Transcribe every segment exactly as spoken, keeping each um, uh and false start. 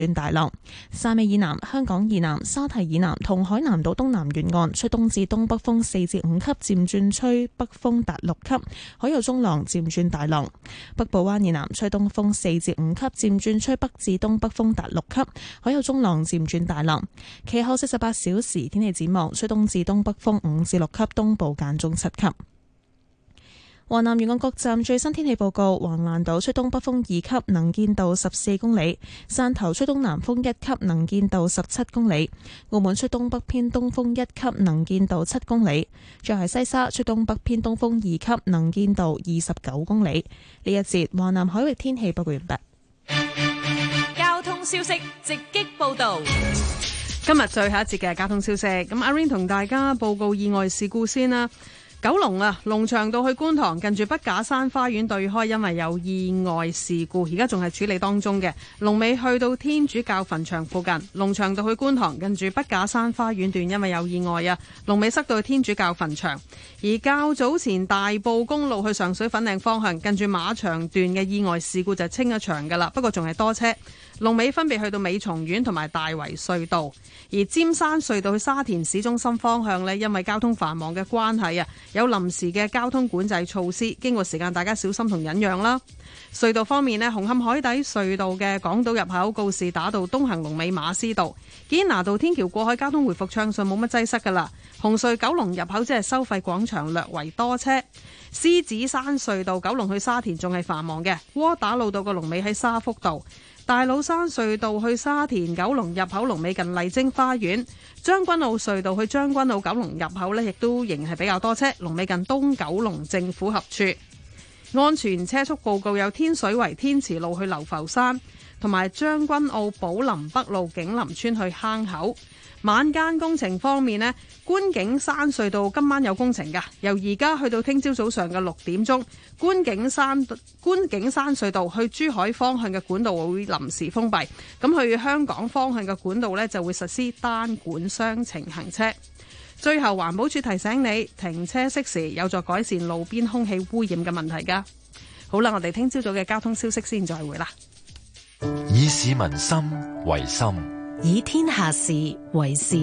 大浪。汕尾以南、香港以南、沙堤以南同海南島東南沿岸吹東至東北風四至五級，漸轉吹北風達六級，海有中浪，漸轉大浪。北部灣以南吹東風四至五級，漸轉吹北至東北風達六級，海有中浪，漸轉大浪。其後四十八小時天氣展望，吹東至東北風五至六級，東部間中七級。華南沿岸各站最新天氣報告：橫瀾島吹東北風二級，能見度十四公里；汕頭吹東南風一級，能見度十七公里；澳門吹東北偏東風一級，能見度七公里；再係西沙吹東北偏東風二級，能見度二十九公里。呢一節華南海域天氣報告完畢。 交通消息直擊報道。 今日最後一節嘅交通消息，咁阿 Rain 同大家報告意外事故先啦。九龍啊，龍翔道去觀塘近住筆架山花園對開，因為有意外事故，而家仲係處理當中嘅。龍尾去到天主教墳場附近，龍翔道去觀塘近住筆架山花園段，因為有意外啊，龍尾塞到去天主教墳場。而較早前大埔公路去上水粉嶺方向近住馬場段嘅意外事故就清一場噶啦，不過仲係多車。龍尾分別去到美松苑同埋大圍隧道。而尖山隧道去沙田市中心方向呢，因為交通繁忙嘅關係啊，有臨時嘅交通管制措施，經過時間大家小心同忍讓啦。隧道方面呢，紅磡海底隧道嘅港島入口告士打道東行龍尾馬師道，堅拿道天橋過海交通回復暢順，冇乜擠塞噶啦。紅隧九龍入口只係收費廣場略為多車。獅子山隧道九龍去沙田仲係繁忙嘅，窩打老道個龍尾喺沙福道。大老山隧道去沙田九龍入口龍尾近麗晶花園，將軍澳隧道去將軍澳九龍入口呢亦都仍係比較多車，龍尾近東九龍政府合署。安全車速報告有天水圍天慈路去流浮山，同埋將軍澳寶林北路景林村去坑口。晚間工程方面呢，觀景山隧道今晚有工程㗎，由而家去到聽朝早上嘅六點鐘，觀景山觀景山隧道去珠海方向嘅管道會臨時封閉，咁去香港方向嘅管道呢，就會實施單管雙程行車。最後環保署提醒你，停車熄匙有助改善路邊空氣污染嘅問題㗎。好啦，我哋聽朝早嘅交通消息先再會啦。 以市民心為心， 以天下事為事。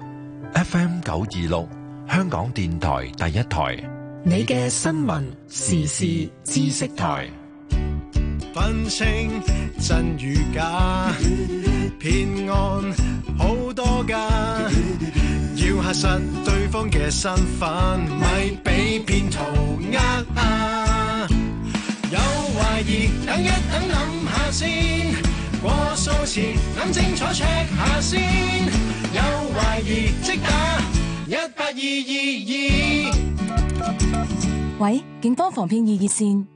F M 九二六，香港電台第一台， 你嘅新聞時事知識台。 分清真與假，騙案好多㗎，要核實對方嘅身份，咪俾騙徒呃啊！有懷疑，等一等諗下先，過數前諗清楚 check 下先，有懷疑即打一八二二二。 喂，警方防騙易熱線。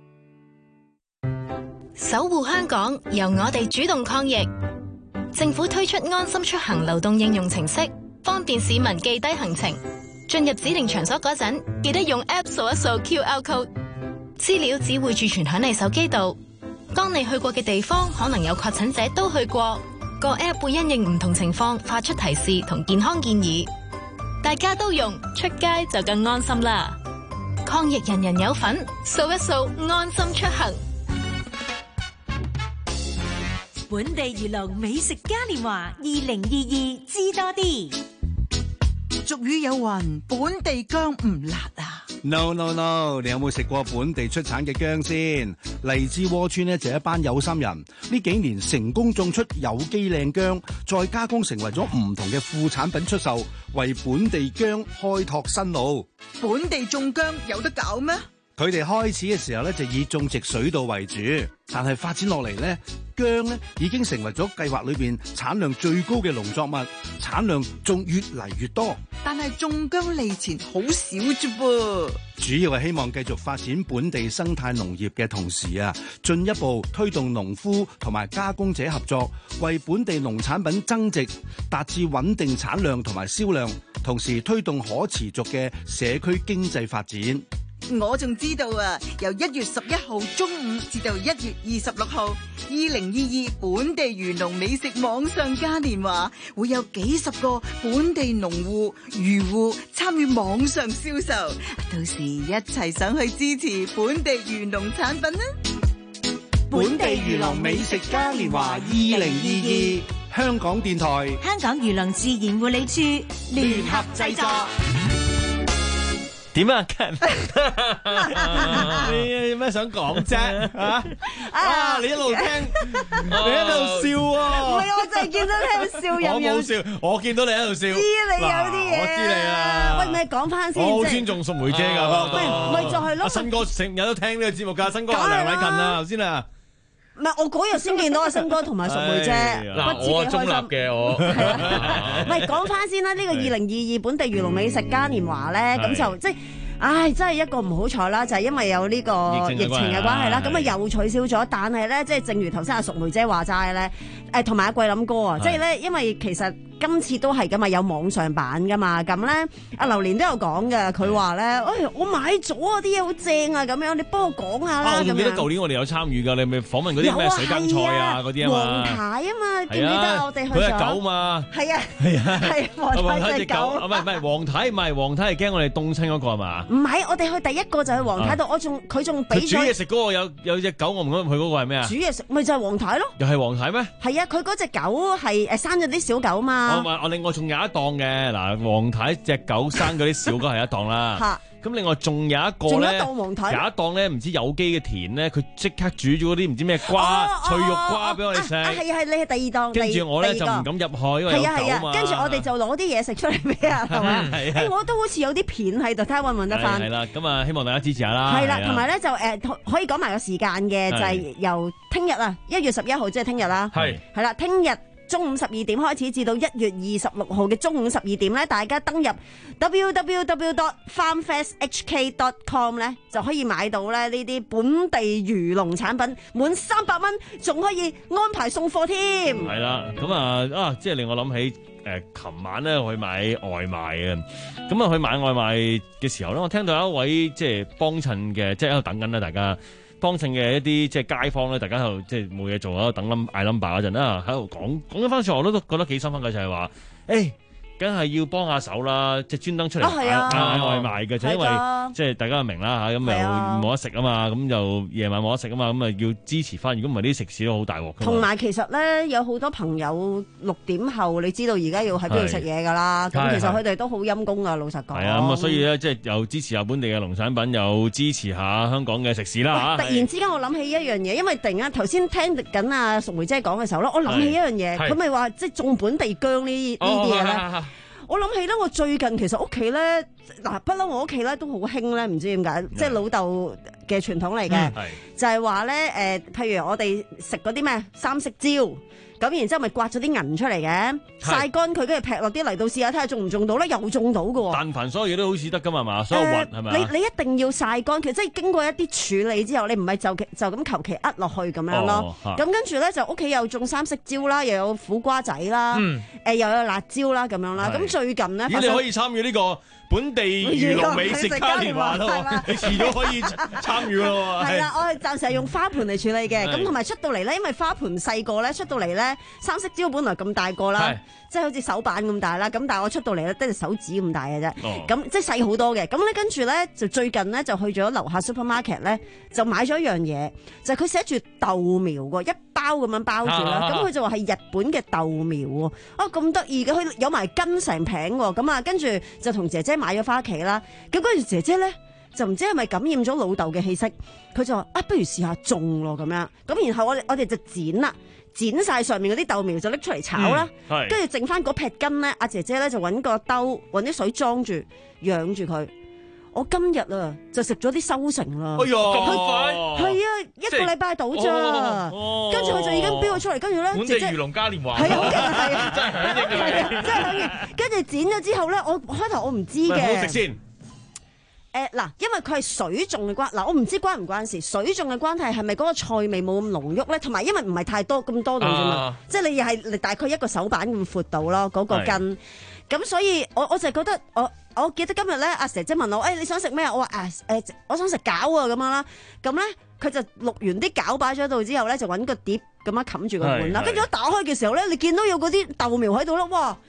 守護香港，由我哋主動抗疫。政府推出安心出行流動應用程式，方便市民記低行程。進入指定場所嗰陣，記得用 App 掃一掃 Q R code， 資料只會儲存響你手機度。當你去過嘅地方可能有確診者都去過，個 App 會因應唔同情況發出提示同健康建議。大家都用，出街就更安心啦！抗疫人人有份，掃一掃安心出行。 本地娛樂美食嘉年華二零二二知多啲。 俗語有云：本地薑唔辣啊！ No no no， 你有冇食過本地出產嘅薑先？荔枝窩村呢，就一班有心人，呢幾年成功種出有機靚薑，再加工成為咗唔同嘅副產品出售，為本地薑開拓新路。 本地種薑有得搞咩？ 佢哋開始嘅時候咧，就以種植水稻為主，但係發展落嚟咧，薑咧已經成為咗計劃裏邊產量最高嘅農作物，產量仲越嚟越多。 但係種薑利錢好少啫噃。 主要係希望繼續發展本地生態農業嘅同時啊，進一步推動農夫同埋加工者合作，為本地農產品增值，達至穩定產量同埋銷量，同時推動可持續嘅社區經濟發展。 我仲知道啊，由一月十一號中午至到一月二十六號，二零二二本地漁農美食網上嘉年華會有幾十個本地農戶、漁戶參與網上銷售，到時一齊上去支持本地漁農產品啦！ 本地漁農美食嘉年華二零二二。 香港電台、 香港漁農自然護理處聯合製作。 點啊？你有咩想講啫？啊啊！你一路聽，你喺度笑喎。 唔係，我就係見到你喺度笑， 我冇笑，我見到你喺度笑。知你有啲嘢， 我知你啦。 喂，咪講翻先。 我好尊重淑梅姐㗎。 喂，咪就係咯。 阿新哥成日都聽呢個節目㗎，新哥阿梁偉勤啊，頭先啊。 唔係，我嗰日先見到阿新哥同埋淑梅姐， 嗱，我係中立嘅我。 唔係講翻先啦，呢個二零二二本地漁農美食嘉年華咧，咁就即係。唉，真係一個唔好彩啦，就係、是、因為有呢個疫情嘅關係啦，咁啊又取消咗。但係咧，即係正如頭先阿淑梅姐話齋咧，誒同埋阿桂林哥啊，即係咧，因為其實今次都係噶嘛，有網上版噶嘛，咁咧阿榴蓮都有講嘅，佢話咧，誒、哎、我買咗啊，啲嘢好正啊，咁樣你幫我講下啦。 啊，我仲記得舊年我哋有參與㗎，你咪訪問嗰啲咩水耕菜啊嗰啲啊嘛。 黃太啊嘛，記唔記得我哋去咗？ 佢係狗嘛。係啊係啊係。 黃太隻狗。 啊唔係唔係黃太唔係黃太係驚我哋凍親嗰個係嘛？ 唔係，我哋去第一個就去黃太度，我仲佢仲俾咗。 煮嘢食嗰個有有隻狗，我唔記得佢嗰個係咩啊？ 煮嘢食咪就係黃太咯。又係黃太咩？係啊，佢嗰隻狗係誒生咗啲小狗嘛。 我我另外仲有一檔嘅嗱，黃太隻狗生嗰啲小狗係一檔啦。咁另外仲有一個咧，有一檔咧唔知有機嘅田咧，佢即刻煮咗嗰啲唔知咩瓜脆肉瓜俾我哋食。啊係啊係，你係第二檔。 跟住我咧就唔敢入去，因為有狗啊嘛。 跟住我哋就攞啲嘢食出嚟俾啊，係嘛？誒，我都好似有啲片喺度，睇下揾唔揾得翻。 係啦，咁啊，希望大家支持下啦。 係啦，同埋咧就誒可以講埋個時間嘅，就係由聽日啊，一月十一號即係聽日啦。係係啦，聽日。中午十二點開始至到一月二十六號嘅中午十二點咧，大家登入 w w w dot farm fest h k dot com 咧，就可以買到咧呢啲本地漁農產品，滿三百蚊，仲可以安排送貨添。 係啦，咁啊啊，即係令我諗起誒，琴、呃、晚咧去買外賣啊，咁啊去買外賣嘅時候咧，我聽到有一位即係幫襯嘅，即係喺度等緊啦，大家。幫襯嘅一啲即係街坊咧，大家喺度即係冇嘢做啊，等冧嗌 number 嗰陣啦，喺度講講緊翻上，我都覺得幾深刻嘅就係話，誒，梗係要幫下手啦，即係專登出嚟嗌外賣嘅，就因為即係大家明啦嚇，咁又冇得食啊嘛，咁就夜晚冇得食啊嘛，咁啊要支持翻，如果唔係啲食肆都好大鑊。同埋其實咧，有好多朋友六點後，你知道而家要喺邊度食嘢㗎啦，咁其實佢哋都好陰功㗎，老實講。係啊，咁啊，所以咧即係又支持下本地嘅農產品，又支持下香港嘅食肆啦嚇。突然之間我諗起一樣嘢，因為突然間頭先聽緊阿淑梅姐講嘅時候咧，我諗起一樣嘢，佢咪話即係種本地薑呢呢啲嘢咧。我諗起咧，我最近其實屋企咧，嗱不嬲我屋企咧都好興咧，唔知點解，即係老豆嘅傳統嚟嘅，嗯、就係話咧誒，譬如我哋食嗰啲咩三色椒，咁然之後咪刮咗啲銀出嚟嘅，曬乾佢，跟住劈落啲泥度試下睇下種唔種到咧，又種到嘅喎。但凡所有嘢都好似得㗎嘛嘛，所有核係咪？你你一定要曬乾佢，即係經過一啲處理之後，你唔係就就咁求其呃落去咁樣咯。咁、哦、跟住咧就屋企又種三色椒啦，又有苦瓜仔啦，誒、嗯呃、又有辣椒啦咁樣啦。咁最近咧，咦你可以參與呢個本地漁農美食嘉年華咯，你遲早可以參與咯。係啦，我係暫時係用花盆嚟處理嘅，咁同埋出到嚟咧，因為花盆細個咧，出到嚟咧，三色椒本來咁大個啦，即係好似手板咁大啦，咁但係我出到嚟咧，得隻手指咁大嘅啫，咁、哦、即係細好多嘅。咁咧跟住咧，就最近咧就去咗樓下 supermarket 咧，就買咗一樣嘢，就係佢寫住豆苗喎，一包咁樣包住啦，咁佢、啊、就話係日本嘅豆苗喎，啊咁得意嘅，佢有埋根成餅喎，咁啊跟住就同姐姐買咗返屋企啦，咁跟住姐姐咧就唔知係咪感染咗老豆嘅氣息，佢就話啊不如試下種咯咁樣，咁然後我哋我哋就剪啦。剪晒上面嗰啲豆苗就拎出嚟炒啦，跟住、嗯、剩翻嗰撇根咧，阿姐姐咧就揾個兜，揾啲水裝住，養住佢。我今日啊就食咗啲收成啦，哎呀，咁快，係啊，一個禮拜到咋，跟住佢就已經標咗出嚟，跟住咧，本地漁農嘉年華，係啊，好勁啊，係啊，真係響應啊，真係響應。跟住剪咗之後咧，我開頭我唔知嘅，好食先。誒嗱、呃，因為佢係水種嘅關，嗱我唔知關唔關事，水種嘅關係係咪嗰個菜味冇咁濃郁咧？同埋因為唔係太多咁多度啫嘛，啊、即係你又係大概一個手板咁闊度咯，嗰、那個根。咁是所以我我就覺得，我我記得今日咧，阿姐姐問我，誒、哎、你想食咩？我話誒誒，我想食餃啊咁樣啦。咁咧佢就淥完啲餃擺咗喺度之後咧，就揾個碟咁樣冚住個碗啦。跟住一打開嘅時候咧，你見到有嗰啲豆苗喺度啦，哇！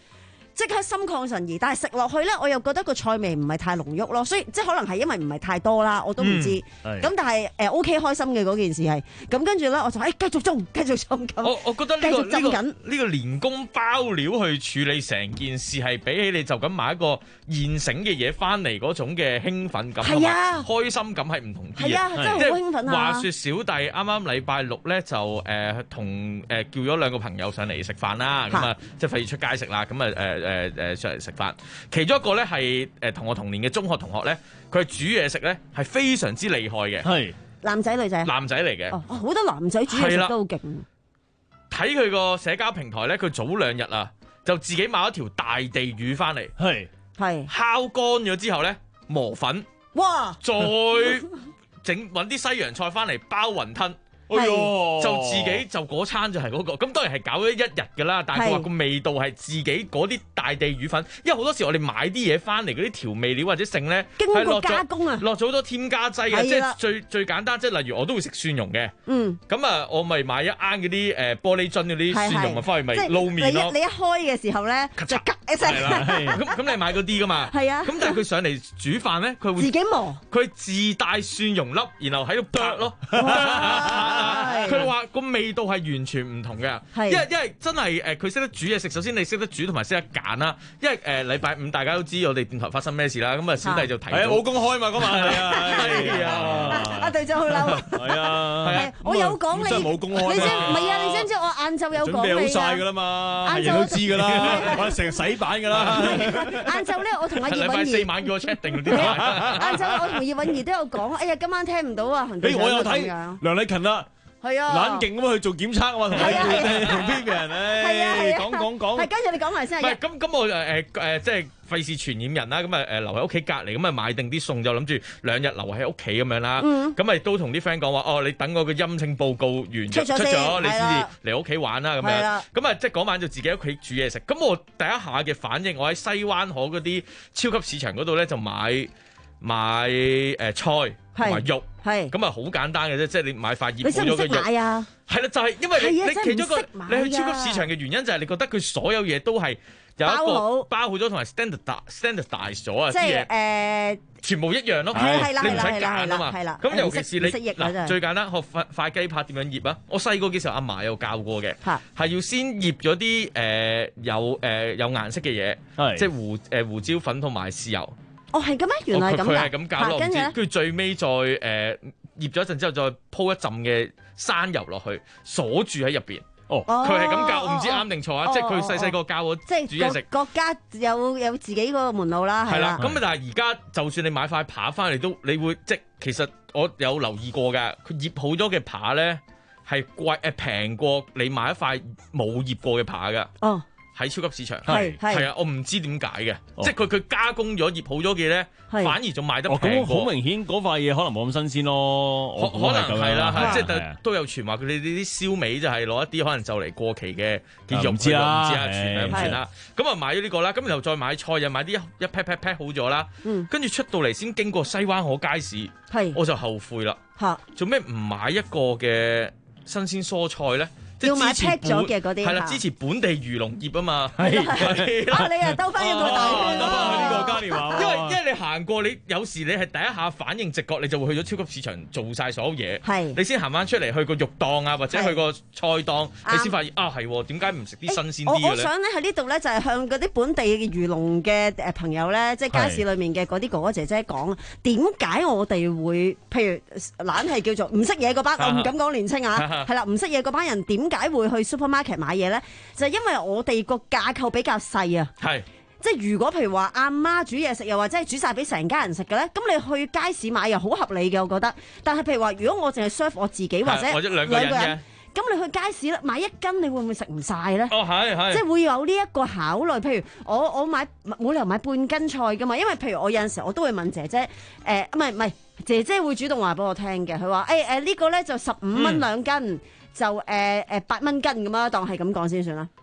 即刻心曠神怡，但係食落去咧，我又覺得個菜味唔係太濃郁咯，所以即係可能係因為唔係太多啦，我都唔知。咁、嗯、但係誒、呃、OK 開心嘅嗰件事係，咁跟住咧我就誒、哎、繼續種，繼續種咁。 我我覺得呢、這個呢、這個呢、這個連工包料去處理成件事係比起你就咁買一個現成嘅嘢翻嚟嗰種嘅興奮感，係啊，開心感係唔同啲嘅。係啊，真係好興奮啊！話説小弟啱啱禮拜六咧就誒同誒叫咗兩個朋友上嚟食飯啦，咁啊即係費事出街食啦，咁啊誒。誒誒上嚟食飯，其中一個咧係誒同我同年嘅中學同學咧，佢煮嘢食咧係非常之厲害嘅，係男仔女仔？男仔嚟嘅， 哦，好多男仔煮嘢食都好勁。 睇佢個社交平台咧，佢早兩日啊就自己買咗條大地魚翻嚟，係係烤乾咗之後咧磨粉，哇，再整揾啲西洋菜翻嚟包雲吞。哎喲，就自己就嗰餐就係嗰、嗰個，咁當然係搞咗一日㗎啦。但係佢話個味道係自己嗰啲大地魚粉，因為好多時我哋買啲嘢翻嚟嗰啲調味料或者剩咧，經過加工啊，落咗好多添加劑嘅，即係最最簡單，即係例如我都會食蒜蓉嘅，嗯，咁啊我咪買一罌嗰啲誒玻璃樽嗰啲蒜蓉咪翻去咪撈麵咯。你一開嘅時候咧，就吉一聲，咁咁你買嗰啲㗎嘛，係啊。咁但係佢上嚟煮飯咧，佢會自己磨，佢自帶蒜蓉粒，然後喺度剁咯。佢話個味道係完全唔同嘅，因為因為真係誒佢識得煮嘢食，首先你識得煮同埋識得揀啦。因為誒禮拜五大家都知我哋電台發生咩事啦，咁啊小弟就提早冇公開嘛嗰晚，係啊係啊，阿隊長好嬲，係啊係啊，我有講你真係冇公開，你知唔係啊？你知唔知我晏晝有講你啊？準備好曬㗎啦嘛，人都知㗎啦，我哋成日洗版㗎啦。晏晝咧，我同阿葉韻儀禮拜四晚叫我 check 定嗰啲。晏晝我同葉韻儀都有講，哎呀今晚聽唔到啊，行隊長咁樣。梁禮勤啦。係啊，冷靜咁去做檢測啊嘛，同你同邊嘅人咧講講講，係跟住你講埋先。唔係咁咁我誒誒誒，即係費事傳染人啦，咁啊誒留喺屋企隔離，咁啊買定啲餸就諗住兩日留喺屋企咁樣啦。咁咪都同啲 friend 講話，哦你等我個陰性報告完出咗，你先至嚟屋企玩啦咁樣。咁啊即係嗰晚就自己喺屋企煮嘢食。咁我第一下嘅反應，我喺西灣河嗰啲超級市場嗰度咧就買買誒菜同埋肉。係咁啊，好簡單嘅啫，即係你買塊醃好咗嘅肉。啊？係啦，就係因為你你其中一個你去超級市場嘅原因就係你覺得佢所有嘢都係有一個包好咗同埋 standard standardize 咗啊啲嘢誒，全部一樣咯。係啦，你唔使揀啊嘛。係啦，咁尤其是你嗱最簡單學塊塊雞扒點樣醃啊？我細個嘅時候阿嫲有教過嘅，係要先醃咗啲誒有誒有顏色嘅嘢，即係胡誒胡椒粉同埋豉油。哦，係嘅咩？原來係咁㗎。佢係咁教咯，唔知。跟住最尾再誒醃咗一陣之後，再鋪一浸嘅生油落去，鎖住喺入邊。哦，佢係咁教，我唔知啱定錯啊！即係佢細細個教我煮嘢食。國家有有自己嗰個門路啦，係啦。咁但係而家就算你買塊扒翻嚟都，你會即其實我有留意過㗎。佢醃好咗嘅扒咧係貴誒平過你買一塊冇醃過嘅扒㗎。哦。喺超級市場係係啊，我唔知點解嘅，即係佢佢加工咗醃好咗嘅咧，反而仲賣得平。咁好明顯嗰塊嘢可能冇咁新鮮咯，可可能係啦，即係都有傳話佢哋呢啲燒味就係攞一啲可能就嚟過期嘅嘅肉，唔知啊，唔知啊，傳啊傳啦。咁啊買咗呢個啦，咁然後再買菜又買啲一 pack pack pack 好咗啦，跟住出到嚟先經過西灣河街市，我就後悔啦。嚇，做咩唔買一個嘅新鮮蔬菜咧？要買 pack 咗嘅嗰啲係啦，支持本地漁農業啊嘛。係啊，你又兜翻一個大圈咯。呢個嘉年華，因為因為你行過，你有時你係第一下反應直覺，你就會去咗超級市場做晒所有嘢。係，你先行翻出嚟去個肉檔啊，或者去個菜檔，你先發現啊係，點解唔食啲新鮮啲嘅咧？我我想咧喺呢度咧，就係向嗰啲本地嘅漁農嘅誒朋友咧，即係街市裡面嘅嗰啲哥哥姐姐講，點解我哋會譬如懶係叫做唔識嘢嗰班，我唔敢講年青啊，係啦，唔識嘢嗰班人點解會去 supermarket 買嘢咧？就係因為我哋個架構比較細啊。係，即係如果譬如話阿媽煮嘢食，又或者係煮晒俾成家人食嘅咧，咁你去街市買又好合理嘅，我覺得。但係譬如話，如果我淨係 serve 我自己或者或者兩個人嘅，咁你去街市咧買一斤，你會唔會食唔晒咧？哦，係係，即係會有呢一個考慮。譬如我我買冇理由買半斤菜噶嘛，因為譬如我有陣時我都會問姐姐，誒唔係唔係，姐姐會主動話俾我聽嘅。佢話誒誒呢個咧就十五蚊兩斤。嗯就誒誒八蚊斤咁啦，當係咁講先算啦。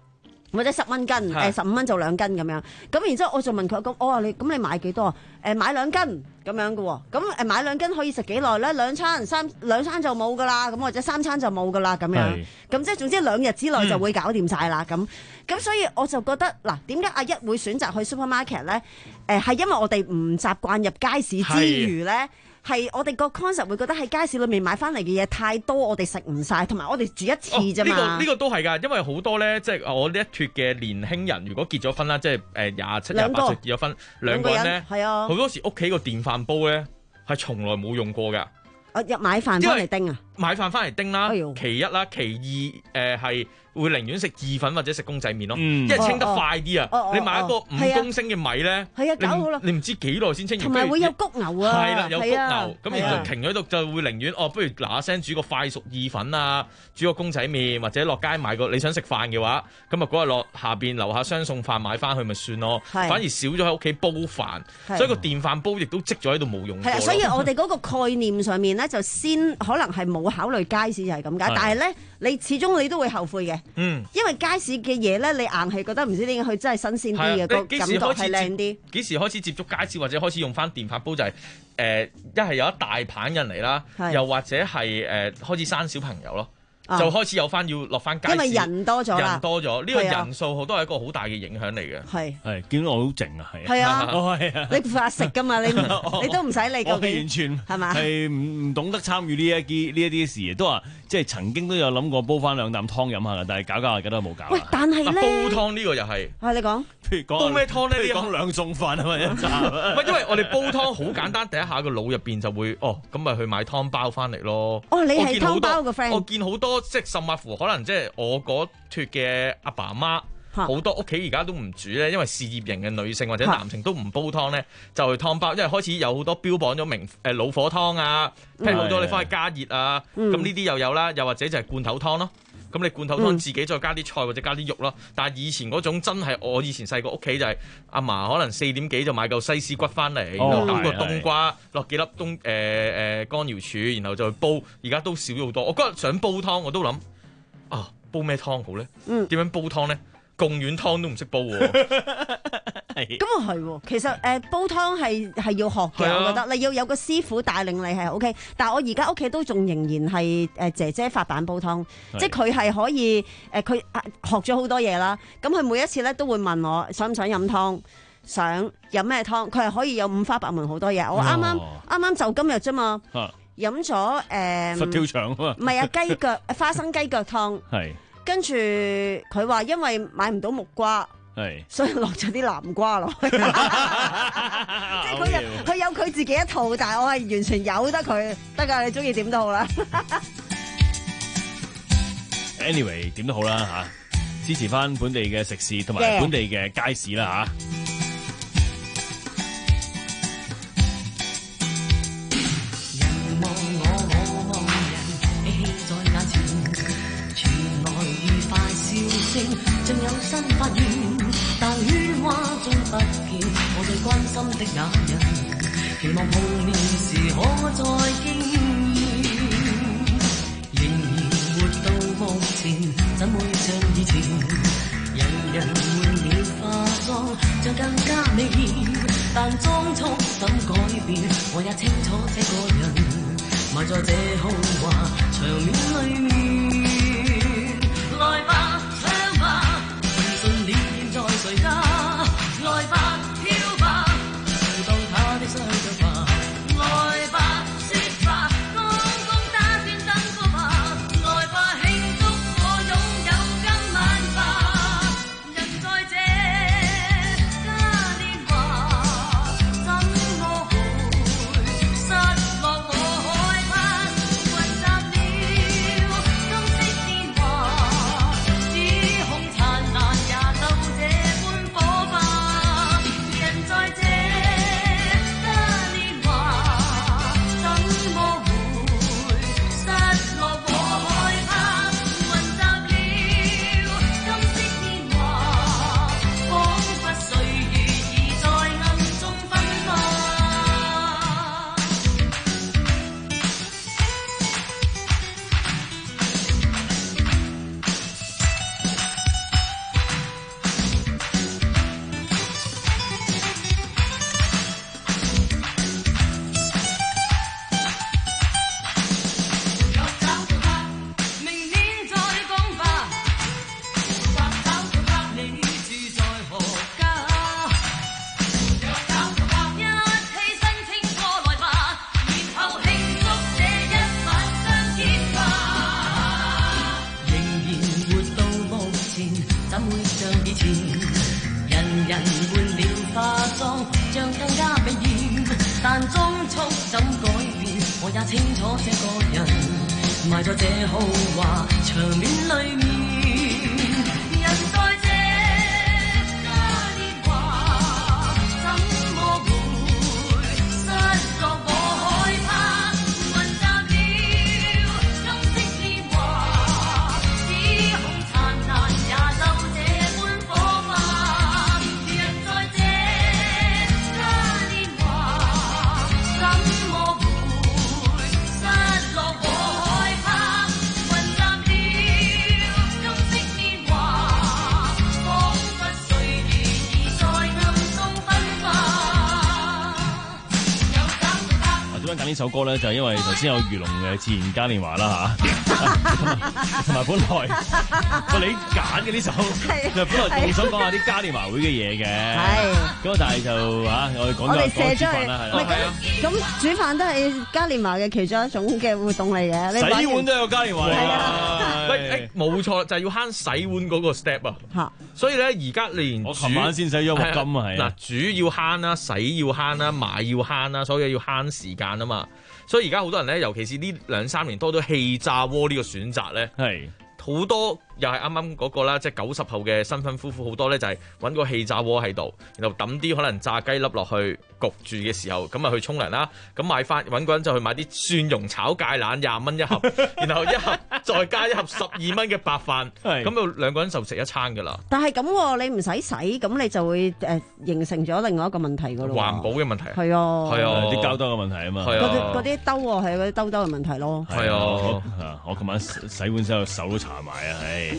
或者十蚊斤，誒十五蚊就兩斤咁樣。咁然之後我就問佢咁，我話你咁你買幾多啊？誒買兩斤咁樣嘅喎。咁誒買兩斤可以食幾耐咧？兩餐三兩餐就冇噶啦，咁或者三餐就冇噶啦咁樣。咁即係總之兩日之內就會搞掂晒啦。咁咁、嗯、所以我就覺得嗱，點解阿一會選擇去 supermarket 咧？誒、呃、係因為我哋唔習慣入街市之餘咧。係我哋個 concept 會覺得喺街市裏面買翻嚟嘅嘢太多，我哋食唔晒，同埋我哋煮一次啫嘛。呢、 哦呢個呢、呢個都係㗎，因為好多咧，即係我呢一脱嘅年輕人，如果結咗婚啦，即係誒廿七廿八歲結咗婚，兩個人咧，係啊，好多時屋企個電飯煲咧係從來冇用過㗎。 我入買飯翻嚟叮啊！ 買飯翻嚟叮啦，其一啦，其二誒係、呃、會寧願食意粉或者食公仔麵咯，嗯、因為清得快啲啊！哦哦、你買一個五公升嘅米咧，係啊，搞好啦，你唔知幾耐先清完， 同埋會有谷牛啊， 係啦，有谷牛，咁然後停咗喺度就會寧願哦，不如嗱嗱聲煮個快熟意粉啊，煮個公仔麵或者落街買個你想食飯嘅話，咁啊嗰日落下邊樓下雙餸飯買翻去咪算咯，反而少咗喺屋企煲飯，所以個電飯煲亦都積咗喺度冇用過。係啊， 所以我哋嗰個概念上面咧就先可能係冇考慮街市就係咁解，但係咧你始終你都會後悔嘅，嗯，因為街市嘅嘢咧你硬係覺得唔知點解佢真係新鮮啲嘅，個感覺係靚啲。幾時開始接觸街市或者開始用翻電飯煲就係誒一係有一大棚人嚟啦，又或者係誒、呃、開始生小朋友咯。就開始有翻要落翻街市， 因為人多咗啦， 人多咗呢、呢個人數都係一個好大嘅影響嚟嘅。 係係見到我好靜啊，係係啊，係啊，你發食噶嘛？你你都唔使理個， 我完全係嘛？ 係唔唔懂得參與呢一啲呢一啲事，都話即係曾經都有諗過煲翻兩啖湯飲下嘅，但係搞搞下覺得冇搞。 喂，但係咧煲湯呢個又係係你講， 譬如講煲咩湯咧？ 你講兩餸飯啊嘛一集， 唔係因為我哋煲湯好簡單，第一下個腦入邊就會哦，咁咪去買湯包翻嚟咯。 哦，你係湯包嘅 friend， 我見好多即係甚至乎。可能即係我嗰脱嘅阿爸阿媽，好多屋企而家都唔煮咧，因為事業型嘅女性或者男性都唔煲湯咧，就去湯包，因為開始有好多標榜咗明誒老火湯啊，譬如好多你翻去加熱啊，咁呢啲又有啦，又或者就係罐頭湯咯。咁你罐頭湯自己再加啲菜或者加啲肉咯。但係以前嗰種真係我以前細個屋企就係阿嫲可能四點幾就買嚿西施骨翻嚟，然後揼個冬瓜，落幾粒冬誒誒乾瑤柱，然後就去煲。而家都少咗好多。我嗰日想煲湯，我都諗。啊，煲咩湯好咧？嗯，點樣煲湯咧？貢丸湯都唔識煲喎。 咁啊係喎，其實誒、呃、煲湯係係要學嘅，啊、我覺得你要有個師傅帶領你係 O K。但係我而家屋企都仲仍然係誒姐姐發版煲湯，即係佢係可以誒佢、呃、學咗好多嘢啦。咁佢每一次咧都會問我想唔想飲湯，想飲咩湯，佢係可以有五花八門好多嘢。我啱啱啱啱就今日啫嘛。啊飲咗誒佛跳牆啊嘛， 唔係啊雞腳花生雞腳湯，係跟住佢話因為買唔到木瓜，係所以落咗啲南瓜落去，即係佢有佢有佢自己一套，但係我係完全由得佢得㗎，你中意點都好啦。 Anyway 點都好啦嚇，支持翻本地嘅食肆同埋本地嘅街市啦嚇。 像有新發現，但喧嘩中不見我最關心的那人，期望碰面時可再經驗，仍然活到目前，怎會像以前？人人換了化妝，像更加美豔，但裝束怎改變？我也清楚這個人埋在這豪華場面裏面，來吧。誰家來吧，跳吧，就當他的雙腳吧，來吧，説吧，剛剛打斷燈火吧，來吧，慶祝我擁有今晚吧，人在這嘉年華，怎麼會失落我害怕，混雜了金色電話。 人換了化妝，像更加美豔，但裝束怎改變，我也清楚這個人埋在這豪華場面裡面。人在這嘉年華，怎麼會失落？我害怕混雜了金色年華，只恐燦爛也就這般火花。人在這嘉年華，怎麼會失落？我害怕混雜了金色年華，彷彿歲月已在暗中分化。 啊，點解揀呢首歌咧？就係因為頭先有漁農嘅自然嘉年華啦嚇，同埋本來喂你揀嘅呢首，就本來仲想講下啲嘉年華會嘅嘢嘅，咁但係就嚇我哋講咗講煮飯啦，係啊， 咁煮飯都係嘉年華嘅其中一種嘅活動嚟嘅。 洗碗都有嘉年華㗎， 喂，誒冇錯，就係要慳洗碗嗰個 step 啊。 嚇， 所以咧而家連我琴晚先洗咗鑊金啊，係嗱，煮要慳啦，洗要慳啦，買要慳啦，所以要慳時間啊嘛。所以而家好多人咧，尤其是呢兩三年多咗氣炸鍋呢個選擇咧，係好多又係啱啱嗰個啦，即係九十後嘅新婚夫婦好多咧，就係揾個氣炸鍋喺度，然後抌啲可能炸雞粒落去焗住嘅時候，咁啊去沖涼啦。咁買翻揾個人就去買啲蒜蓉炒芥蘭廿蚊一盒，然後一盒再加一盒十二蚊嘅白飯，咁就兩個人就食一餐㗎啦。 但係咁，你唔使洗，咁你就會誒形成咗另外一個問題㗎咯。 環保嘅問題係啊， 係啊，啲膠兜嘅問題啊嘛。 嗰啲嗰啲兜喎，係嗰啲兜兜嘅問題咯。 係啊，我琴晚洗碗之後手都搽埋啊，唉。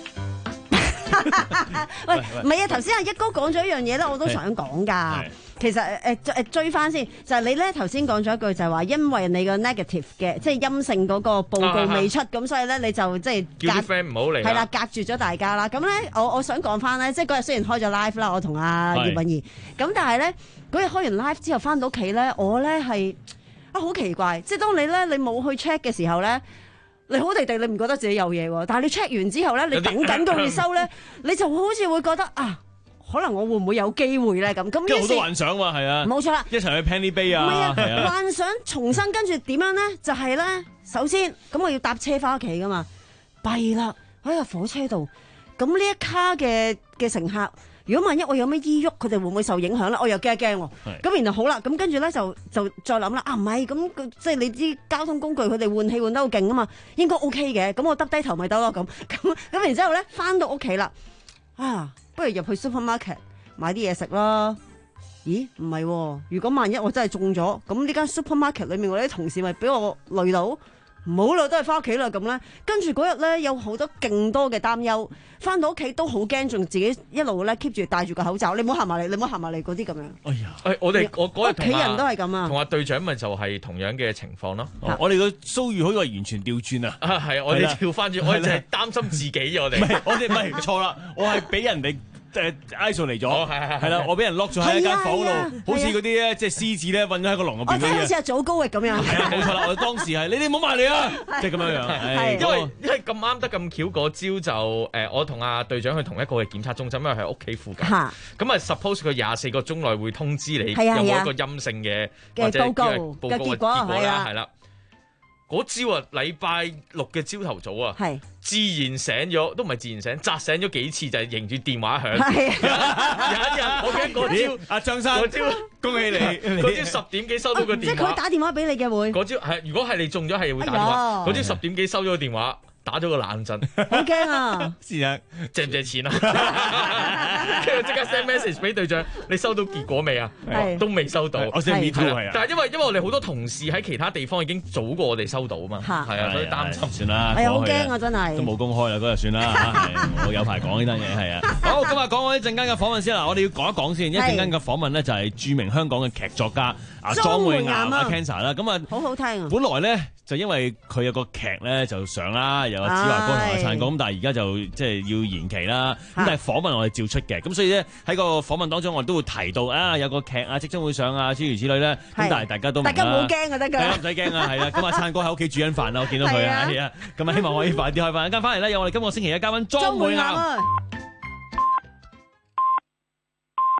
喂，唔係啊！頭先阿一哥講咗一樣嘢咧，我都想講㗎。其實誒誒誒追翻先，就係你咧頭先講咗一句就係話，因為你個 negative 嘅即係陰性嗰個報告未出，咁所以咧你就即係叫啲 friend 唔好嚟。 係啦，隔住咗大家啦。咁咧，我我想講翻咧，即係嗰日雖然開咗 live 啦，我同阿葉韻儀，咁但係咧嗰日開完 live 之後翻到屋企咧，我咧係啊好奇怪，即係當你咧你冇去 check 嘅時候咧。你好地地，你唔覺得自己有嘢喎？但係你 check 完之後咧，你等緊個回收咧，你就好似會覺得啊，可能我會唔會有機會咧？咁咁， 跟住好多幻想喎，係啊， 冇錯啦， 一齊去 Penny Bay 啊， 唔係啊， 係啊， 幻想重新跟住點樣咧？就係咧，首先咁我要搭車翻屋企噶嘛，弊啦喺個火車度，咁呢一卡嘅嘅乘客。如果萬一我有咩依郁，佢哋會唔會受影響咧？我又驚一驚喎。咁然後好啦，咁跟住咧就就再諗啦。啊唔係，咁即係你知交通工具佢哋換氣換得好勁啊嘛，應該 OK 嘅。咁我耷低頭咪得咯。咁咁咁然之後咧，翻到屋企啦，啊不如入去 supermarket 買啲嘢食啦。咦唔係喎，如果萬一我真係中咗，咁呢間 supermarket 裏面我啲同事咪俾我累到。唔好啦，都係翻屋企啦咁咧。跟住嗰日咧有好多勁多嘅擔憂，翻到屋企都好驚，仲自己一路咧 keep 住戴住個口罩。你唔好行埋嚟，你唔好行埋嚟嗰啲咁樣。 哎呀， 誒我哋我嗰日屋企人都係咁啊， 同阿隊長咪就係同樣嘅情況咯。 我哋個遭遇好似係完全調轉啊！ 啊係，我哋調翻轉，我哋就係擔心自己我哋。 唔係，我哋唔係錯啦，我係俾人哋。誒 I S O 嚟咗，係啦，我俾人 lock 咗喺一間房度，好似嗰啲咧，即係獅子咧，韞咗喺個籠入邊嗰啲。 好似阿祖高域咁樣。 係啊，冇錯啦，我當時係你哋唔好埋嚟啊，即係咁樣樣。 因為因為咁啱得咁巧，嗰朝就誒，我同阿隊長去同一個嘅檢測中心，因為喺屋企附近。咁啊 suppose 佢廿四個鐘內會通知你有冇一個陰性嘅或者報告報告嘅結果啦，係啦。嗰朝啊，禮拜六嘅朝頭早啊，係自然醒咗，都唔係自然醒，扎醒咗幾次就係迎住電話響。係有一日，我記得嗰朝，阿張生，嗰朝恭喜你，嗰朝十點幾收到個電話。即係佢打電話俾你嘅會。 嗰朝係如果係你中咗係會打電話。嗰朝十點幾收咗個電話。打咗個冷震， 好驚啊！ 是啊，借唔借錢啊？跟住即刻 send message 俾隊長，你收到結果未啊？都未收到， 我 send me too 係啊。 但係因為因為我哋好多同事喺其他地方已經早過我哋收到啊嘛，係啊，所以擔心算啦。 係啊，好驚啊，真係。 都冇公開啦，嗰日算啦。我有排講呢單嘢係啊。好，今日講我一陣間嘅訪問先啦。我哋要講一講先，一陣間嘅訪問咧就係著名香港嘅劇作家阿莊梅岩啊 Cancer 啦。咁啊， 好好聽啊。 本來咧就因為佢有個劇咧就上啦。有子華哥同阿燦哥，咁但係而家就即係要延期啦。咁但係訪問我哋照出嘅，咁所以咧喺個訪問當中，我哋都會提到啊，有個劇啊即將會上啊，諸如此類咧。咁但係大家都大家唔好驚啊，得㗎， 唔使驚啊，係啊。咁阿燦哥喺屋企煮緊飯啦，我見到佢啊，係啊。咁啊，希望可以快啲開飯。一間翻嚟咧，有我哋今個星期嘅嘉賓莊梅岩。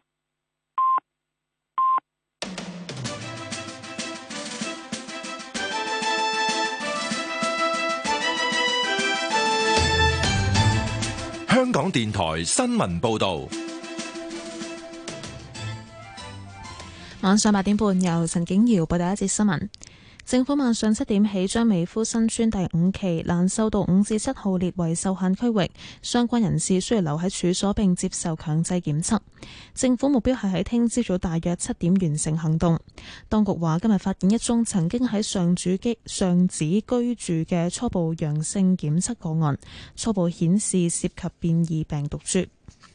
電台新聞報道。 晚上八點半，由陳景瑤報道一節新聞。政府晚上七點起將美孚新村第五期蘭秀道五至七號列為受限區域，相關人士需要留喺處所並接受強制檢測。政府目標係喺聽朝早大約七點完成行動。當局話今日發現一宗曾經喺上主基上址居住嘅初步陽性檢測個案，初步顯示涉及變異病毒株。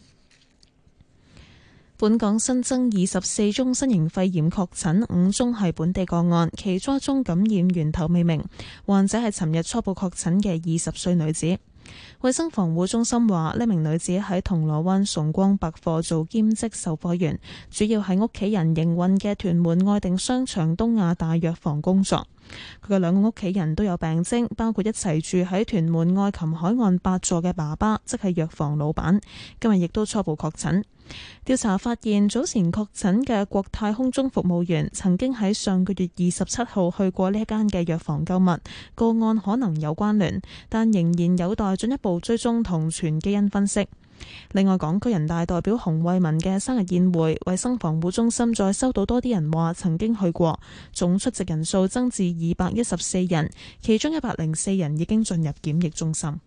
本港新增二十四宗新型肺炎確診，五宗係本地個案，其中一宗感染源頭未明，患者係尋日初步確診嘅二十歲女子。衛生防護中心話，呢名女子喺銅鑼灣崇光百貨做兼職售貨員，主要喺屋企人營運嘅屯門愛定商場東亞大藥房工作。佢嘅兩個屋企人都有病徵，包括一齊住喺屯門愛琴海岸八座嘅爸爸，即係藥房老闆，今日亦都初步確診。調查發現，早前確診嘅國泰空中服務員曾經喺上個月二十七號去過呢一間嘅藥房購物，個案可能有關聯，但仍然有待進一步追蹤同全基因分析。另外，港區人大代表洪為民嘅生日宴會，衛生防護中心再收到多啲人話曾經去過，總出席人數增至二百一十四人，其中一百零四人已經進入檢疫中心。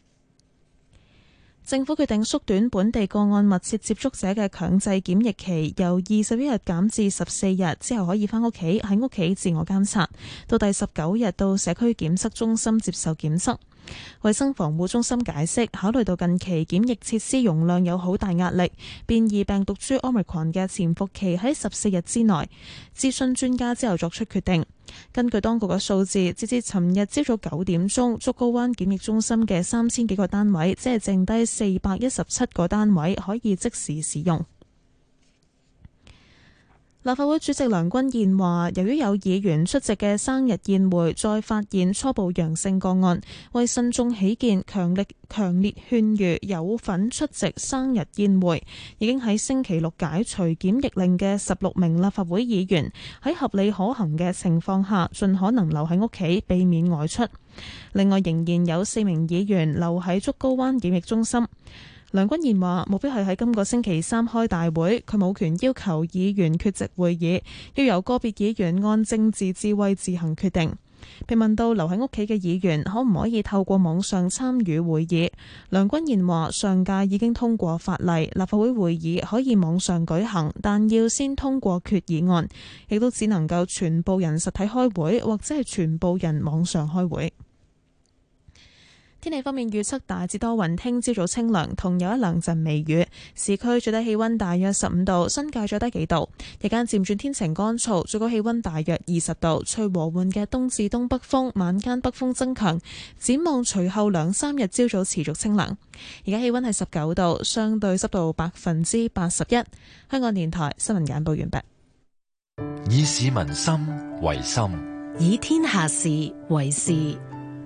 政府決定縮短本地個案密切接觸者嘅強制檢疫期，由二十一日減至十四日，之後可以返屋企喺屋企自我監察，到第十九日到社區檢測中心接受檢測。衛生防護中心解釋，考慮到近期檢疫設施容量有好大壓力，變異病毒株 Omicron 嘅潛伏期喺十四日之內，諮詢專家之後作出決定。根據當局嘅數字，截至尋日朝早九點鐘，竹篙灣檢疫中心嘅三千幾個單位，即係剩低四百一十七個單位可以即時使用。立法會主席梁君彥話，由於有議員出席嘅生日宴會再發現初步陽性個案，為慎重起見，強力強烈勸喻有份出席生日宴會已經喺星期六解除檢疫令嘅十六名立法會議員，喺合理可行嘅情況下，盡可能留喺屋企，避免外出。另外，仍然有四名議員留喺竹篙灣檢疫中心。梁君彥話：目標係喺今個星期三開大會，佢冇權要求議員缺席會議，要由個別議員按政治智慧自行決定。被問到留喺屋企嘅議員可唔可以透過網上參與會議，梁君彥話：上屆已經通過法例，立法會會議可以網上舉行，但要先通過決議案，亦都只能夠全部人實體開會，或者係全部人網上開會。天氣方面預測大致多雲，聽朝早清涼，同有一兩陣微雨。市區最低氣溫大約十五度，新界最低幾度。日間漸轉天晴乾燥，最高氣溫大約二十度，吹和緩嘅東至東北風，晚間北風增強。展望隨後兩三日朝早持續清涼。而家氣溫係十九度，相對濕度百分之八十一。香港電台新聞簡報完畢。 以市民心為心， 以天下事為事。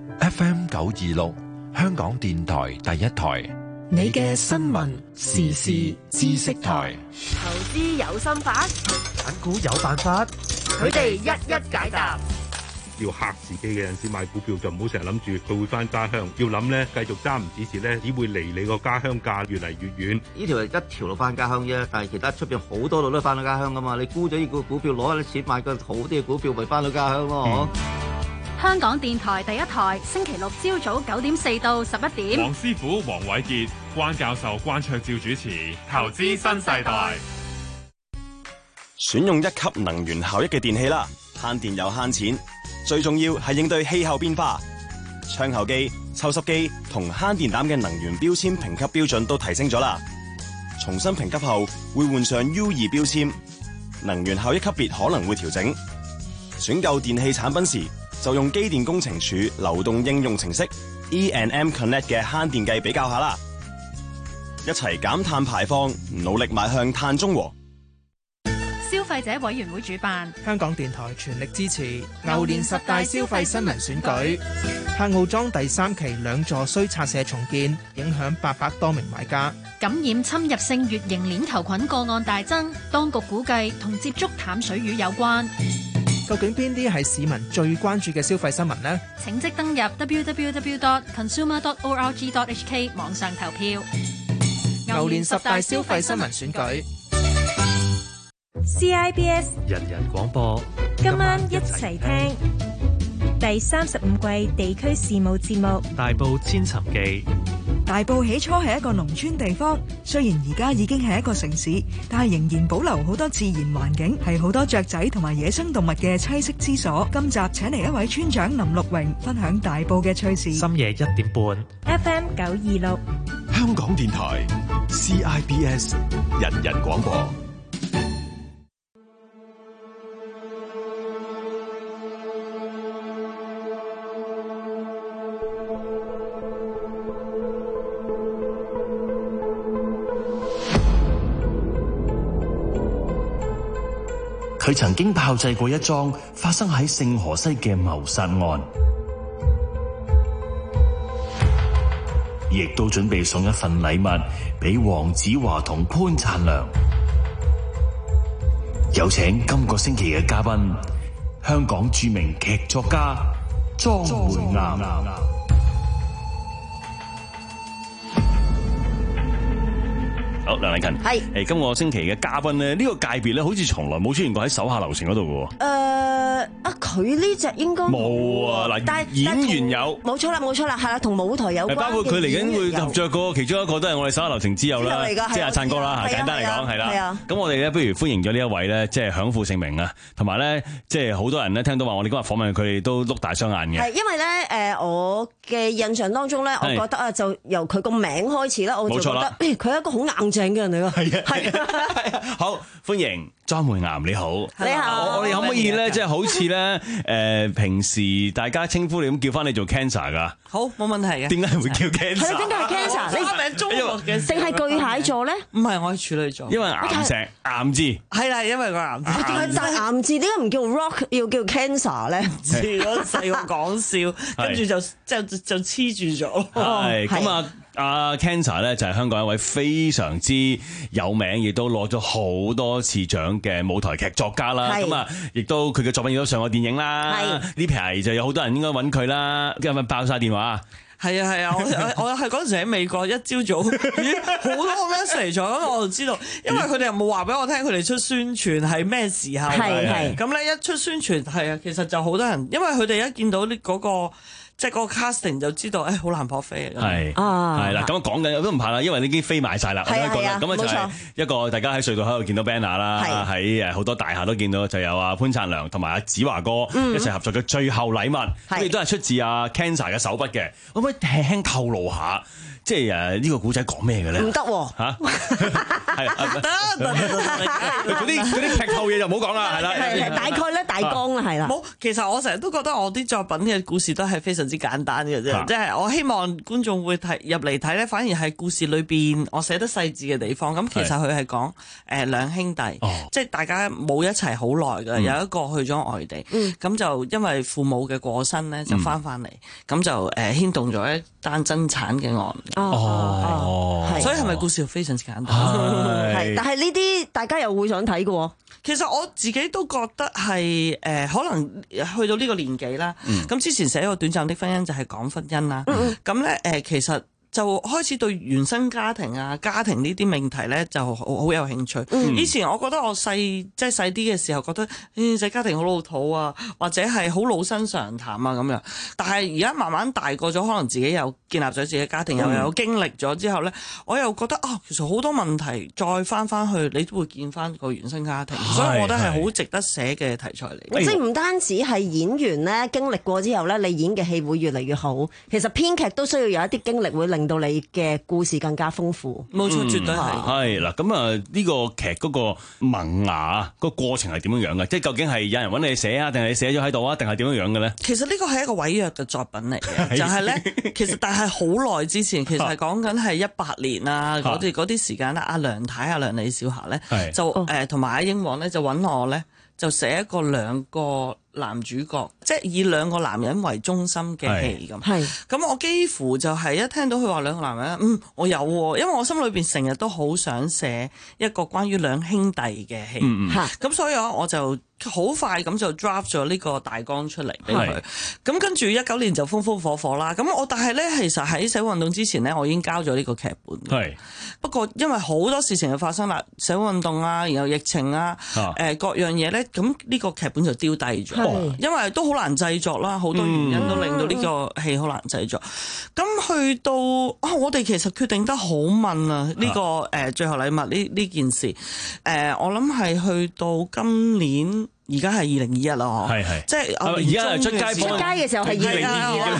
F M 九二六。香港電台第一台， 你嘅新聞時事知識台。 投資有心法， 揀股有辦法， 佢哋一一解答。 要嚇自己嘅人士買股票就唔好成日諗住佢會翻家鄉，要諗咧繼續揸唔止蝕咧，只會離你個家鄉價越嚟越遠。 呢條係一條路翻家鄉啫，但係其他出邊好多路都翻到家鄉噶嘛。你沽咗呢個股票，攞啲錢買個好啲嘅股票，咪翻到家鄉咯。 嗯香港電台第一台，星期六朝早九點四到十一點。 黃師傅、黃偉傑、關教授、關卓照主持《投資新世代》。 選用一級能源效益嘅電器啦，慳電又慳錢。最重要係應對氣候變化。窗口機、抽濕機同慳電膽嘅能源標籤評級標準都提升咗啦。重新評級後會換上 U 二標籤，能源效益級別可能會調整。選購電器產品時，就用機電工程署流動應用程式 E and M Connect 嘅慳電計比較下啦，一齊減碳排放，努力邁向碳中和。 消費者委員會主辦， 香港電台全力支持牛年十大消費新聞選舉。柏傲莊第三期兩座需拆卸重建，影響八百多名買家。 感染侵入性乙型鏈球菌個案大增，當局估計同接觸淡水魚有關。 究竟邊啲係市民最關注嘅消費新聞呢？ 請即登入 w w w dot consumer dot org dot h k 網上投票。 牛年十大消費新聞選舉。 C I B S 人人廣播， 今晚一齊聽第三十五季地區事務節目《 大埔千尋記》。 大埔起初係一個農村地方，雖然而家已經係一個城市，但係仍然保留好多自然環境，係好多雀仔同埋野生動物嘅棲息之所。今集請嚟一位村長林陸榮分享大埔嘅趣事。 深夜一點半 F M 九二六， 香港電台 C I B S 人人廣播。 佢曾經炮製過一樁發生喺聖荷西嘅謀殺案，亦都準備送一份禮物俾黃子華同潘燦良。有請今個星期嘅嘉賓，香港著名劇作家莊梅岩。 好，梁麗勤係誒，今個星期嘅嘉賓咧，呢、這個界別咧，好似從來冇出現過喺手下留情嗰度嘅。誒、 呃、啊，佢呢隻應該冇啊！嗱，但係演員有， 冇錯啦，冇錯啦，係啦，同舞台有關。 包括佢嚟緊會合作個其中一個都係我哋手下留情之友啦，即係阿燦哥啦。簡單嚟講係啦。咁我哋咧，不如歡迎咗呢一位咧，即係享負盛名啊，同埋咧，即係好多人咧聽到話我哋今日訪問佢哋都碌大雙眼嘅。係因為咧，誒、呃，我嘅印象當中咧，我覺得啊，就由佢個名開始啦，我就覺得佢係一個好硬淨嘅人嚟㗎。係啊，係啊， 好歡迎莊梅岩，你好， 你好， 我我哋可唔可以咧，即係好似咧，誒，平時大家稱呼你咁叫翻你做 cancer 噶？ 好，冇問題嘅。 點解會叫 cancer？ 係點解係 cancer？你花名中國嘅，定係巨蟹座咧？ 唔係，我係處女座。 因為岩石岩字係啦，因為個岩字。 但係岩字點解唔叫 rock 要叫 cancer 咧？ 唔知嗰細個講笑，跟住就就就黐住咗。 係咁啊！阿 Cancer 咧就係香港一位非常之有名，亦都攞咗好多次獎嘅舞台劇作家啦。咁啊，亦都佢嘅作品亦都上過電影啦。呢排就有好多人應該揾佢啦，今日爆晒電話。 係啊係啊，我我係嗰陣時喺美國，一朝早咦好多個 message 咗，咁我就知道，因為佢哋又冇話俾我聽，佢哋出宣傳係咩時候。係係。咁咧一出宣傳係啊，其實就好多人，因為佢哋一見到呢嗰個。即係嗰個 casting 就知道，誒、哎、好難撲飛啊！係係啦，咁講緊都唔怕啦，因為你已經飛埋晒啦。係啊係啊，咁啊就係一個大家喺隧道喺度見到 banner 啦，喺誒好多大廈都見到，就有阿潘燦良同埋阿子華哥一齊合作嘅最後禮物，咁亦都係出自阿 Cancer 嘅手筆嘅。可唔可以輕輕透露下？即係誒呢個古仔講咩嘅咧？ 唔得喎嚇，係得得嗰啲嗰啲劇透嘢就唔好講啦，係啦。 大概咧大綱啦，係啦。 冇，其實我成日都覺得我啲作品嘅故事都係非常之簡單嘅啫，即係我希望觀眾會睇入嚟睇咧，反而係故事裏邊我寫得細緻嘅地方。咁其實佢係講誒兩兄弟，即係大家冇一齊好耐嘅，有一個去咗外地，咁就因為父母嘅過身咧，就翻返嚟，咁就誒牽動咗一單爭產嘅案。 哦，係， 所以係咪故事非常之簡單？ 係，但係呢啲大家又會想睇嘅喎。 其實我自己都覺得係誒、呃，可能去到呢個年紀啦。咁、嗯、之前寫個短暫的婚姻就係講婚姻啦。咁咧誒，其實。就開始對原生家庭啊、家庭呢啲命題咧就好好有興趣。嗯、以前我覺得我細即係細啲嘅時候覺得，誒細家庭好老土啊，或者係好老生常談啊咁樣。但係而家慢慢大個咗，可能自己又建立咗自己嘅家庭，嗯、又有經歷咗之後咧，我又覺得啊、哦，其實好多問題再翻翻去，你都會見翻個原生家庭，所以我覺得係好值得寫嘅題材嚟。 即係唔單止係演員咧經歷過之後咧，你演嘅戲會越嚟越好。其實編劇都需要有一啲經歷會令。令到你嘅故事更加豐富， 冇錯，絕對係。 係嗱，咁啊呢個劇嗰個萌芽個過程係點樣樣嘅？即係究竟係有人揾你寫啊，定係你寫咗喺度啊，定係點樣樣嘅咧？ 其實呢個係一個委約嘅作品嚟嘅，就係咧，其實但係好耐之前，其實係講緊係一八年啊嗰啲嗰啲時間咧，阿梁太、阿梁李小霞咧，就誒同埋阿英皇咧就揾我咧，就寫一個兩個男主角，即係以兩個男人為中心嘅戲咁。係，咁我幾乎就係一聽到佢話兩個男人，嗯，我有喎，因為我心裏邊成日都好想寫一個關於兩兄弟嘅戲。嗯嗯。咁所以我我就好快咁就 draft 咗呢個大綱出嚟俾佢。咁跟住一九年就風風火火啦。咁我但係咧，其實喺社會運動之前咧，我已經交咗呢個劇本。係。不過因為好多事情就發生啦，社會運動啊，然後疫情啊，誒、啊呃、各樣嘢咧，咁呢個劇本就丟低咗。因為都好難製作啦，好多原因都令到呢個戲好難製作。咁、嗯、去到啊，我哋其實決定得好問啊，呢、這個誒、呃、最後禮物呢呢件事。誒、呃，我諗係去到今年。而家係二零二一啦，係係，即係而家係出街出街嘅時候係二零二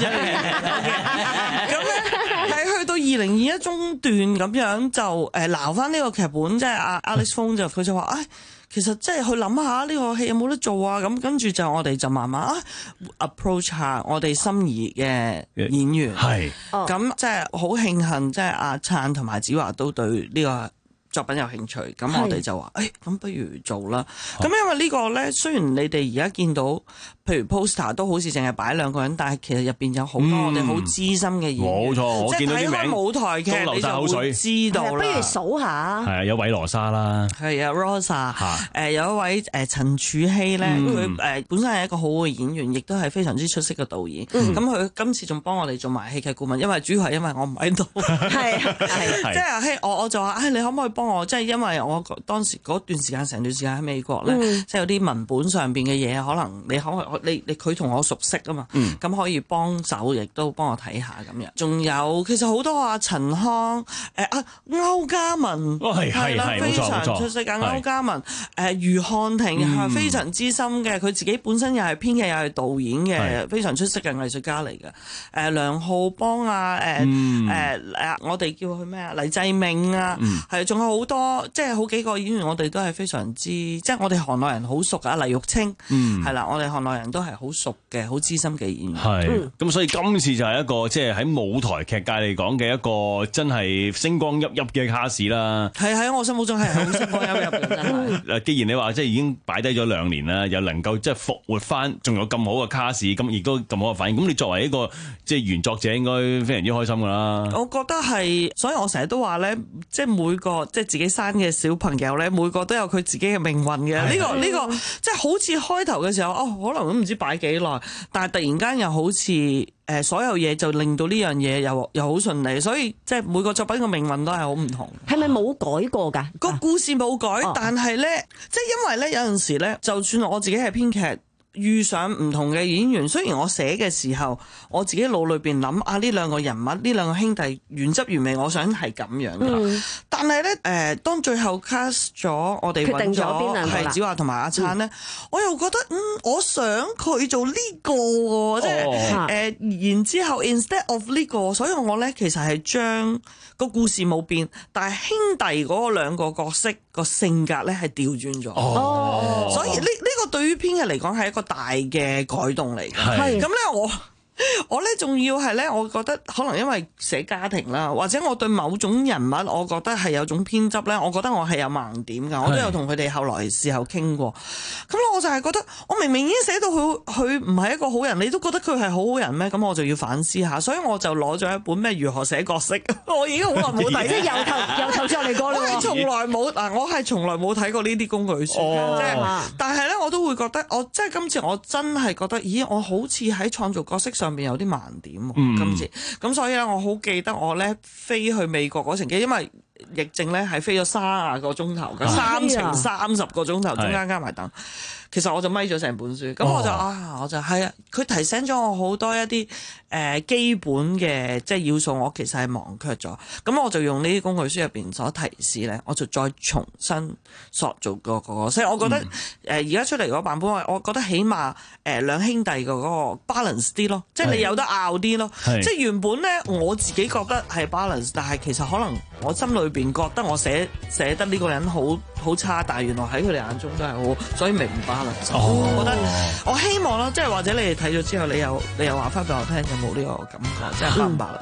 二。咁咧係去到二零二一中段咁樣就誒撈翻呢個劇本，即係阿 Alex Fong 就佢就話，唉，其實即係去諗下呢個戲有冇得做啊？咁跟住就我哋就慢慢啊 approach 下我哋心儀嘅演員，係咁即係好慶幸，即係阿燦同埋子華都對呢個作品有興趣，咁我哋就話，誒，咁不如做啦。咁因為呢個咧，雖然你哋而家見到，譬如 poster 都好似淨係擺兩個人，但係其實入邊有好多我哋好資深嘅演員。冇錯，我見到啲名。即係睇開舞台劇你就會知道啦。不如數下。係啊，有韋羅莎啦。係啊 ，Rosa。誒，有一位誒陳柱希咧，佢誒本身係一個好嘅演員，亦都係非常之出色嘅導演。咁佢今次仲幫我哋做埋戲劇顧問，因為主要係因為我唔喺度。係係。即係阿希，我我就話，誒，你可唔可以幫我？即係因為我當時嗰段時間成段時間喺美國咧，嗯、即係有啲文本上邊嘅嘢，可能你可你你佢同我熟悉啊嘛，咁、嗯、可以幫手，亦都幫我睇下咁樣。仲有其實好多啊，陳康誒啊歐嘉文，係啦、哦，非常出色嘅歐嘉文，誒余漢庭係、嗯、非常資深嘅，佢自己本身又係編劇又係導演嘅，非常出色嘅藝術家嚟嘅。誒、呃、梁浩邦啊，誒誒誒我哋叫佢咩啊？黎濟銘啊，係仲、嗯、有好多。即係好幾個演員，我哋都係非常之，即係我哋行內人好熟噶。黎玉清，嗯，係啦，我哋行內人都係好熟嘅，好資深嘅演員。係，咁、嗯、所以今次就係一個即係喺舞台劇界嚟講嘅一個真係星光熠熠嘅卡士啦。係喺我心目中係好星光熠熠嘅真係。誒，既然你話即係已經擺低咗兩年啦，又能夠即係復活翻，仲有咁好嘅卡士，咁亦都咁好嘅反應，咁你作為一個即係原作者，應該非常之開心噶啦。我覺得係，所以我成日都話咧，即係每個即係自己生嘅小朋友咧，每個都有佢自己嘅命運嘅。呢、呢個呢、呢個即係好似開頭嘅時候，哦，可能都唔知擺幾耐，但係突然間又好似誒、呃、所有嘢就令到呢樣嘢又又好順利，所以即係每個作品嘅命運都係好唔同。係咪冇改過㗎？個故事冇改，啊、但係咧，即係因為咧有陣時咧，就算我自己係編劇。遇上唔同嘅演員，雖然我寫嘅時候，我自己腦裏邊諗啊，呢兩個人物，呢兩個兄弟原汁原味，我想係咁樣嘅。嗯、但係咧，誒、呃，當最後 cast 咗，我哋揾咗係子華同埋阿燦咧，嗯、我又覺得嗯，我想佢做呢、呢個，即係誒，然之後 instead of 呢、呢個，所以我咧其實係將個故事冇變，但係兄弟嗰兩個角色個性格咧係調轉咗。哦，所以呢呢、呢個對於編劇嚟講係一個大嘅改動嚟嘅，咁咧我我咧仲要係咧，我覺得可能因為寫家庭啦，或者我對某種人物，我覺得係有種偏執咧，我覺得我係有盲點㗎，我都有同佢哋後來事後傾過。咁我就係覺得，我明明已經寫到佢佢唔係一個好人，你都覺得佢係好好人咩？咁我就要反思下，所以我就攞咗一本咩如何寫角色，我已經好耐冇睇，即係由頭由頭再嚟過啦。我係從來冇嗱，我係從來冇睇過呢啲工具書，哦、即係，但係咧我都會覺得，我即係今次我真係覺得，咦，我好似喺創造角色上邊有啲盲點喎，嗯、今次，咁所以咧，我好記得我咧飛去美國嗰程機，因為疫症咧係飛咗三十個鐘頭嘅，三程三十個鐘頭，中間加埋等。其實我就咪咗成本書，咁我就、哦、啊，我就係啊，佢提醒咗我好多一啲誒、呃、基本嘅即係要素，我其實係忘卻咗。咁我就用呢啲工具書入邊所提示咧，我就再重新塑造個個。所以我覺得誒而家出嚟嗰個版本，我覺得起碼誒兩兄弟嘅嗰個 balance 啲咯，即係你有得拗啲咯。即係原本咧我自己覺得係 balance， 但係其實可能我心裏邊覺得我寫寫得呢個人好好差，但係原來喺佢哋眼中都係好，所以明白。哦、我覺得我希望啦，即係或者你哋睇咗之後，你又你又話翻俾我聽，有冇呢個感覺？即係明白啦。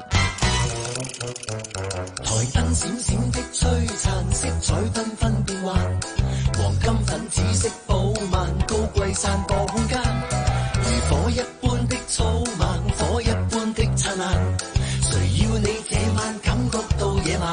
台燈閃閃的璀璨，色彩繽紛變幻，黃金粉紫色布幔，高貴散播空間，如火一般的草蜢，火一般的燦爛，誰要你這晚感覺到野蠻？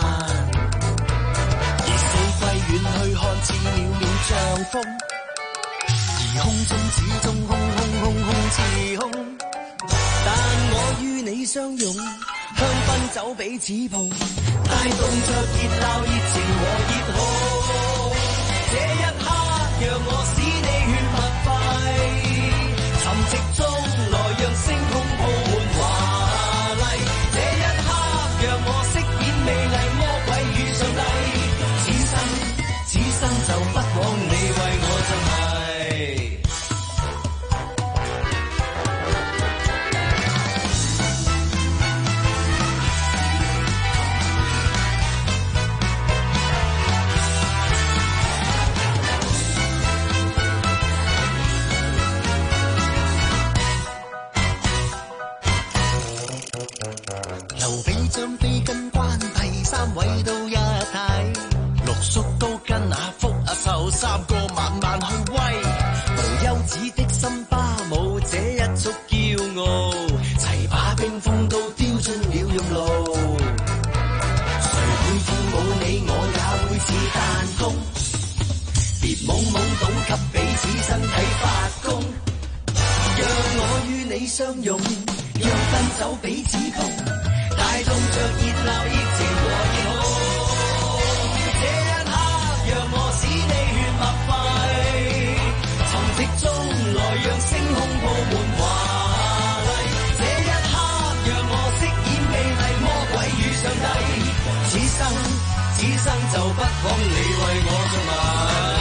而四季遠去看似渺渺像風。 空中始終空空空空似空，但我與你相擁，香檳酒彼此碰，帶動着熱鬧熱情和熱紅。這一刻讓我使你血脈沸，沉寂中來讓星空鋪滿華麗。這一刻讓我飾演美麗魔鬼與上帝，此生此生就不枉你為我盡係。劉備將飛跟關第三位都一體，六叔都跟阿福阿壽三個慢慢去威，無休止的森巴舞這一族驕傲，齊把冰封都丟盡了用路。誰會跳舞你我也會似彈弓，別懵懵懂給彼此身體發功，讓我與你相擁，讓奔走彼此碰，帶動着熱鬧熱情和熱紅。這一刻讓我使你血脈沸，沉寂中來讓星空鋪滿華麗。這一刻讓我飾演美麗魔鬼與上帝，此生此生就不枉你為我着迷。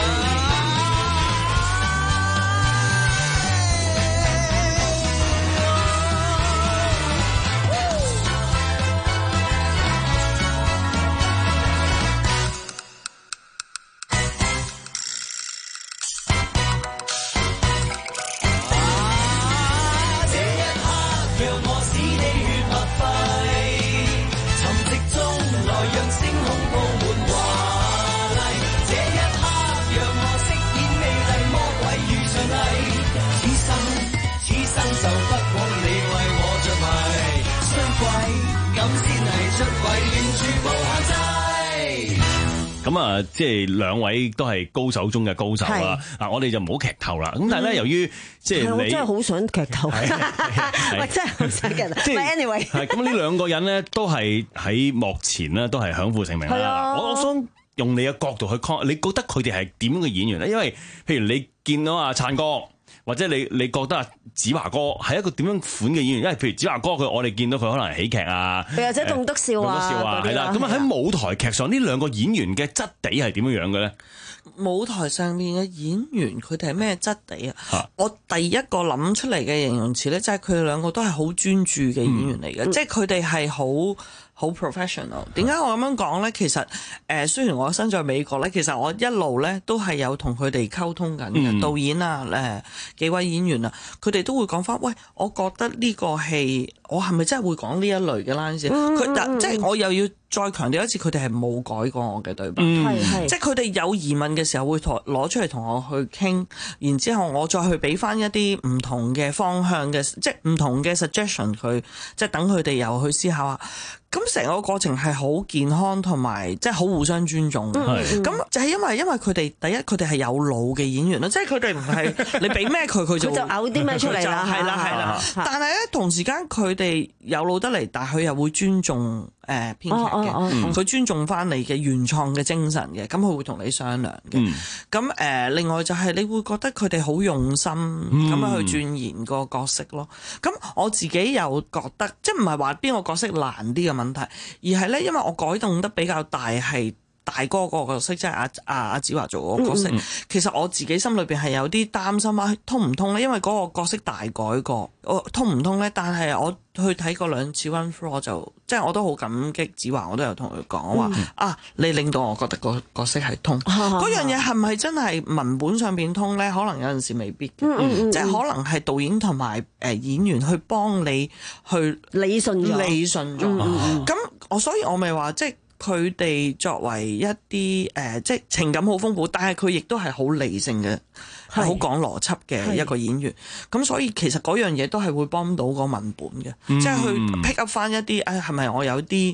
咁啊，即係兩位都係高手中嘅高手啦。嗱，我哋就唔好劇透啦。咁但係咧，由於即係你， 我真係好想劇透，我真係好想劇透。即係 anyway， 係咁呢兩個人咧，都係喺幕前咧，都係享負盛名啦。我我想用你嘅角度去 con， 你覺得佢哋係點嘅演員咧？因為譬如你見到阿燦哥。或者你你覺得阿子華哥係一個點樣款嘅演員？因為譬如子華哥佢，我哋見到佢可能係喜劇啊， 或者棟篤笑啊， 係啦。咁啊喺舞台劇上呢兩個演員嘅質地係點樣樣嘅咧？ 舞台上面嘅演員佢哋係咩質地啊？啊我第一個諗出嚟嘅形容詞咧，就係佢哋兩個都係好專注嘅演員嚟嘅，嗯、即係佢哋係好好 professional。點解我咁樣講咧？其實誒、呃，雖然我身在美國咧，其實我一路咧都係有同佢哋溝通緊嘅、嗯、導演啊，誒幾位演員啊，佢哋都會講翻，喂，我覺得呢個戲我係咪真係會講呢一類嘅啦？先佢嗱，即係我又要再強調一次，佢哋係冇改過我嘅對白，係係、嗯，即係佢哋有疑問嘅時候會攞出嚟同我去傾，然之後我再去俾翻一啲唔同嘅方向嘅，即係唔同嘅 suggestion 佢，即係等佢哋又去思考下。咁成個過程係好健康同埋即係好互相尊重嘅。咁、嗯、就係因為因為佢哋第一佢哋係有腦嘅演員咯，即係佢哋唔係你俾咩佢佢就佢就嘔啲咩出嚟啦，係啦係啦。但係咧同時間佢哋有腦得嚟，但係佢又會尊重誒編劇嘅，佢、哦哦哦、尊重翻你嘅原創嘅精神嘅，咁佢會同你商量嘅。咁誒、嗯呃、另外就係你會覺得佢哋好用心咁樣、嗯、去鑽研個角色咯。咁我自己又覺得即係唔係話邊個角色難啲嘅問題，而係咧因為我改動得比較大係。大哥個角色即係阿阿阿子華做個角色，嗯嗯、其實我自己心裏邊係有啲擔心啊，通唔通咧？因為嗰個角色大改過，我通唔通咧？但係我去睇過兩次 One Floor 就，即係我都好感激子華，我都有同佢講話啊，你令到我覺得個角色係通。嗰、嗯、樣嘢係咪真係文本上邊通咧？可能有陣時未必嘅，嗯嗯、即係可能係導演同埋誒演員去幫你去理順咗， 理順咗。咁我所以我咪話即係。佢哋作為一啲誒、呃，即係情感好豐富，但係佢亦都係好理性嘅，係好講邏輯嘅一個演員。咁所以其實嗰樣嘢都係會幫到個文本嘅，嗯、即係去 pick up 翻一啲誒，係、哎、咪我有啲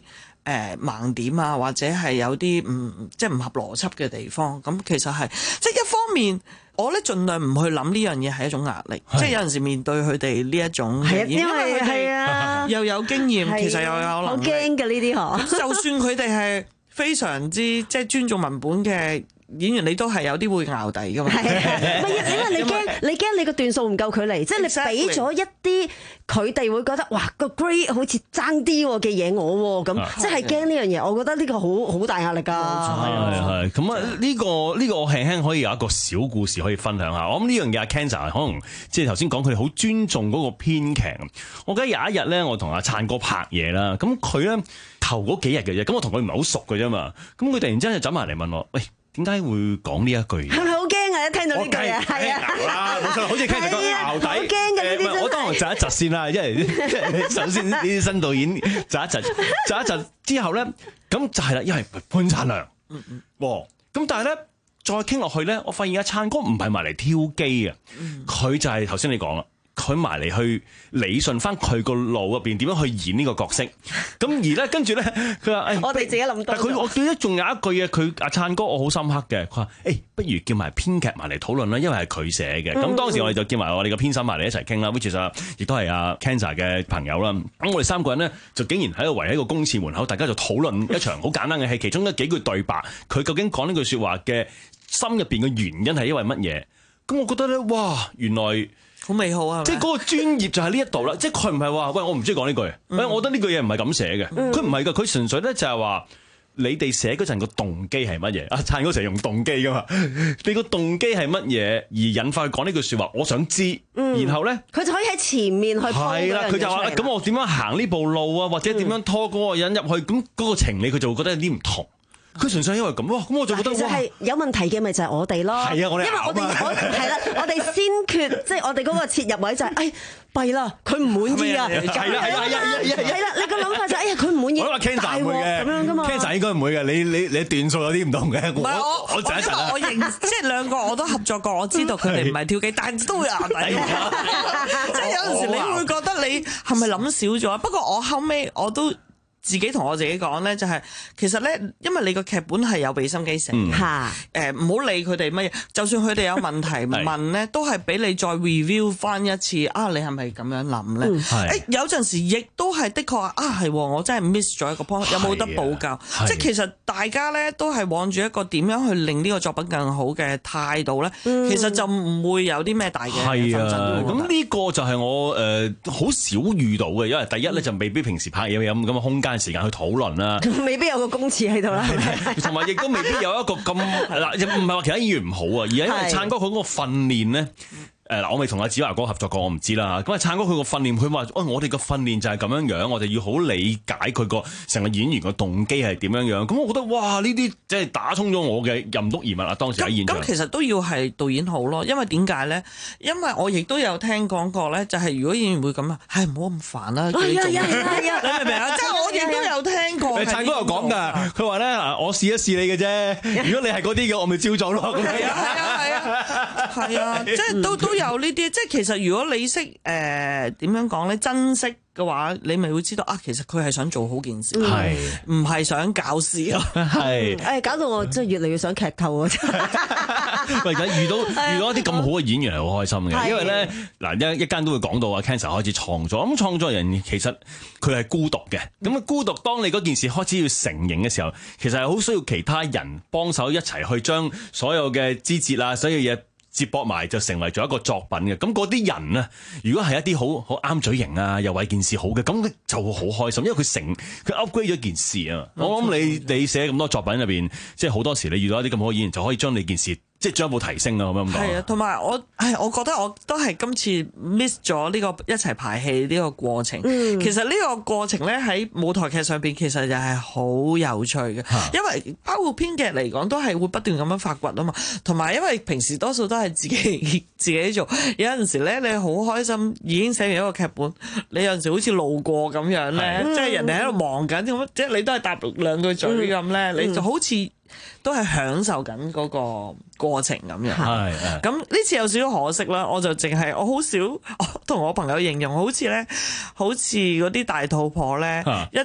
誒盲點啊，或者係有啲唔即係唔合邏輯嘅地方。咁其實係即係一方面。我咧盡量唔去諗呢樣嘢係一種壓力，即係有陣時面對佢哋呢一種， 係啊，因為係啊， 又有經驗，其實又有能力， 好驚嘅呢啲嗬。 就算佢哋係非常之即係尊重文本嘅演員，你都係有啲會淆底噶嘛。 係啊，唔係因為你驚你驚你個段數唔夠佢嚟，即係你俾咗一啲佢哋會覺得哇個 grade 好似爭啲嘅嘢我咁，即係驚呢樣嘢。我覺得呢個好好大壓力㗎。 係係咁啊！呢個呢個我輕輕可以有一個小故事可以分享下。我諗呢樣嘢阿 Cancer 可能即係頭先講佢哋好尊重嗰個編劇。我記得有一日咧，我同阿燦哥拍嘢啦，咁佢咧頭嗰幾日嘅啫，咁我同佢唔係好熟嘅啫嘛，咁佢突然之間就走埋嚟問我，喂，點解會講呢一句嘢？ 係咪好驚啊？一聽到呢句啊，係啊， 冇錯，好似 Cancer 講淆底。 好驚嘅呢啲真係。 我當堂窒一窒先啦，因為首先呢啲新導演窒一窒，窒一窒之後咧，咁就係啦，因為潘燦良，喎，咁但係咧再傾落去咧，我發現阿燦哥唔係埋嚟挑機啊，佢就係頭先你講啦。佢埋嚟去理順翻佢個腦入邊點樣去演呢個角色，咁而咧跟住咧佢話：誒， 我哋自己諗到。 但佢我記得仲有一句嘢，佢阿燦哥我好深刻嘅，佢話：誒，不如叫埋編劇埋嚟討論啦，因為係佢寫嘅。咁、嗯、當時我哋就叫埋我哋個編審埋嚟一齊傾啦。which 其實亦都係阿 Cancer 嘅朋友啦。咁我哋三個人咧就竟然喺度圍喺個公廁門口，大家就討論一場好簡單嘅戲，其中一幾句對白，佢究竟講呢句説話嘅心入邊嘅原因係因為乜嘢？咁我覺得咧，哇，原來〜 好美好啊！ 即係嗰個專業就喺呢一度啦，即係佢唔係話喂，我唔中意講呢句，喂、嗯，我覺得呢句嘢唔係咁寫嘅，佢唔係噶，佢純粹咧就係話你哋寫嗰陣個動機係乜嘢？阿燦嗰時用動機噶嘛，你個動機係乜嘢而引發佢講呢句説話？我想知，嗯、然後咧佢就可以喺前面去係啦，佢就話咁我點樣行呢步路啊，或者點樣拖嗰個人入去？咁嗰個情理佢就會覺得有啲唔同。佢純粹因為咁喎，咁我就覺得其實係有問題嘅，咪就係我哋咯。 係啊，我哋因為我哋我係啦，我哋先決，即係我哋嗰個切入位就係，哎，弊啦，佢唔滿意啊。係啦，係啦，係啦，係啦，你個諗法就係，哎呀，佢唔滿意。 我話 Cancer 唔會嘅， 咁樣噶嘛。 Cancer 應該唔會嘅，你你你段數有啲唔同嘅。 唔係我我陣一陣我認即係兩個我都合作過，我知道佢哋唔係跳機，但係都會淆底。即係有陣時你會覺得你係咪諗少咗？不過我後尾我都。自己同我自己講咧，就係、是、其實咧，因為你個劇本係有俾心機寫嘅，誒唔好理佢哋乜嘢，就算佢哋有問題問咧，都係俾你再 review 翻一次啊！你係咪咁樣諗咧？誒、欸、有陣時亦都係的確啊，係我真係 miss 咗一個 point，有冇得補救？即係其實大家咧都係往住一個點樣去令呢個作品更好嘅態度咧，嗯、其實就唔會有啲咩大嘅紛爭。 咁呢個就係我誒好、呃、少遇到嘅，因為第一咧就未必平時拍嘢有咁嘅空間。時間去討論啦， 未必有個公廁喺度啦， 同埋亦都未必有一個咁嗱，唔係話其他演員唔好啊，而係因為燦哥佢嗰個訓練咧。誒嗱，我未同阿子華哥合作過，我唔知啦。咁啊，燦哥佢個訓練，佢話：哦，我哋個訓練就係咁樣樣，我哋要好理解佢個成個演員個動機係點樣樣。咁我覺得哇，呢啲即係打通咗我嘅任督二脈啊！當時喺現場。 咁其實都要係導演好咯，因為點解咧？因為我亦都有聽講過咧，就係如果演員會咁啊，係唔好咁煩啦。係啊係啊係啊！你明唔明啊？即係我亦都有聽過。 燦哥又講㗎，佢話咧我試一試你嘅啫。如果你係嗰啲嘅，我咪照做咯。 係啊係啊係啊！係啊，即係都都有呢啲，即係其實如果你識誒點樣講咧，珍惜嘅話，你咪會知道啊，其實佢係想做好件事，係唔係想搞事咯？ 係誒，搞到我真係越嚟越想劇透啊！ 喂，遇到遇到一啲咁好嘅演員係好開心嘅，因為咧嗱一一間都會講到啊 Cancer 開始創作，咁創作人其實佢係孤獨嘅，咁啊孤獨，當你嗰件事開始要成型嘅時候，其實係好需要其他人幫手一齊去將所有嘅枝節啊，所有嘢接駁埋就成為咗一個作品嘅，咁嗰啲人啊，如果係一啲好好啱嘴型啊，又為件事好嘅，咁就會好開心，因為佢成佢 upgrade 咗件事啊。嗯、我諗你你寫咁多作品入邊，即係好多時你遇到一啲咁好嘅演員，就可以將你件事。即係進一步提升啊！咁樣講。 係啊，同埋我係我覺得我都係今次 miss 咗呢個一齊排戲呢個過程。嗯、其實呢個過程咧喺舞台劇上邊其實就係好有趣嘅，啊、因為包括編劇嚟講都係會不斷咁樣發掘啊嘛。同埋因為平時多數都係自己自己做，有陣時咧你好開心已經寫完一個劇本，你有陣時好似路過咁樣咧，即係、嗯、人哋喺度忙緊，咁即係你都係搭兩句嘴咁咧，嗯、你就好似。都係享受緊嗰個過程咁樣，係咁呢次有少少可惜啦。我就淨係我好少，我同我朋友形容好似咧，好似嗰啲大肚婆咧，啊、一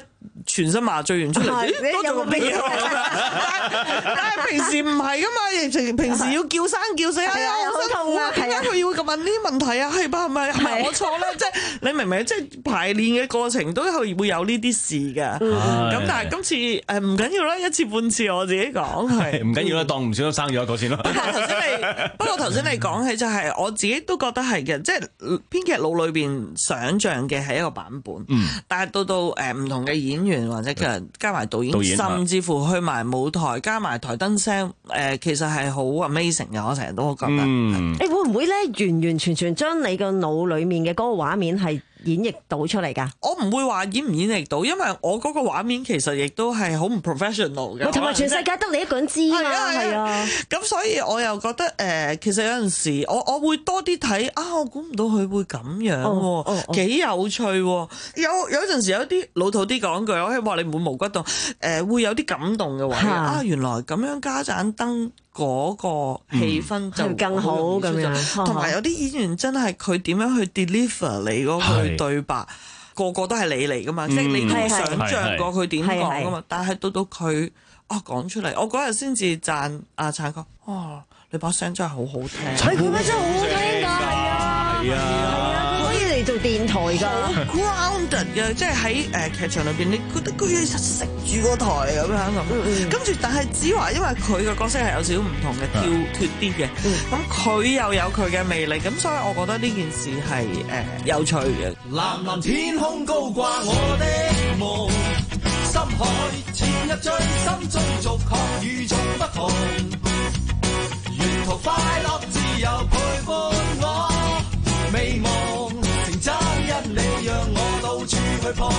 全身麻醉完出嚟，多咗個 B 啊！但係平時唔係噶嘛，平平時要叫生叫死，哎呀好痛啊！點解佢要問呢啲問題啊？係吧？係咪係咪我錯咧？即係你明唔明？即係排練嘅過程都係會有呢啲事㗎。咁但係今次誒唔緊要啦，一次半次我自己講係唔緊要啦，當唔少都生咗一個先啦。 頭先你不過頭先你講起就係我自己都覺得係嘅，即係編劇腦裏邊想像嘅係一個版本，嗯、但係到到誒唔同嘅演員或者嘅加埋導演，導演甚至乎去埋舞台加埋台燈聲，誒、呃、其實係好 amazing 嘅，我成日都覺得。 嗯、你會唔會咧完完全全將你個腦裡面嘅嗰個畫面係演繹到出嚟㗎？ 我唔會話演唔演繹到，因為我嗰個畫面其實亦都係好唔 professional 嘅。 同埋全世界得你一個人知嘛，係啊。 咁所以我又覺得誒、呃，其實有陣時我我會多啲睇啊，我估唔到佢會咁樣喎，幾、哦哦哦、有趣喎。有有陣時有啲老土啲講句，我係話你唔會毛骨動，誒、呃、會有啲感動嘅位啊，啊，原來咁樣加盞燈。嗰個氣氛就更好咁樣， 同埋有啲演員真係佢點樣去 deliver 你嗰句對白，個個都係你嚟噶嘛，即係你冇想像過佢點講噶嘛，但係到到佢啊講出嚟，我嗰日先至讚阿燦哥，哇！你把聲真係好好聽， 係佢把聲好好聽㗎，係啊，係啊，可以嚟做電台㗎 ，grounded 嘅，即係喺誒劇場裏邊，你覺得佢要食住個台咁樣咁，跟住但係子華因為佢嘅角色係有少少唔同嘅，跳脱啲嘅，咁佢又有佢嘅魅力，咁所以我覺得呢件事係誒有趣嘅。 藍藍天空高掛我的夢，深海潛入最心中逐確與眾不同。沿途快樂自由陪伴我，美夢成真因你讓我到處去碰。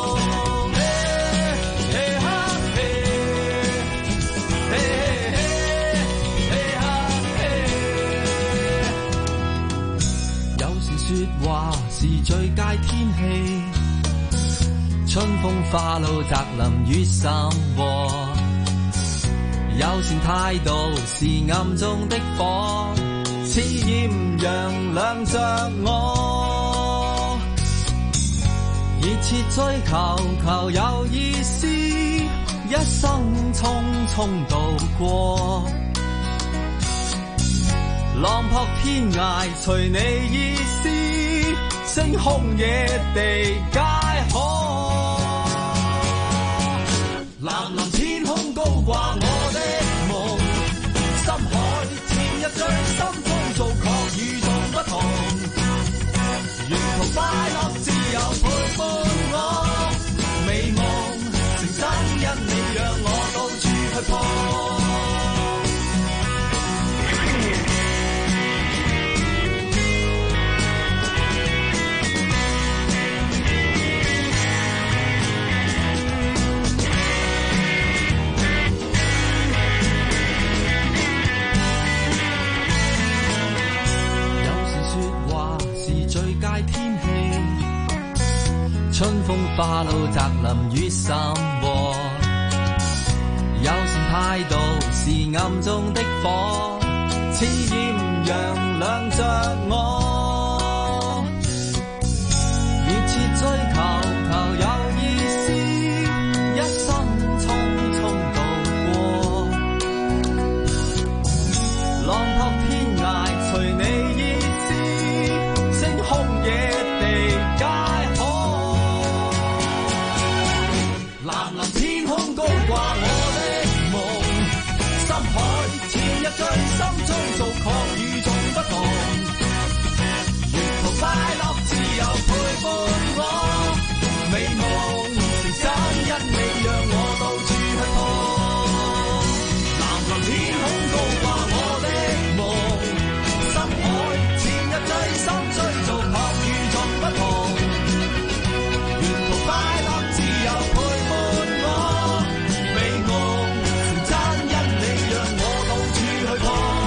嘿哈嘿，嘿嘿嘿哈嘿。有時說話是最佳天氣，春風化露澤林雨傘和。友善態度是暗中的火，似豔陽亮着我。熱切追求求有意思，一生匆匆度過。浪撲天涯隨你意思，星空野地皆可。藍藍天空高掛我。最心中做確與眾不同，沿途快樂自由陪伴我，美夢成真因你讓我到處去碰。天氣，春風化露澤林雨傘和，友善態度是暗中的火，似豔陽亮着我。熱切追求求有意思，一生匆匆度過。浪撲天涯隨你意思，星空野地皆可。藍藍天空高掛我的夢，深海潛入最心中做確與眾不同。沿途快樂自由陪伴我，美夢成真因你讓我到處去碰。藍藍天空高掛我的夢，深海潛入最深追做確與眾不同。沿途快樂自由陪伴我，美夢成真因你讓我到處去碰。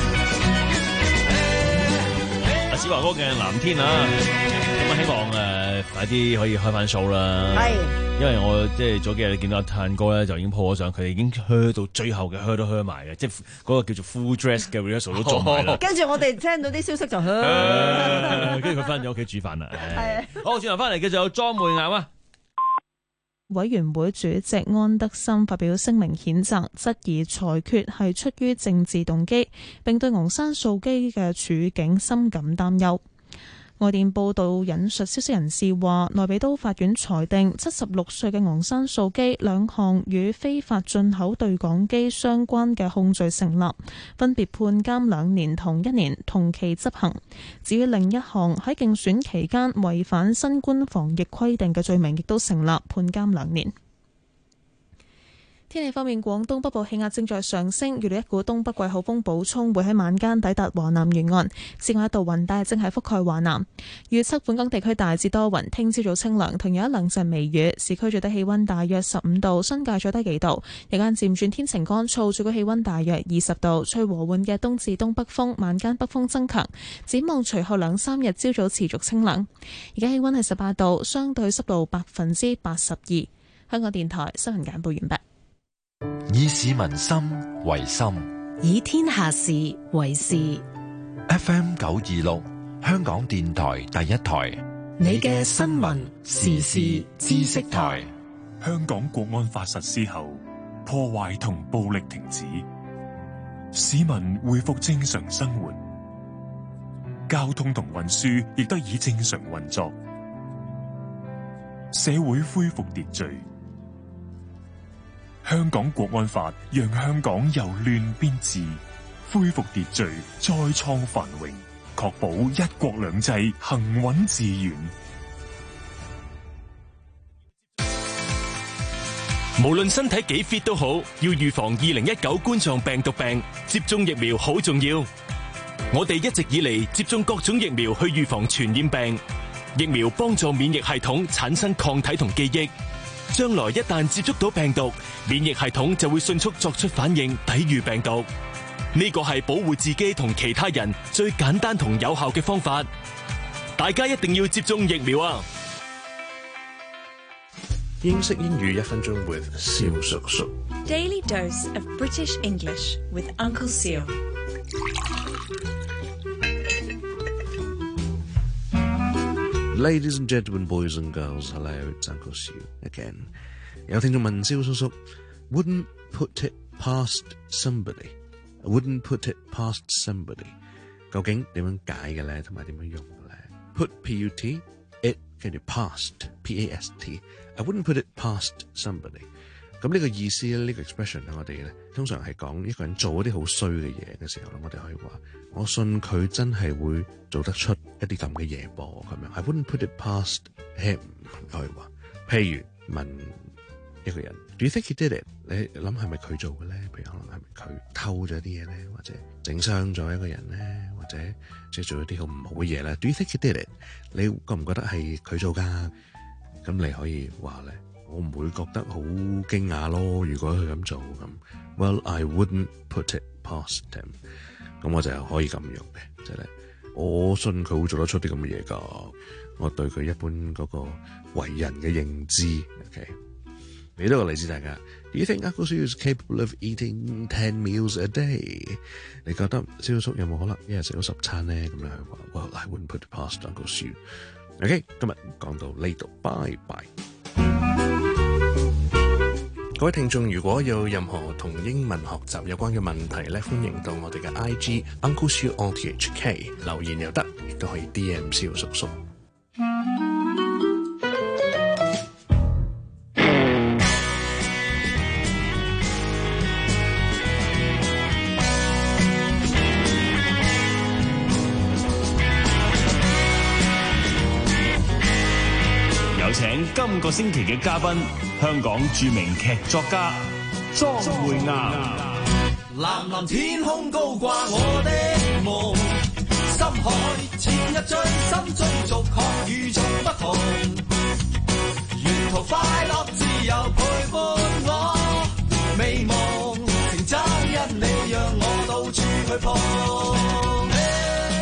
阿子華哥嘅藍天啊，咁啊希望誒啊，快啲可以開翻 show 啦。 係， 因為我即係早幾日你見到阿炭哥咧就已經 po 咗上，佢哋已經 hurt 到最後嘅 hurt 都 hurt 埋嘅，即係嗰個叫做 full dress 嘅 rehearsal 都做埋啦。 跟住我哋聽到啲消息就， 跟住佢翻咗屋企煮飯啦。係，好，轉頭翻嚟嘅就有莊梅岩啊。 委員會主席安德森發表聲明譴責，質疑裁決係出於政治動機，並對昂山素基嘅處境深感擔憂。外電報道引述消息人士話，內比都法院裁定七十六歲嘅昂山素基兩項與非法進口對講機相關嘅控罪成立，分別判監兩年同一年，同期執行。至於另一項喺競選期間違反新冠防疫規定嘅罪名，亦都成立，判監兩年。天氣方面，廣東北部氣壓正在上升，預料一股東北季候風補充會喺晚間抵達華南沿岸。此外，一道雲帶正係覆蓋華南。預測本港地區大致多雲，聽朝早清涼，同有一兩陣微雨。市區最低氣溫大約十五度，新界最低幾度。日間漸轉天晴乾燥，最高氣溫大約二十度，吹和緩嘅東至東北風，晚間北風增強。展望隨後兩三日朝早持續清涼。而家氣溫係十八度，相對濕度百分之八十二。香港電台新聞簡報完畢。 以市民心為心， 以天下事為事。 F M 九二六，香港電台第一台， 你嘅新聞時事知識台。 香港國安法實施後，破壞同暴力停止，市民恢復正常生活，交通同運輸亦得以正常運作，社會恢復秩序。香港國安法讓香港由亂變治，恢復秩序，再創繁榮，確保一國兩制行穩致遠。 無論身體幾 fit 都好，要預防二零一九冠狀病毒病，接種疫苗好重要。我哋一直以嚟接種各種疫苗去預防傳染病，疫苗幫助免疫系統產生抗體同記憶。將來一旦接觸到病毒，免疫系統就會迅速作出反應，抵禦病毒。呢個係保護自己同其他人最簡單同有效嘅方法。大家一定要接種疫苗啊！ 英式英語一分鐘 with 蕭叔叔。 Daily dose of British English with Uncle Seal。 Ladies and gentlemen, boys and girls, hello, it's Uncle Sue again. 有聽眾問蕭叔叔 ，Wouldn't put it past somebody. I wouldn't put it past somebody. 究竟點樣解嘅咧，同埋點樣用嘅咧 ？Put P U T it 跟住 past P A S T. I wouldn't put it past somebody. 咁呢個意思咧，呢、呢個 expression 咧，我哋咧通常係講一個人做一啲好衰嘅嘢嘅時候咧，我哋可以話：我信佢真係會做得出一啲咁嘅嘢噃咁樣。I wouldn't put it past him， 可以話。譬如問一個人 ，Do you think he did it？ 你諗係咪佢做嘅咧？譬如可能係咪佢偷咗啲嘢咧，或者整傷咗一個人咧，或者即係做一啲好唔好嘅嘢咧 ？Do you think he did it？ 你覺唔覺得係佢做㗎？咁你可以話咧。我唔會覺得好驚訝咯，如果佢咁做咁。Well, I wouldn't put it past him。咁我就可以咁用嘅，即係咧，我信佢會做得出啲咁嘅嘢㗎。我對佢一般嗰個為人嘅認知 ，OK。俾多個例子大家。Do you think Uncle Sue is capable of eating ten meals a day？ 你覺得蕭叔有冇可能一日食到十餐咧？咁樣去話 ，Well, I wouldn't put it past Uncle Sue。OK， 今日講到呢度，拜拜。各位聽眾，如果有任何同英文學習有關嘅問題咧，歡迎到我哋嘅 I G Uncle Sue R T H K 留言又得，亦都可以 D M 蕭叔叔。 有請今個星期嘅嘉賓，香港著名劇作家莊梅岩。 藍藍天空高掛我的夢，深海潛入最深追逐，確與眾不同。沿途快樂自由陪伴我，美夢成真因你讓我到處去碰。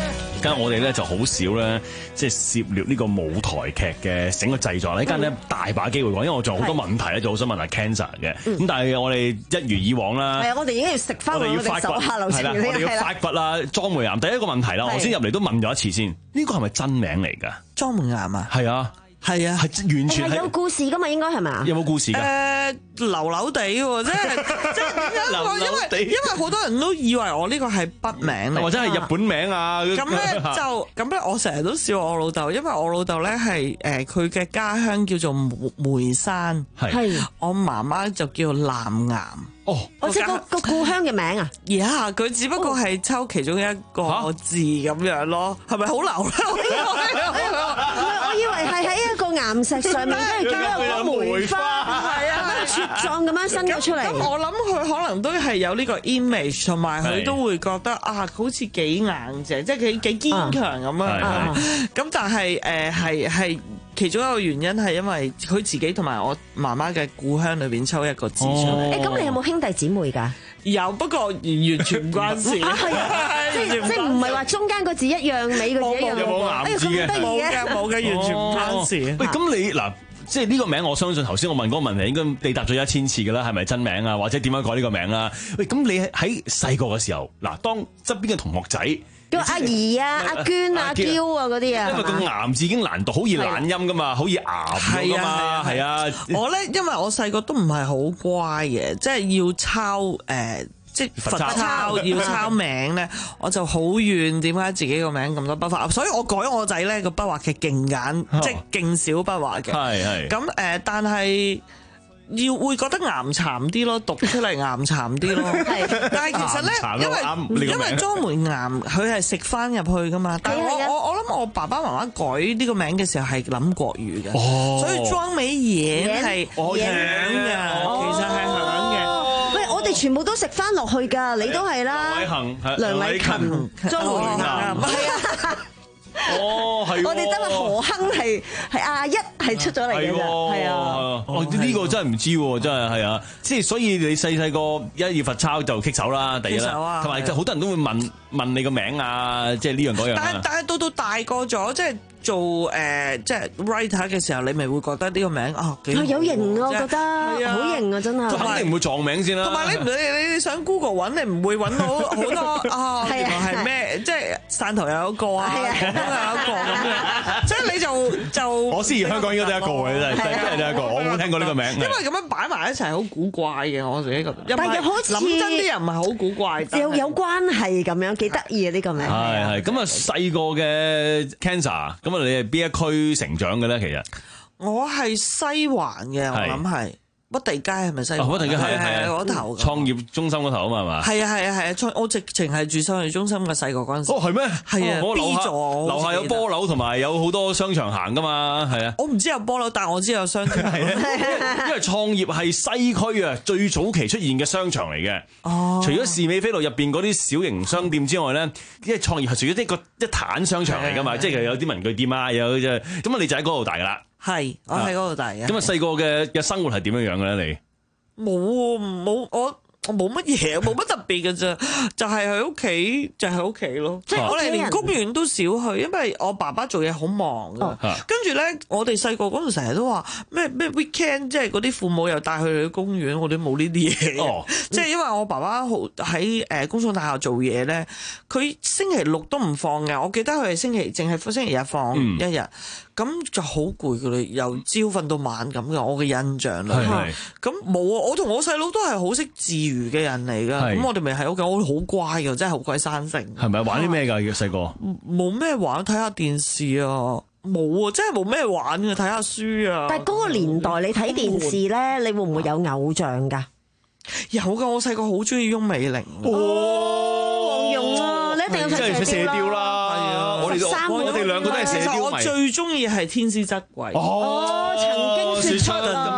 咁我哋咧就好少咧，即係涉獵呢個舞台劇嘅整個製作。呢間咧大把機會講，因為我仲有好多問題咧，就好想問下 Cancer 嘅。咁但係我哋一如以往啦， 係啊，我哋已經要食翻我哋手下留情。 我哋要發掘啦，莊梅岩。第一個問題啦，我先入嚟都問咗一次先，呢個係咪真名嚟㗎？ 莊梅岩啊？ 係啊。 係啊， 係完全係有故事噶嘛，應該係咪？ 有冇故事㗎？ 誒流流地喎，即係即係點樣講？因為因為好多人都以為我呢個係筆名嚟， 或者係日本名啊。 咁咧就咁咧，我成日都笑我老豆，因為我老豆咧係誒佢嘅家鄉叫做梅梅山， 係我媽媽就叫南岩。 哦， 我知個個故鄉嘅名啊， 而家佢只不過係抽其中一個字咁樣咯，係咪好流咧？ 我以為係喺一個岩石上面，跟住見到有個梅花，係啊，茁壯咁樣伸咗出嚟。 咁我諗佢可能都係有呢個 image， 同埋佢都會覺得啊，好似幾硬淨，即係幾幾堅強咁樣。咁但係誒係係其中一個原因係因為佢自己同埋我媽媽嘅故鄉裏邊抽一個字出嚟。 誒，咁你有冇兄弟姊妹㗎？ 有，不過完全唔關事。 係啊，即係即係唔係話中間個字一樣，尾個字一樣。 有冇岩字嘅？ 冇嘅，冇嘅，完全唔關事。 喂，咁你嗱，即係呢個名，我相信頭先我問嗰個問題，應該你答咗一千次㗎啦，係咪真名啊？或者點樣改呢個名啦？喂，咁你喺細個嘅時候，嗱，當側邊嘅同學仔叫阿怡啊、阿娟啊、阿嬌啊嗰啲啊， 因為個岩字已經難讀，好易懶音㗎嘛，好易岩㗎嘛，係啊。 我咧，因為我細個都唔係好乖嘅，即係要抄誒。即係罰抄要抄名咧，我就好怨點解自己個名咁多筆畫，所以我改我仔咧個筆畫嘅勁簡，即係勁少筆畫嘅。 係係。 咁誒，但係要會覺得岩巉啲咯，讀出嚟岩巉啲咯。係。但係其實咧，因為因為莊梅岩佢係食翻入去噶嘛，但係我我我諗我爸爸媽媽改呢個名嘅時候係諗國語嘅，所以莊梅岩係響㗎，其實係響嘅。 我哋全部都食翻落去㗎，你都係啦。 梁禮恒、 梁禮勤、莊梅岩，係啊。 哦，係。 我哋得個何亨係係阿一係出咗嚟嘅啫，係啊。 哦，呢個真係唔知喎，真係係啊。即係所以你細細個一要罰抄就棘手啦，第一啦。同埋好多人都會問問你個名啊，即係呢樣嗰樣。 但係但係到到大個咗，即係。做誒、呃、即係 writer 嘅時候，你咪會覺得呢個名啊幾好有型啊！我覺得好型啊，真係。 肯定唔會撞名先啦。 同埋你唔你你想 Google 揾，你唔會揾到好多啊，原來係咩？即係汕頭有一個啊，廣東有一個咁樣，即係你就就我思疑香港應該得一個嘅真係，真係得一個。我冇聽過呢個名。 因為咁樣擺埋一齊好古怪嘅，我自己覺得。 但係又好似諗真啲人唔係好古怪， 有有關係咁樣，幾得意啊！呢個名係係咁啊，細個嘅 Cancer 咁。你係邊一區成長嘅咧？其實我係西環嘅，我諗係屈地街係咪西環？ 屈地街係係嗰頭創業中心嗰頭啊嘛，係嘛？ 係啊係啊係啊！創我直情係住創業中心嘅細個嗰陣時。 哦係咩？ 係啊 ，B 座樓下有波樓同埋有好多商場行噶嘛，係啊。 我唔知有波樓，但係我知有商場。 係啊，因為創業係西區啊最早期出現嘅商場嚟嘅。 哦。 除咗士美菲路入邊嗰啲小型商店之外咧，因為創業係屬於一個一壇商場嚟噶嘛，即係有啲文具店啊，有即係咁啊，你就喺嗰度大噶啦。 係，我喺嗰度大嘅。 咁啊，細個嘅嘅生活係點樣樣嘅咧？你？ 冇冇我我冇乜嘢，冇乜特別嘅啫，就係喺屋企，就喺屋企咯。即係我哋連公園都少去，因為我爸爸做嘢好忙噶。跟住咧，我哋細個嗰陣成日都話咩咩 weekend，即係嗰啲父母又帶佢去公園，我哋冇呢啲嘢。哦，即係因為我爸爸好喺誒工廠大廈做嘢咧，佢星期六都唔放嘅。我記得佢係星期淨係星期日放一日。咁就好攰㗎啦，由朝瞓到晚咁嘅，我嘅印象啦。咁冇啊，我同我細佬都係好識自娛嘅人嚟噶。咁我哋咪喺屋企，我好乖㗎，真係好鬼生性。 係咪玩啲咩㗎？細個冇咩玩，睇下電視啊，冇啊，真係冇咩玩嘅，睇下書啊。 但係嗰個年代你睇電視咧，你會唔會有偶像㗎？ 有㗎，我細個好中意翁美玲。 哦，黃蓉啊，你一定要睇射雕啦。 我哋我哋兩個都係射雕迷。 我最中意係天師質貴。 哦，曾經説出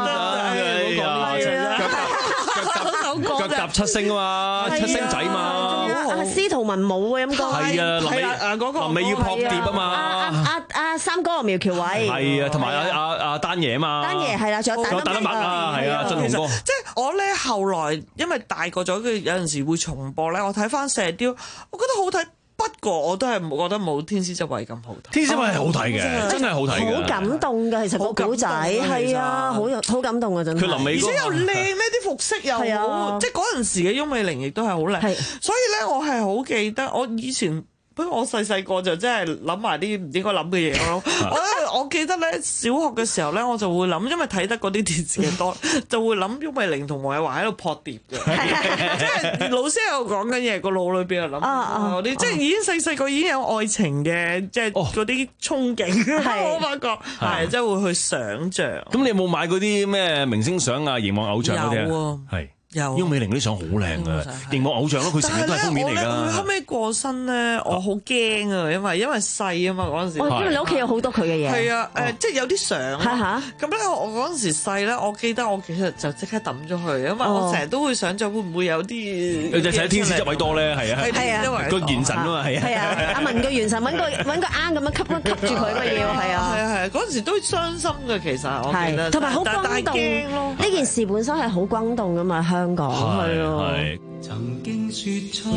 腳踏七星啊嘛，七星仔嘛。 阿司徒文武啊，咁講。 係啊，臨尾啊嗰個臨尾要撲碟啊嘛。 阿阿阿三哥苗僑偉。 係啊，同埋阿阿阿丹爺啊嘛。 丹爺係啦，仲有大大粒麥啊，係啊，俊雄哥。 即係我咧後來因為大個咗，佢有陣時會重播咧，我睇翻射雕，我覺得好睇。不過我都係覺得冇天師執位咁好睇。 天師執位係好睇嘅，真係好睇嘅， 好感動㗎。其實個古仔係啊，好好感動啊，真係。 佢臨尾而且又靚咧，啲服飾又好，即係嗰陣時嘅翁美玲亦都係好靚。所以咧，我係好記得我以前。不過我細細個就真係諗埋啲唔應該諗嘅嘢咯。我我記得咧，小學嘅時候咧，我就會諗，因為睇得嗰啲電視嘅多，就會諗翁美玲同黃日華喺度撲碟嘅，即係老師喺度講緊嘢，個腦裏邊又諗嗰啲，即係已經細細個已經有愛情嘅，即係嗰啲憧憬。我發覺係即係會去想像。 咁你有冇買嗰啲咩明星相啊、熒幕偶像嗰啲啊？係。翁美玲嗰啲相好靚㗎，熒幕偶像咯，佢成日都係封面嚟㗎。佢後尾過身咧，我好驚啊，因為因為細啊嘛嗰陣時。 因為你屋企有好多佢嘅嘢。係啊，誒，即係有啲相。咁咧，我嗰陣時細咧，我記得我其實就即刻抌咗佢，因為我成日都會想像會唔會有啲。 你就睇天使執位多咧，係啊， 係啊， 個元神啊嘛，係啊。 係啊，阿文個元神揾個揾個啱咁樣吸吸住佢乜嘢喎，係啊。 係啊係啊，嗰陣時都傷心嘅，其實我記得。 同埋好轟動咯。呢件事本身係好轟動㗎嘛，香港係啊。 曾經說出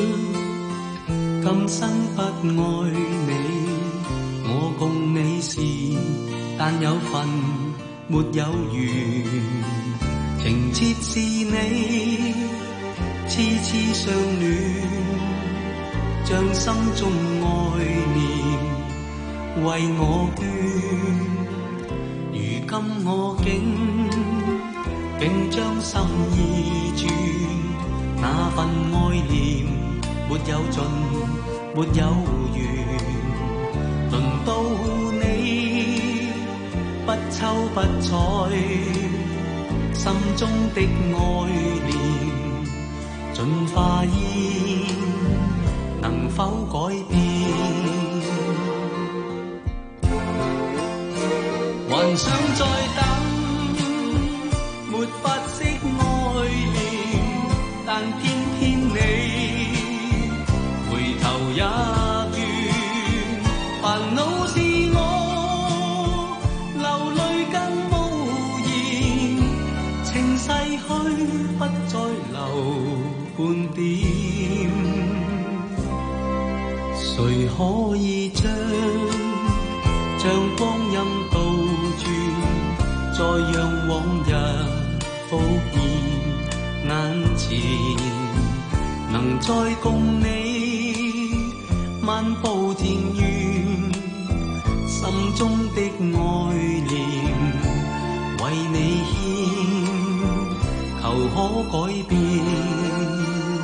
今生不愛你，我共你是但有份沒有緣，情切是你痴痴相戀，將心中愛念為我捐，如今我竟竟將心意轉，那份愛念沒有盡，沒有完。輪到你不瞅不睬，心中的愛念盡化煙，能否改變？還想再等。沒法釋愛戀，但偏偏你回頭也倦，煩惱是我流淚更無言，情逝去不再留半點，誰可以將將光陰倒轉，再讓往日浮現眼前，能再共你漫步田園，心中的愛念為你獻，求可改變。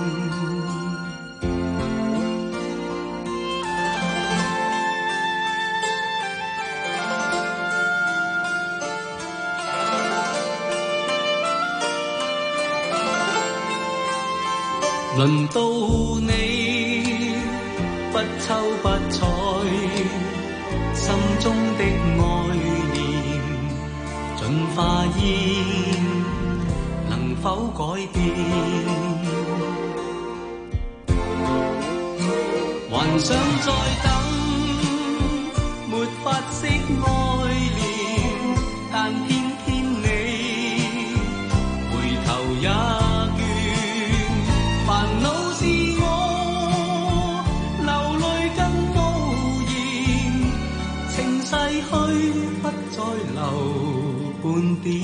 輪到你不瞅不睬，心中的愛念盡化煙，能否改變？還想再等，沒法釋愛戀，但偏偏你回頭也煩惱是我流淚更無言，情逝去不再留半點，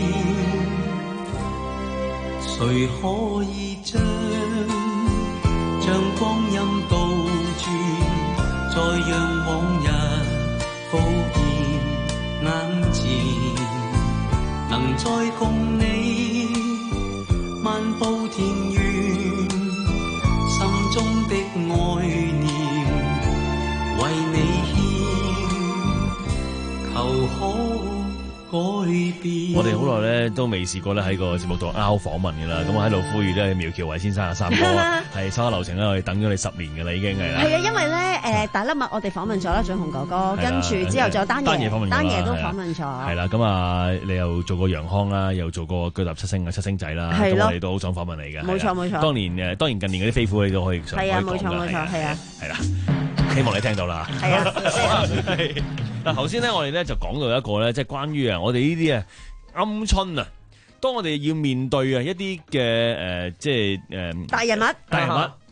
誰可以將將光陰倒轉，再讓往日浮現眼前，能再共你漫步田園，心中的愛念為你獻，求可改變。 我哋好耐咧都未試過咧喺個節目度拗訪問嘅啦，咁我喺度呼籲咧苗僑偉先生啊三哥係收下流程啦，我哋等咗你十年嘅啦已經係啦。 係啊，因為咧誒大粒麥我哋訪問咗啦，俊雄哥哥，跟住之後仲有丹爺， 訪問丹爺都訪問咗。 係啦，咁啊你又做過楊康啦，又做過巨踏七星嘅七星仔啦，咁我哋都好想訪問你嘅。 冇錯冇錯。 當年誒當然近年嗰啲飛虎你都可以上開講㗎。係啊，冇錯冇錯，係啊。係啦，希望你聽到啦。係啊。嗱頭先咧，我哋咧就講到一個咧，即係關於啊，我哋呢啲啊鵪鶉啊，當我哋要面對啊一啲嘅誒，即係誒、呃、 大人物， 大人物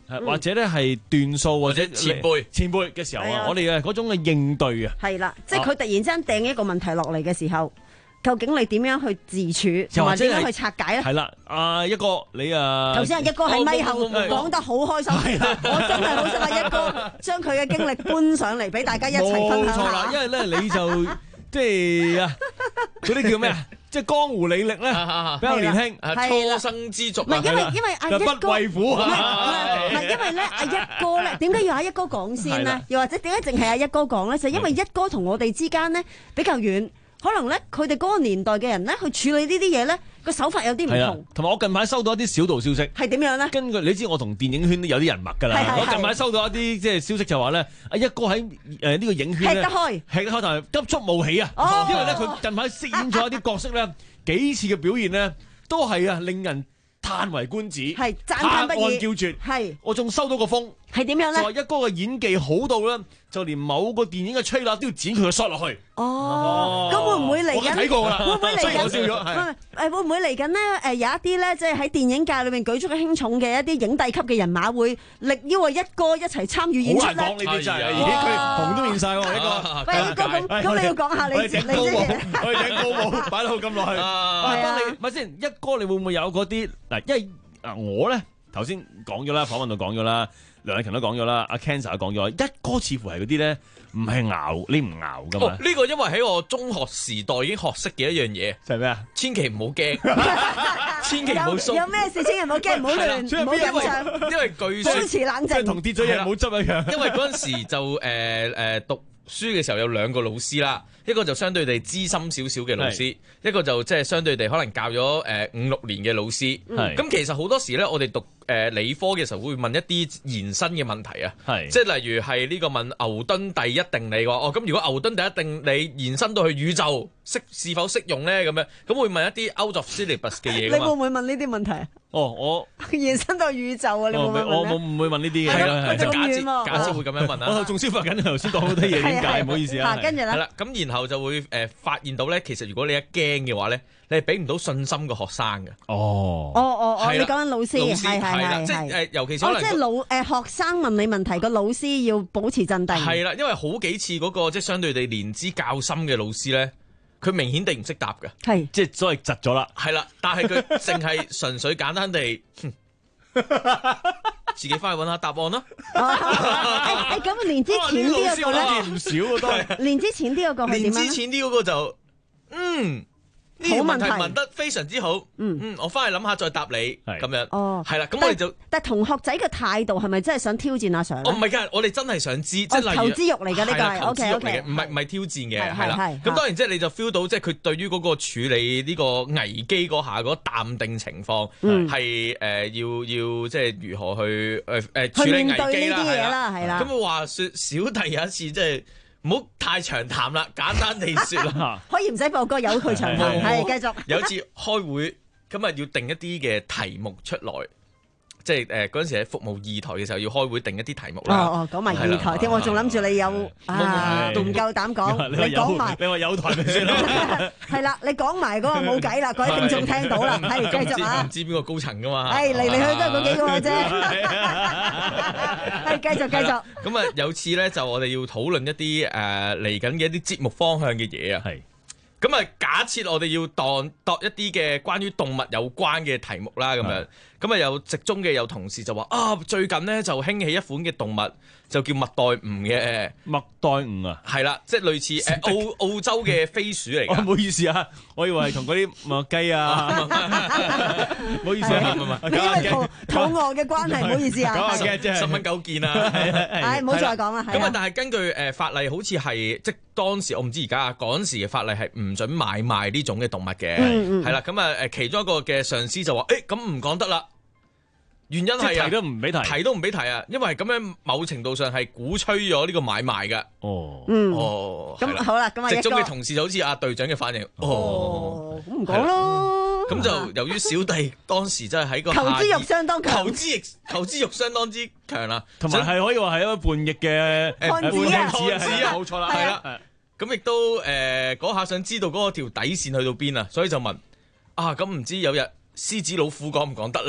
或者咧係段數或者前輩前輩嘅時候啊， 係啊我哋嘅嗰種嘅應對啊， 係啦，即係佢突然之間掟一個問題落嚟嘅時候，究竟你點樣去自處，同埋點樣去拆解咧？ 係啦，阿一哥你啊， 頭先阿一哥喺咪後講得好開心，我真係好想阿一哥將佢嘅經歷搬上嚟俾大家一齊分享冇錯啦，因下。 為咧你就即係啊嗰啲叫咩啊？即係江湖履歷咧，比較年輕， 係啦初生之犢唔係因為因為阿一哥不畏苦唔係唔係唔係因為咧阿一哥咧，點解要阿一哥講先係啦咧？又或者點解淨係阿一哥講咧？就因為一哥同我哋之間咧比較遠，可能咧佢哋嗰個年代嘅人咧去處理呢啲嘢咧個手法有啲唔係啊同。， 同埋我近排收到一啲小道消息， 係點樣咧？ 根據你知我同電影圈都有啲人脈㗎啦係係，係我近排收到一啲即係消息就話咧，阿一哥喺誒呢個影圈咧吃得開吃得開，但係急速冒起啊！ 哦因為咧佢近排飾演咗一啲角色咧，幾次嘅表現咧都係啊令人嘆為觀止， 係讚拍案歎不已叫絕。 係我仲收到個風， 係點樣咧？ 就話一哥嘅演技好到咧，就連某個電影嘅 trailer 都要剪佢嘅 shot 落去。 哦，咁會唔會嚟緊？ 我都睇過㗎啦會唔會嚟雖然我笑緊？ 咗係唔係誒，會唔會嚟緊呢？誒，有一啲咧，即係喺電影界裏面舉足輕重嘅一啲影帝級嘅人馬，會力邀啊一哥一齊參與演出咧。 好難講呢啲真係，咦佢紅都面晒喎一個。 喂，一哥咁咁，你要講下你自己我哋頂高嘅。 帽，我哋頂高帽擺到咁落去。啊，當你咪先一哥，你會唔會有嗰啲嗱？因為啊，我咧頭先講咗啦，訪問度講咗啦，梁禮勤都講咗啦，阿 Cancer 都講咗，一哥似乎係嗰啲咧，唔係熬，你唔熬噶嘛？ 呢個因為喺我中學時代已經學識嘅一樣嘢， 就係咩啊？ 千祈唔好驚，千祈唔好有鬆。 有咩事千祈唔好驚，唔好亂，唔好緊張， 因為據說保持冷靜， 即係同跌咗嘢唔好執一樣。 因為嗰陣時就誒誒、呃、讀書嘅時候有兩個老師啦，一個就相對地資深少少嘅老師，一個就即係相對地可能教咗誒五六年嘅老師。咁、 係其實好多時咧，我哋讀誒、呃、理科嘅時候會問一啲延伸嘅問題啊， 係即係例如係呢個問牛頓第一定理嘅話，哦咁如果牛頓第一定理延伸到去宇宙，適是否適用咧？咁樣咁會問一啲 out of syllabus 嘅嘢㗎嘛你會唔會問呢啲問題啊？ 哦，我延伸到宇宙啊！你會唔會問咧？ 我冇唔會問呢啲嘅， 係啦，就假咁遠喎設假設會咁樣問啦。 我仲消化緊頭先講好多嘢，點解？唔好意思啊。 跟住咧， 係啦，咁然後就會誒發現到咧，其實如果你一驚嘅話咧，你係俾唔到信心個學生嘅。 哦， 哦哦哦， 係啦你講緊老師， 老師係係係啦， 係即係係。 誒，尤其是可哦， 能即係老誒學生問你問題，個老師要保持鎮定。 係啦，因為好幾次嗰個即係相對地年資較深嘅老師咧，佢明顯地唔識答嘅， 係即係所謂窒咗啦。 係啦，但係佢淨係純粹簡單地，哼自己翻去揾下答案啦。 誒誒咁年資淺啲嗰個咧， 唔少喎都係。 年資淺啲嗰個係點樣咧？ 年資淺啲嗰個就，嗯。呢條問題好問題問得非常之好，嗯嗯，我翻去諗下再答你咁樣， 哦， 係啦，咁我哋就， 但係同學仔嘅態度係咪真係想挑戰阿 Sir 咧？ 哦唔係㗎，我哋真係想知，即係例如投資欲嚟㗎呢個係係啦投資欲嚟 OK，OK 嘅，唔係唔係挑戰嘅， 係係啦係， 咁當然即係你就 feel 到即係佢對於嗰個處理呢個危機嗰下嗰淡定情況嗯係誒要要即係如何去誒誒處去理面對呢危機啦， 啲嘢啦，係啦。 咁話説小弟有一次即係唔好太長談啦，簡單地説啦。 可以唔使播歌，由佢長談，係繼續。 有一次開會，咁啊要定一啲嘅題目出來，即係誒嗰陣時喺服務二台嘅時候要開會定一啲題目啦。 哦哦，講埋二台添，我仲諗住你有啊，唔夠膽講， 你話有你講埋。 你話有台咪算啦。 係啦，你講埋嗰個冇計啦，各位聽眾聽到啦，係繼續啊唔。知邊個高層噶嘛？ 係嚟嚟去去都係嗰幾個嘅啫。係繼續繼續。 咁啊有次咧就我哋要討論一啲誒嚟緊嘅一啲節目方向嘅嘢啊。 係。 咁啊假設我哋要當度一啲嘅關於動物有關嘅題目啦，咁樣。咁啊有直中嘅有同事就話啊最近咧就興起一款嘅動物就叫麥袋鼯嘅。 麥袋鼯啊？ 係啦，即係類似誒澳澳洲嘅飛鼠嚟㗎。 唔好意思啊，我以為係同嗰啲麥雞啊。唔好意思啊，唔係唔係， 你因為肚肚餓嘅關係，唔好意思啊。 講下嘅啫， 十蚊九件啊。 唉，唔好再講啦。 咁啊，但係根據誒法例，好似係即係當時我唔知而家啊，嗰陣時嘅法例係唔准買賣呢種嘅動物嘅。 嗯嗯係啦，咁啊誒，其中一個嘅上司就話：誒咁唔講得啦。原因係提都唔俾提， 提都唔俾提啊！因為咁樣某程度上係鼓吹咗呢個買賣㗎。 哦， 嗯， 哦， 咁好啦，咁啊， 直中嘅同事就好似阿隊長嘅反應。哦， 咁唔講咯。 咁就由於小弟當時真係喺個求知欲相當強， 求知欲求知欲相當之強啦， 同埋係可以話係一個叛逆嘅漢子啊， 漢子啊，冇錯啦， 係啦。咁亦都誒嗰下想知道嗰個條底線去到邊啊，所以就問啊，咁唔知有日獅子老虎講唔講得咧？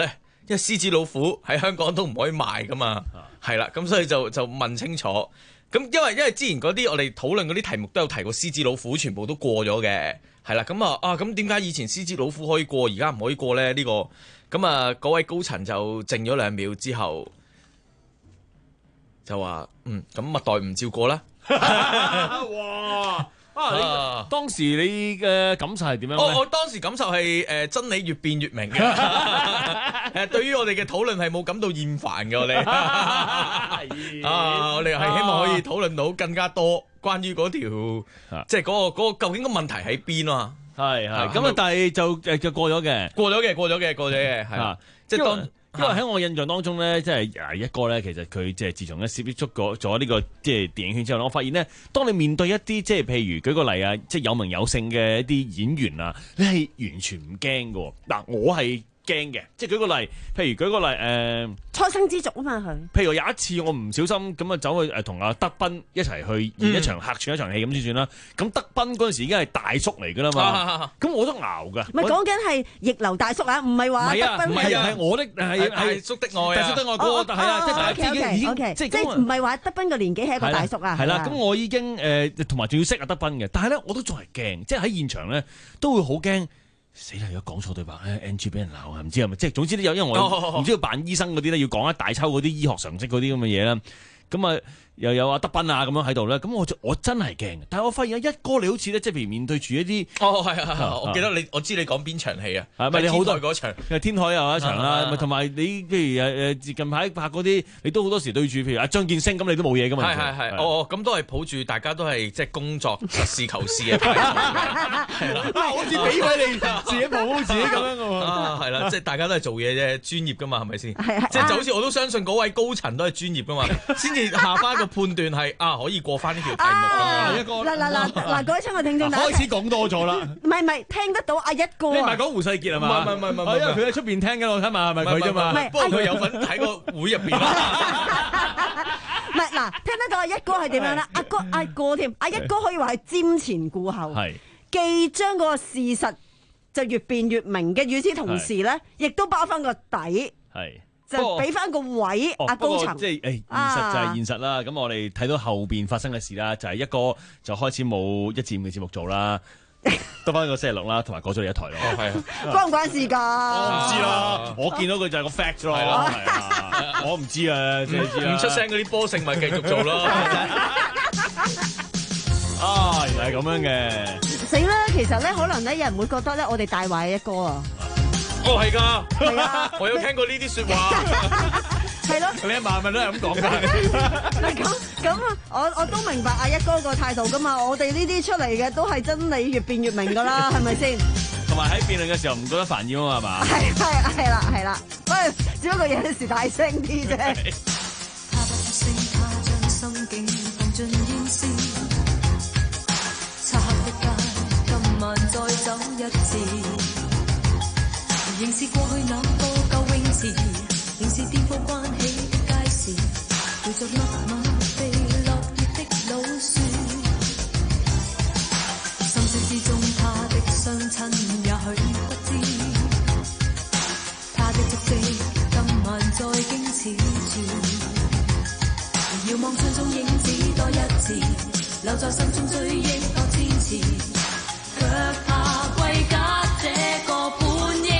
因為獅子老虎喺香港都唔可以賣噶嘛，係啦，咁所以就就問清楚。咁因為因為之前嗰啲我哋討論嗰啲題目都有提過獅子老虎，全部都過咗嘅，係啦。咁啊啊咁點解以前獅子老虎可以過，而家唔可以過咧？呢、呢個咁啊嗰位高層就靜咗兩秒之後就話：嗯，咁麥袋唔照過啦。 哇！啊！當時你嘅感受係點樣咧？ 我我當時感受係誒、呃、真理越變越明嘅。誒對於我哋嘅討論係冇感到厭煩嘅我哋。啊！我哋係希望可以討論到更加多關於嗰條，即係嗰個嗰個究竟個問題喺邊啊？ 係係咁啊！但係就誒就過咗嘅， 過咗嘅，過咗嘅，過咗嘅，係啊！即係當。 因為喺我印象當中咧，即係誒一哥咧，其實佢即係自從咧接觸過咗呢個即係電影圈之後，我發現咧，當你面對一啲即係譬如舉個例啊，即係有名有姓嘅一啲演員啊，你係完全唔驚㗎。嗱，我係驚嘅，即係舉個例，譬如舉個例誒，呃、 初生之犢啊嘛佢。譬如有一次我唔小心咁啊走去誒同阿德斌一齊去演一場客串一場戲咁先算啦。咁德斌嗰陣時已經係大叔嚟㗎啦嘛，咁我都熬㗎。 唔係講緊係逆流大叔啊，唔係話德斌係係我的係大叔的愛啊， 大叔的愛嗰個係啊，即係大家已經即係唔係話德斌個年紀係一個大叔啊。 係啦，咁我已經誒同埋仲要識阿德斌嘅，但係咧我都仲係驚，即係喺現場咧都會好驚。死啦！如果講錯對白咧 ，N G 俾人鬧啊！唔知係咪？即係總之都有，因為我唔知要扮醫生嗰啲咧，要講一大抽嗰啲醫學常識嗰啲咁嘅嘢啦。咁啊，又有阿德斌啊咁樣喺度咧。咁我我真係驚。但係我發現一哥你好似咧，即係譬如面對住一啲哦係啊係啊，我記得你，我知你講邊場戲啊？ 係咪你好多嗰場？ 天海又有一場啦，咪同埋你譬如誒誒近排拍嗰啲，你都好多時對住譬如阿張建升咁，你都冇嘢噶嘛？ 係係係，哦咁都係抱住大家都係即係工作實事求是嘅態度嘅，係啦， 好似俾位你自己保自己咁樣嘅啊，係啦，即係大家都係做嘢啫，專業噶嘛，係咪先？即係就好似我都相信嗰位高層都係專業噶嘛，先至下翻個判斷係啊，可以過翻呢條題目。 一個嗱嗱嗱嗱，各位親愛聽眾， 開始講多咗啦。 唔係唔係，聽得到阿一哥。 你唔係講胡世傑係嘛？ 唔係唔係唔係， 因為佢喺出邊聽緊我睇下係咪佢啫嘛。 不過佢有份喺個會入邊。 唔係嗱，聽得到阿一哥係點樣咧？阿哥阿哥添，阿一哥可以話係瞻前顧後，既將嗰個事實就越變越明嘅，與此同時咧，亦都包翻個底。 係。 就俾翻個位阿高層， 即係誒現實就係現實啦。咁、啊、我哋睇到後邊發生嘅事啦，就係、是、一個就開始冇一至五嘅節目做啦，得翻個星期六啦，同埋過咗你一台咯。係啊， 關唔關事㗎？ 我唔知啦，我見到佢就係個 fact 咯。係啊，我唔知啊，即係知啦。 唔出聲嗰啲波性咪繼續做咯。 啊，原來係咁樣嘅。 死啦！其實咧，可能咧，有人會覺得咧，我哋帶壞一哥啊。 哦，係㗎，係啊，我有聽過呢啲説話， 係咯， 你阿嫲咪都係咁講㗎。 唔係咁咁，我我都明白阿一哥個態度㗎嘛，我哋呢啲出嚟嘅都係真理越變越明㗎啦，係咪先？ 同埋喺辯論嘅時候唔覺得煩擾啊嘛，係嘛？ 係係係啦係啦，不過只不過有陣時大聲啲啫。 仍是過去那個舊泳池，仍是顛覆關起的街市，陪着密密被落葉的老樹。深宵之中，他的雙親也許不知，他的足跡今晚再經此處。遙望窗中影子多一次，留在心中追憶多千次，卻怕歸家這個半億。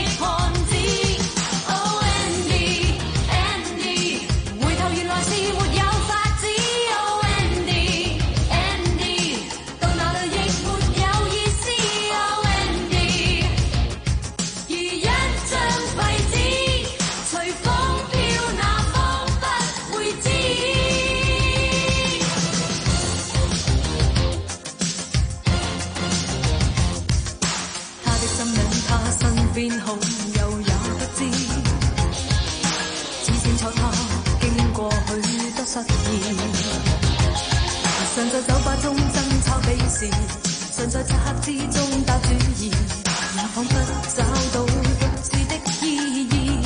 邊好友也不知，只清楚他經過許多失意，常在酒吧中爭吵比試，常在漆黑之中打主意，也彷彿找到獨自的意義。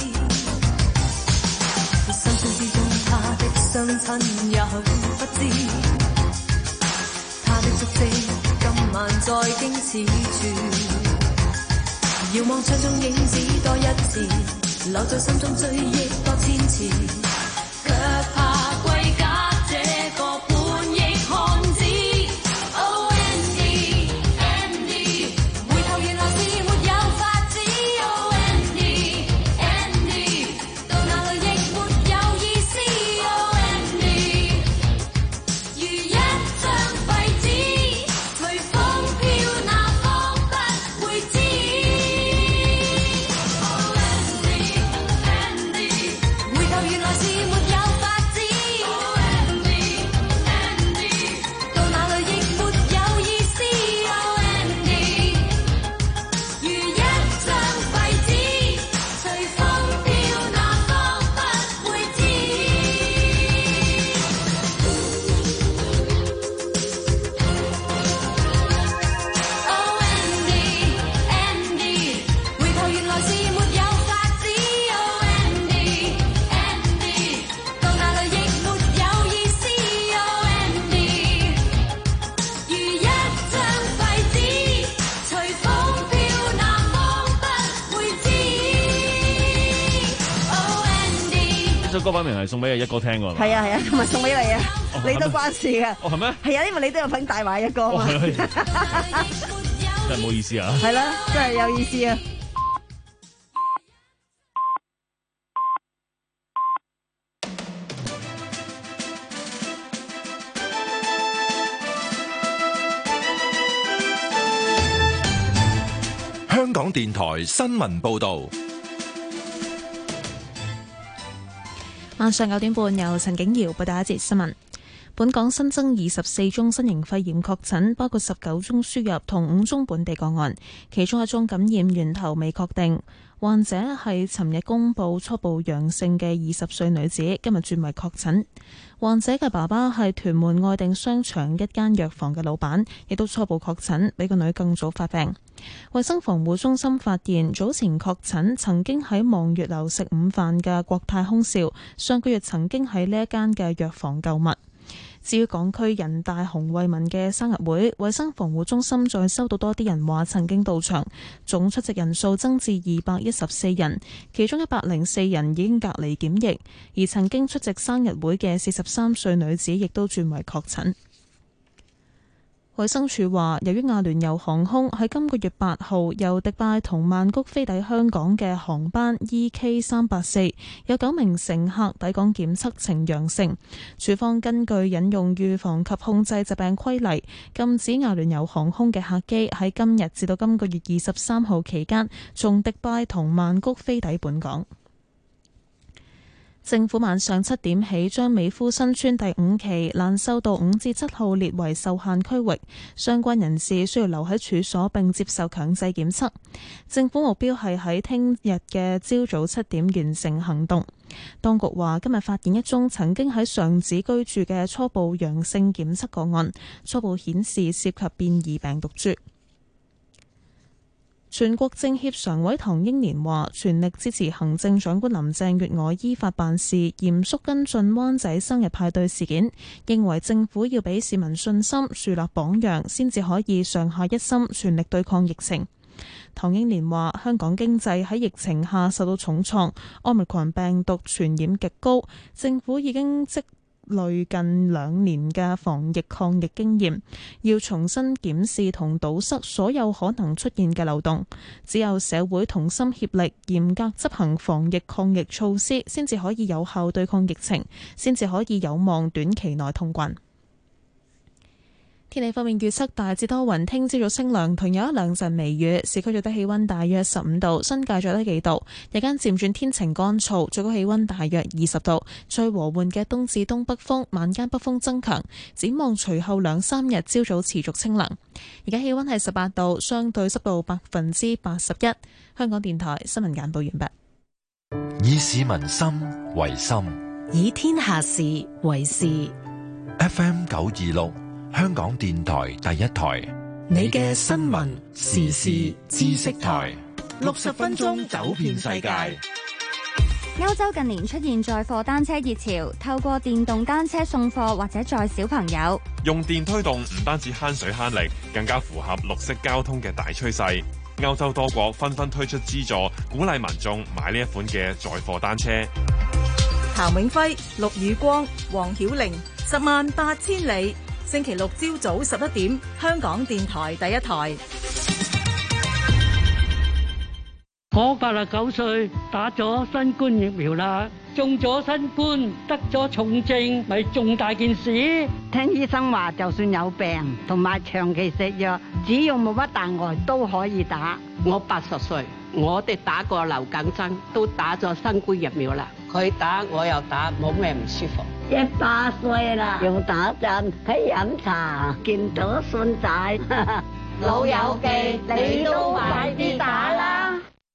深宵之中，他的雙親也許不知，他的足跡今晚在經此處。遙望窗中影子多一次， 留在心中追憶多千次，卻怕歸家這個叛逆漢子。Oh Andy Andy， 回頭原來是沒有法子。Oh Andy Andy， 到哪裏亦沒有意思。Oh Andy， 如一張廢紙，隨風飄，那方不會知。Oh Andy Andy， 回頭原來是沒有法子。Oh Andy Andy， 到哪裏亦沒有意思。Oh Andy， 如一張廢紙，隨風飄，那方不會知。Oh Andy Andy， 回頭原來是沒有法子。Oh Andy Andy， 到哪裏亦沒有意思。Oh Andy，如一張廢紙，隨風飄，那方不會知。Oh Andy。 呢首歌擺明係送俾阿一哥聽㗎，係咪？ 係啊係啊，同埋送俾你啊， 哦你都關事嘅。 哦係咩？ 係啊，因為你都有份帶埋一個嘛。 哦係真係唔好意思啊！ 係啦，真係有意思啊！ 香港電台新聞報導。 晚上九點半，由陳景瑤報道一節新聞。本港新增二十四宗新型肺炎確診，包括十九宗輸入同五宗本地個案，其中一宗感染源頭未確定。患者係尋日公布初步陽性嘅二十歲女子，今日轉為確診。患者嘅爸爸係屯門愛定商場一間藥房嘅老闆，亦都初步確診，比個女更早發病。衛生防護中心發現，早前確診曾經喺望月樓食午飯嘅國泰空少，上個月曾經喺呢一間嘅藥房購物。至於港區人大洪為民嘅生日會，衛生防護中心再收到多啲人話曾經到場，總出席人數增至二百一十四人，其中一百零四人已經隔離檢疫，而曾經出席生日會嘅四十三歲女子亦都轉為確診。衛生署話，由於亞聯酋航空喺今個月八號由迪拜同曼谷飛抵香港嘅航班 E K 三八四有九名乘客抵港檢測呈陽性，署方根據引用預防及控制疾病規例，禁止亞聯酋航空嘅客機喺今日至到今個月二十三號期間從迪拜同曼谷飛抵本港。政府晚上七點起將美孚新村第五期蘭秀道五至七號列為受限區域，相關人士需要留喺處所並接受強制檢測。政府目標係喺聽日嘅朝早七點完成行動。當局話今日發現一宗曾經喺上址居住嘅初步陽性檢測個案，初步顯示涉及變異病毒株。全國政協常委唐英年話，全力支持行政長官林鄭月娥依法辦事，嚴肅跟進灣仔生日派對事件，認為政府要俾市民信心，樹立榜樣，先至可以上下一心，全力對抗疫情。唐英年話，香港經濟喺疫情下受到重創，Omicron病毒傳染極高，政府已經積累近兩年嘅防疫抗疫經驗，要重新檢視同堵塞所有可能出現嘅漏洞。只有社會同心協力，嚴格執行防疫抗疫措施，先至可以有效對抗疫情，先至可以有望短期內通關。天氣方面預測大致多雲，聽朝早清涼，同有一兩陣微雨。市區最低氣溫大約十五度，新界最低幾度。日間漸轉天晴乾燥，最高氣溫大約二十度。最和緩嘅東至東北風，晚間北風增強。展望隨後兩三日朝早持續清涼。而家氣溫係十八度，相對濕度百分之八十一。香港電台新聞簡報完畢。 以市民心為心， 以天下事為事。 F M 九二六。香港電台第一台， 你嘅新聞時事知識台，六十分鐘走遍世界。 歐洲近年出現載貨單車熱潮，透過電動單車送貨或者載小朋友。 用電推動唔單止慳水慳力，更加符合綠色交通嘅大趨勢。 歐洲多國紛紛推出資助，鼓勵民眾買呢一款嘅載貨單車。 譚永輝、陸宇光、黃曉玲，十萬八千里。星期六朝早十一點，香港電台第一台。 我八十九歲，打咗新冠疫苗啦，中咗新冠，得咗重症，咪重大件事。 聽醫生話，就算有病同埋長期食藥，只要冇乜大礙都可以打。 我八十歲，我哋打過流感針，都打咗新冠疫苗啦。佢打我又打，冇咩唔舒服。 一百歲啦，用打針喺飲茶，見到孫仔， 老友記，你都快啲打啦！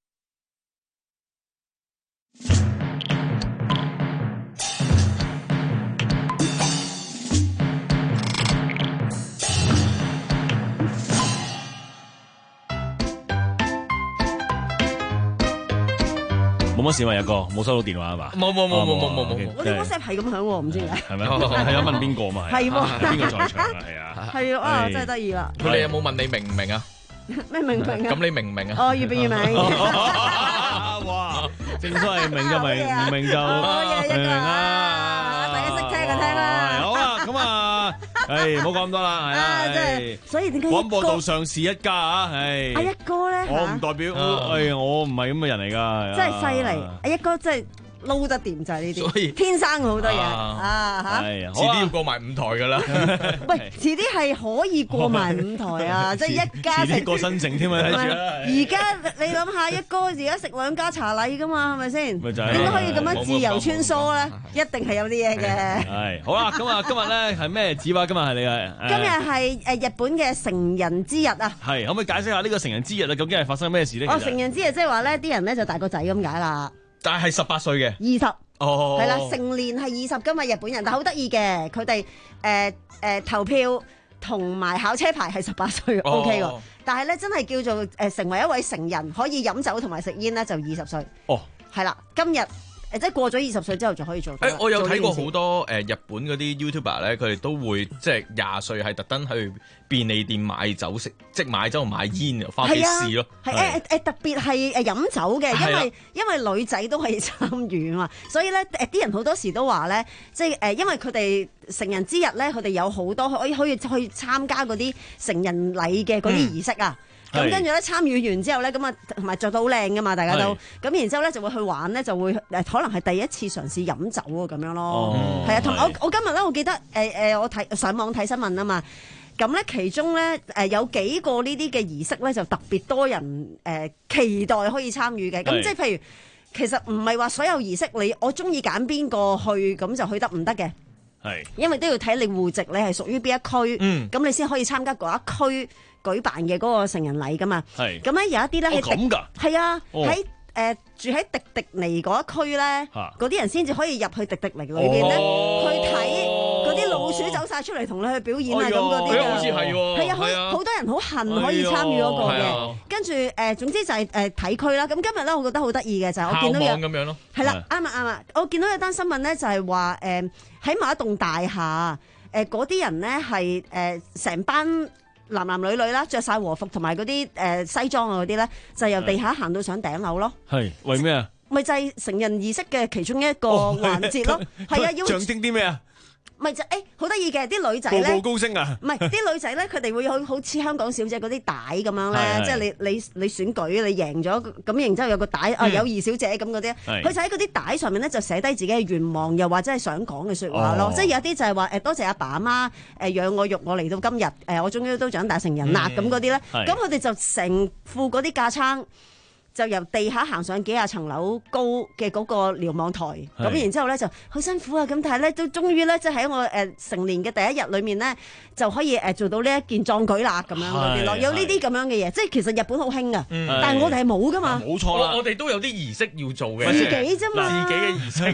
冇乜事嘛，有個冇收到電話係嘛？ 冇冇冇冇冇冇冇， 我啲 WhatsApp 係咁響喎，唔知點解。 係咪？係有問邊個嘛？ 係喎， 邊個在場啊？係啊。 係啊，真係得意啦！ 佢哋有冇問你明唔明啊？ 咩明唔明啊？ 咁你明唔明啊？ 哦，越變越明。 哇！正所謂明就明，唔明就明明啊！ 大家識聽就聽啦。 好啦，咁啊，誒，唔好講咁多啦，係啦。 真係，所以點解廣播道上市一家啊？係。 阿一哥咧， 我唔代表，誒，我唔係咁嘅人嚟㗎。 真係犀利，阿一哥真係。撈得掂就係呢啲，天生好多嘢啊嚇！ 遲啲要過埋五台㗎啦。 喂，遲啲係可以過埋五台啊！即係一家遲啲過新城添啊！睇住啦。 而家你諗下，一哥而家食兩家茶禮㗎嘛，係咪先？ 咪就係。 點解可以咁樣自由穿梭咧？一定係有啲嘢嘅。 係好啦，咁啊，今日咧係咩節啊？今日係你嘅。 今日係誒日本嘅成人之日啊！ 係，可唔可以解釋下呢個成人之日啊？究竟係發生咩事咧？ 哦，成人之日即係話咧，啲人咧就大個仔咁解啦。 但係十八歲嘅， 二十， 哦， 係啦，成年係二十㗎嘛，日本人，但係好得意嘅，佢哋誒誒投票同埋考車牌係十八歲 O K 喎，但係咧真係叫做誒成為一位成人可以飲酒同埋食煙咧就二十歲， 哦， 係啦，今日誒即係過咗二十歲之後就可以做到。 誒，我有睇過好多誒日本嗰啲 YouTuber 咧，佢哋都會即係廿歲係特登去便利店買酒食，即係買酒同買煙，翻屋企試咯。 係誒誒特別係誒飲酒嘅，因為因為女仔都可以參與啊嘛，所以咧誒啲人好多時都話咧，即係誒因為佢哋成人之日咧，佢哋有好多可以可以去參加嗰啲成人禮嘅嗰啲儀式啊。咁跟住咧參與完之後咧，咁啊同埋着到好靚噶嘛，大家都咁然之後咧就會去玩咧，就會誒可能係第一次嘗試飲酒啊咁樣咯。係啊，同埋我我今日咧，我記得誒誒我睇上網睇新聞啊嘛。咁咧，其中咧誒有幾個呢啲嘅儀式咧，就特別多人誒、呃、期待可以參與嘅。咁即係譬如，其實唔係話所有儀式你我中意揀邊個去，咁就去得唔得嘅。 係，因為都要睇你戶籍，你係屬於邊一區，咁、嗯、你先可以參加嗰一區舉辦嘅嗰個成人禮噶嘛。係。咁咧有一啲咧喺咁㗎。係啊，喺、哦。誒、呃、住喺迪迪尼嗰一區咧，嗰啲人先至可以入去迪迪尼裏邊咧，哦、去睇嗰啲老鼠走晒出嚟同你去表演啊咁嗰啲啊，好似係喎，係啊，好好多人好恨可以參與嗰個嘅，跟住誒總之就係誒睇區啦。咁今日咧，我覺得好得意嘅就係我見到有咁樣咯，係啦，啱啊啱啊，我見到有單新聞咧就係話誒喺某一棟大廈誒嗰啲人咧係誒成班。男男女女啦，着晒和服同埋嗰啲誒西裝啊嗰啲咧，就由地下行到上頂樓咯。係為咩啊？咪就係成人儀式嘅其中一個環節咯。係啊，要象徵啲咩啊？ 咪就誒好得意嘅啲女仔咧， 步步高升啊！ 唔係啲女仔咧，佢哋會好好似香港小姐嗰啲帶咁樣咧，即係你你你選舉你贏咗咁，然之後有個帶啊友誼小姐咁嗰啲，佢就喺嗰啲帶上面咧就寫低自己嘅願望，又或者係想講嘅説話咯。即係有啲就係話誒多謝阿爸阿媽誒養我育我嚟到今日誒我終於都長大成人啦咁嗰啲咧，咁佢哋就成副嗰啲架撐。就由地下行上幾廿層樓高嘅嗰個瞭望台，咁然之後咧就好辛苦啊！咁但係咧都終於咧，即係喺我誒成年嘅第一日裏面咧，就可以誒做到呢一件壯舉啦咁樣嗰啲咯，有呢啲咁樣嘅嘢，即係其實日本好興噶，但係我哋係冇噶嘛。冇錯啦，我哋都有啲儀式要做嘅，自己啫嘛，自己嘅儀式。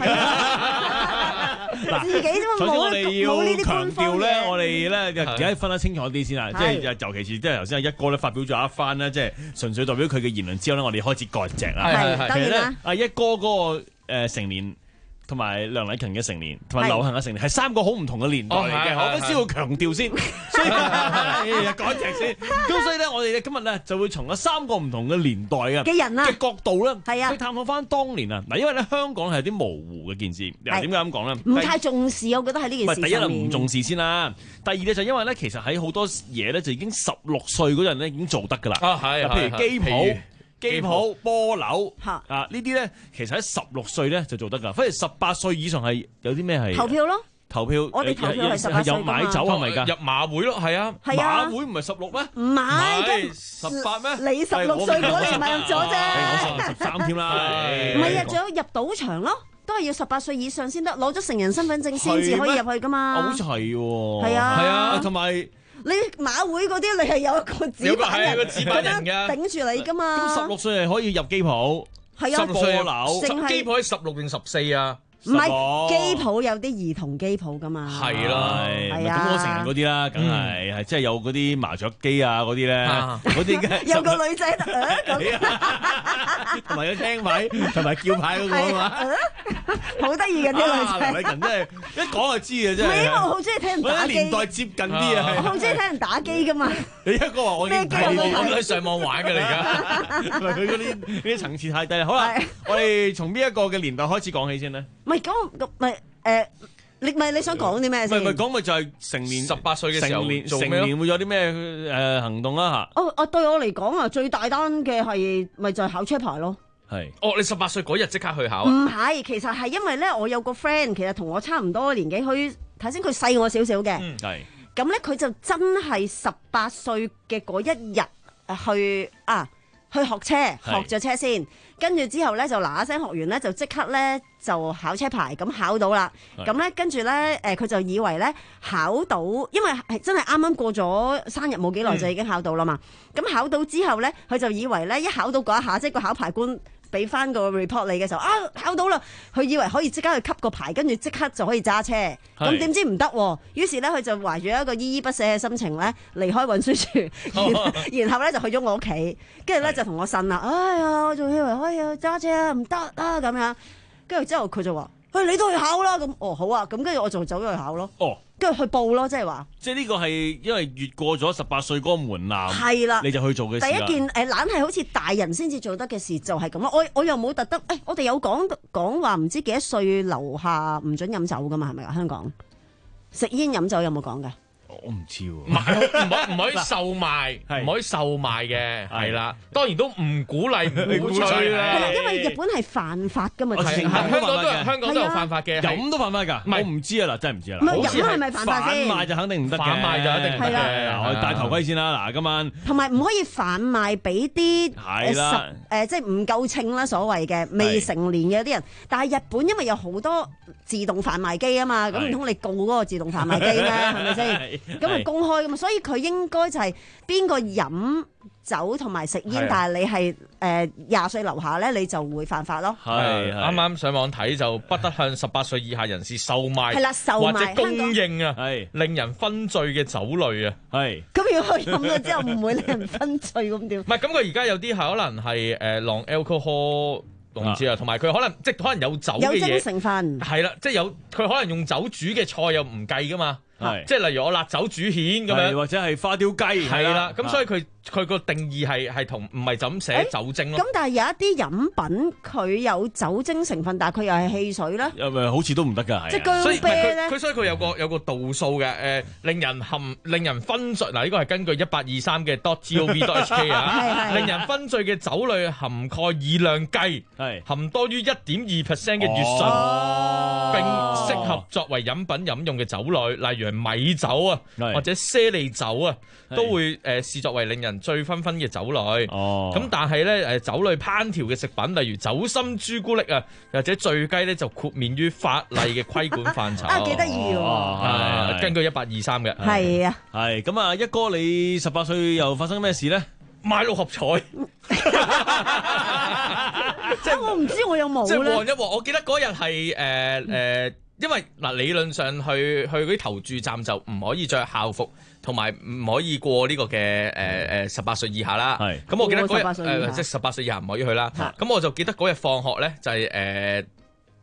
自己啫嘛， 首先我哋要冇呢啲強調咧，我哋咧而家分得清楚啲先啦，即係尤其是即係頭先阿一哥咧發表咗一番咧，即係純粹代表佢嘅言論之後咧，我哋開始割席啦。係，當然啦。阿一哥嗰個誒成年同埋梁禮勤嘅成年，同埋流行嘅成年，係三個好唔同嘅年代嚟嘅。我必須要強調先，所以講題先。咁所以咧，我哋今日咧就會從咗三個唔同嘅年代啊嘅人啊嘅角度咧， 係啊， 去探討翻當年啊。嗱，因為咧香港係有啲模糊嘅件事。嗱，點解咁講咧？ 唔太重視，我覺得喺呢件事上面。 第一係唔重視先啦，第二咧就因為咧，其實喺好多嘢咧就已經十六歲嗰陣咧已經做得㗎啦。 啊，係， 譬如機鋪。機鋪、波樓啊呢啲咧，其實喺十六歲咧就做得㗎，反而十八歲以上係有啲咩係投票咯。 投票， 我哋投票係十八歲㗎嘛。 有買酒係咪㗎？ 入馬會咯，係啊。 係啊。 馬會唔係十六咩？ 唔係， 十八咩？ 你十六歲嗰年咪入咗啫。 我十三添啦。 唔係啊，仲有入賭場咯，都係要十八歲以上先得，攞咗成人身份證先至可以入去㗎嘛。 好齊喎。 係啊。 係啊，同埋。 你馬會嗰啲，你係有一個紙牌人，佢都頂住你噶嘛。 咁十六歲係可以入機鋪， 係啊， 十六歲波樓， 機鋪係十六定十四啊？ 唔係機鋪有啲兒童機鋪噶嘛？ 係啦， 係啊。 咁我成人嗰啲啦，梗係係即係有嗰啲麻雀機啊嗰啲咧，嗰啲嘅有個女仔咁， 同埋有聽牌同埋叫牌嗰個啊嘛， 好得意嘅啲女仔。 梁禮勤真係一講就知嘅真係。 唔係因為我好中意聽人打機。 年代接近啲啊， 我好中意聽人打機噶嘛。 你一個話我咩機？ 我都喺上網玩㗎嚟㗎。 唔係佢嗰啲呢啲層次太低啦。好啦，我哋從邊一個嘅年代開始講起先咧？ 唔係咁咁，唔係誒，你唔係你想講啲咩先？ 唔係唔係講咪就係成年十八歲嘅時候成年做咩成年會有啲咩誒行動啊嚇？ 哦哦，對我嚟講啊，最大單嘅係咪就係考車牌咯？ 係。 哦，你十八歲嗰日即刻去考啊？ 唔係，其實係因為咧，我有個 friend 其實同我差唔多年紀，佢睇先佢細我少少嘅。 嗯，係。 咁咧，佢就真係十八歲嘅嗰一日去啊。去學車，學咗車先，跟住之後咧就嗱嗱聲學完咧，就即刻咧就考車牌，咁考到啦。咁咧跟住咧，誒佢就以為咧考到，因為係真係啱啱過咗生日冇幾耐就已經考到啦嘛。咁、嗯、考到之後咧，佢就以為咧一考到嗰一下，即係個考牌官俾翻個 report 你嘅時候，啊考到啦，佢以為可以即刻去吸個牌，跟住即刻就可以揸車。咁點知唔得喎？於是咧佢就懷住一個依依不捨嘅心情咧離開運輸處，然後咧就去咗我屋企，跟住咧就同我呻啦。哎呀，我仲以為可以揸車啊，唔得啊咁樣。跟住之後佢就話：喂，你都去考啦。咁哦好啊，咁跟住我就走咗去考咯。 哦。 跟住去報咯，即係話， 即係呢個係因為越過咗十八歲嗰個門檻， 係啦， 你就去做嘅事。 第一件誒，懶係好似大人先至做得嘅事就係咁咯。我我又冇特登誒，我哋有講講話唔知幾多歲樓下唔准飲酒噶嘛？係咪啊？香港食煙飲酒有冇講㗎？ 我唔知喎， 唔係唔可唔可以售賣，唔可以售賣嘅，係啦。當然都唔鼓勵，唔鼓吹啦。 係啦，因為日本係犯法㗎嘛， 香港都香港都有犯法嘅， 飲都犯法㗎。我唔知啊，嗱真係唔知啊。 唔係飲係咪犯法先？ 販賣就肯定唔得嘅， 販賣就一定係啦。 嗱，我戴頭盔先啦。嗱，今晚同埋唔可以販賣俾啲誒十誒，即係唔夠稱啦，所謂嘅未成年嘅啲人。但係日本因為有好多自動販賣機啊嘛，咁唔通你告嗰個自動販賣機咩？係咪先？咁係公開噶嘛，所以佢應該就係邊個飲酒同埋食煙，但係你係誒廿歲樓下咧，你就會犯法咯。 係啱啱上網睇就不得向十八歲以下人士售賣， 係啦，售賣或者供應啊，係令人昏醉嘅酒類啊，係。 咁如果佢飲咗之後唔會令人昏醉咁點？ 唔係咁，佢而家有啲係可能係誒 non alcohol。我唔知啊，同埋佢可能即係可能有酒嘅嘢， 有精成分係啦，即係有佢可能用酒煮嘅菜又唔計噶嘛，即係例如我辣酒煮蜆咁樣， 或者係花雕雞係啦，咁所以佢佢個定義係係同唔係就咁寫酒精咯。 咁但係有一啲飲品佢有酒精成分，但係佢又係汽水咧， 又咪好似都唔得㗎，係。 即係薑啤咧， 佢所以佢有個有個度數嘅，誒令人含令人昏醉嗱，呢個係根據一八二三嘅 .gov.hk 啊，令人昏醉嘅酒類含蓋以量計，係含多於一點二 percent 嘅乙醇，並適合作為飲品飲用嘅酒類，例如係米酒啊，或者些利酒啊，都會誒視作為令人醉醺醺嘅酒類。哦，咁但係咧誒酒類烹調嘅食品，例如酒心朱古力啊，或者醉雞咧，就豁免於法例嘅規管範疇。 啊，幾得意喎！ 係根據一八二三嘅。 係啊， 係咁啊，一哥你十八歲又發生咩事咧？ 買六合彩。 即係我唔知我有冇咧。 即係旺一旺，我記得嗰日係誒誒，因為嗱理論上去去嗰啲投注站就唔可以着校服，同埋唔可以過呢個嘅誒誒十八歲以下啦。係咁，我記得嗰日誒即係十八歲以下唔可以去啦。咁我就記得嗰日放學咧就係誒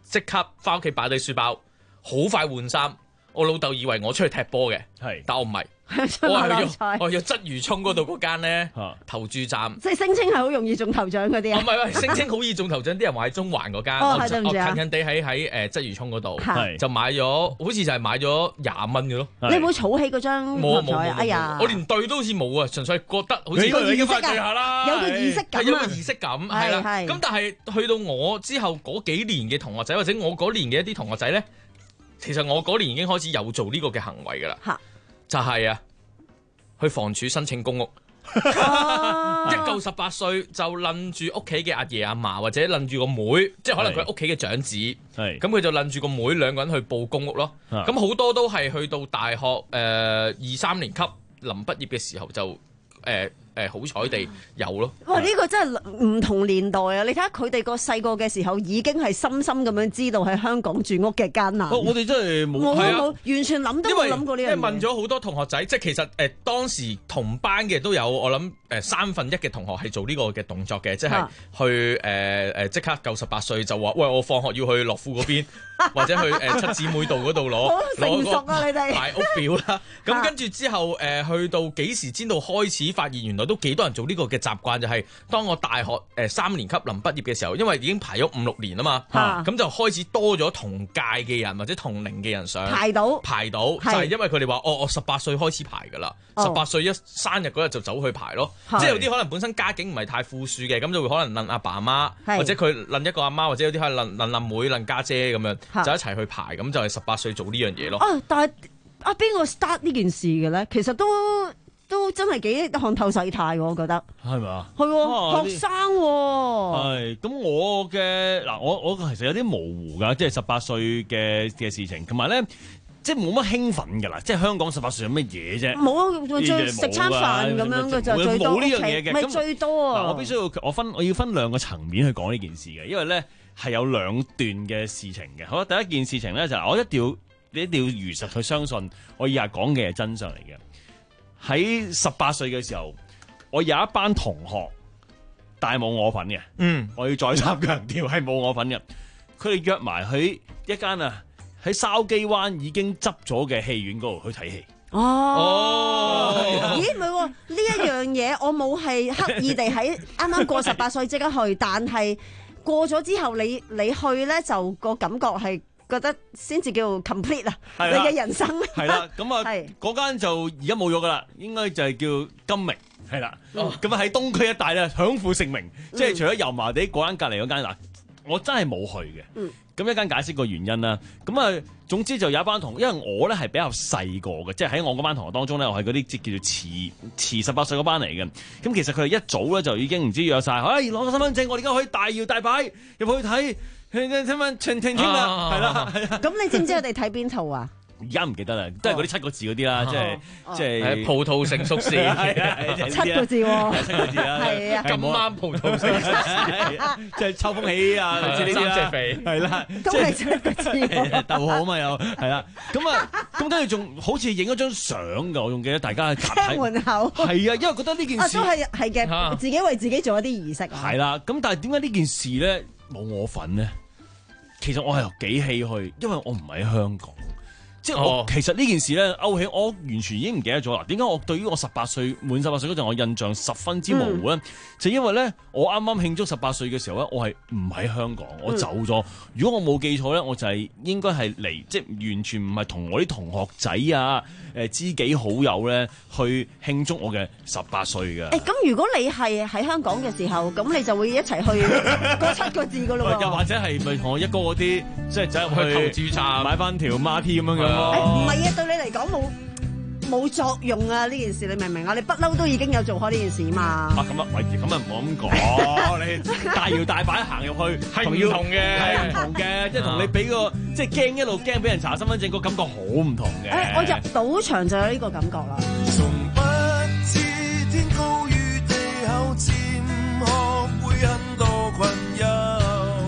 即刻翻屋企擺低書包，好快換衫。我老豆以為我出去踢波嘅， 係， 但我唔係。我係要我要鰂魚涌嗰度嗰間咧投注站， 即係聲稱係好容易中頭獎嗰啲啊！ 唔係唔係，聲稱好易中頭獎，啲人話喺中環嗰間， 哦我係對唔住啊近近地喺喺誒鰂魚涌嗰度係， 就買咗，好似就係買咗廿蚊嘅咯。 你有冇儲起嗰張冇六合彩啊？哎呀， 我連對都好似冇啊，純粹係覺得好似有個儀式快對下啦， 有個儀式感啊係有個儀式感係啦。 係咁但係去到我之後嗰幾年嘅同學仔，或者我嗰年嘅一啲同學仔咧，其實我嗰年已經開始有做呢個嘅行為㗎啦，就係啊。去房署申請公屋， 啊、 一夠十八歲就撚住屋企嘅阿爺阿嫲，或者撚住個妹，即係可能佢屋企嘅長子，咁佢就撚住個妹兩個人去報公屋咯。咁好多都係去到大學誒二三年級臨畢業嘅時候就誒。呃誒好彩地有咯！ 哇！呢、呢個真係唔同年代啊！你睇下佢哋個細個嘅時候已經係深深咁樣知道喺香港住屋嘅艱難。 哦、我哋真係冇冇冇完全諗都冇諗過呢樣嘢。 因為問咗好多同學仔，即係其實誒、呃、當時同班嘅都有，我諗誒、呃、三分一嘅同學係做呢個嘅動作嘅，即係去誒誒即刻夠十八歲就話喂，我放學要去樂富嗰邊，或者去誒、呃、七姊妹道嗰度攞成熟啊！你哋排屋表啦。咁跟住之後誒、呃、去到幾時先到開始發現原來都幾多人做呢個嘅習慣，就係、是、當我大學誒、呃、三年級臨畢業嘅時候，因為已經排咗五六年啊嘛，咁、啊、就開始多咗同屆嘅人或者同齡嘅人上排到排到，就係、是、因為佢哋話哦，我十八歲開始排噶啦，十八歲一生日嗰日就走去排咯，即係有啲可能本身家境唔係太富庶嘅，咁就會可能問阿爸阿媽，或者佢問一個阿媽，或者有啲可能問問阿妹、問家姐咁樣，就一齊去排，咁就係十八歲做呢樣嘢咯。 啊，但係啊邊個 start 呢件事嘅咧？其實都。都真係幾看透世態喎，我覺得係咪啊？ 係喎，學生喎。 係咁，我嘅嗱，我我其實有啲模糊㗎，即係十八歲嘅嘅事情，同埋咧，即係冇乜興奮㗎啦。即係香港十八歲有乜嘢啫？ 冇啊，最食餐飯咁樣嘅就最多。 冇呢樣嘢嘅， 咪最多啊！ 嗱，我必須要我分我要分兩個層面去講呢件事嘅，因為咧係有兩段嘅事情嘅。好，第一件事情咧就係我一定要你一定要如實去相信我以下講嘅係真相嚟嘅。喺十八歲嘅時候，我有一班同學，但係冇我份嘅。嗯，我要再三強調係冇我份嘅。佢哋約埋喺一間啊喺筲箕灣已經執咗嘅戲院嗰度去睇戲。 哦，哦咦唔係喎，呢一樣嘢我冇係刻意地喺啱啱過十八歲即刻去，但係過咗之後你你去咧就個感覺係。覺得先至叫 complete 啊！你嘅人生係啦，咁啊嗰間就而家冇咗噶啦，應該就係叫金明係啦。咁啊喺東區一帶咧享負盛名，嗯、即係除咗油麻地嗰間隔離嗰間嗱，我真係冇去嘅。嗯，咁一間解釋個原因啦。咁啊總之就有一班同，因為我咧係比較細個嘅，即係喺我嗰班同學當中咧，我係嗰啲即叫做遲遲十八歲嗰班嚟嘅。咁其實佢哋一早咧就已經唔知約晒，哎攞個身份證，我哋而家可以大搖大擺入去睇。聽聞停停聽啦，係啦，係啦。咁你知唔知我哋睇邊套啊？ 而家唔記得啦，都係嗰啲七個字嗰啲啦，即係即係葡萄成熟時， 七個字喎， 七個字啦， 係啊， 咁啱葡萄成熟時， 即係秋風起啊，類似呢啲啦， 三隻肥， 係啦， 都係七個字， 逗號嘛又係啦，咁啊，咁跟住仲好似影咗張相㗎，我仲記得大家喺車門口， 係啊，因為覺得呢件事都係係嘅，自己為自己做一啲儀式啊， 係啦，咁但係點解呢件事咧冇我份咧？其實我係幾唏噓，因為我唔喺香港，即係我、哦、其實呢件事咧勾起我完全已經唔記得咗啦。點解我對於我十八歲滿十八歲嗰陣我印象十分之模糊咧？嗯、就因為咧我啱啱慶祝十八歲嘅時候咧，我係唔喺香港，我走咗。嗯、如果我冇記錯咧，我就係應該係嚟，即係完全唔係同我啲同學仔啊、誒知己好友咧去慶祝我嘅十八歲嘅。誒咁、欸、如果你係喺香港嘅時候，咁你就會一齊去嗰七個字噶咯喎。 又或者係咪同我一哥嗰啲，即係走入去投註冊買翻條孖 T 咁樣樣咯？ 唔係啊，對你嚟講冇冇作用啊！呢件事你明唔明啊？你不嬲都已經有做開呢件事嘛。 啊咁啊，喂，咁啊唔好咁講，你大搖大擺行入去係唔同嘅， 係唔同嘅，即係同你俾個即係驚一路驚俾人查身份證個感覺好唔同嘅。 誒，我入賭場就有呢個感覺啦。 從不知天高與地厚，漸學會很多困擾，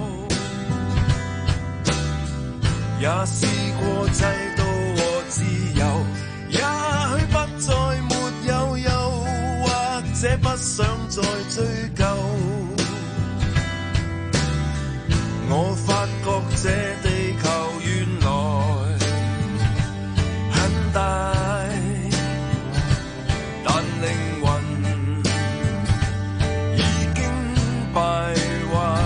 也試過制度和自由，也許不再沒有，又或者不想再追究。我發覺這地球原來很大，但靈魂已經敗壞。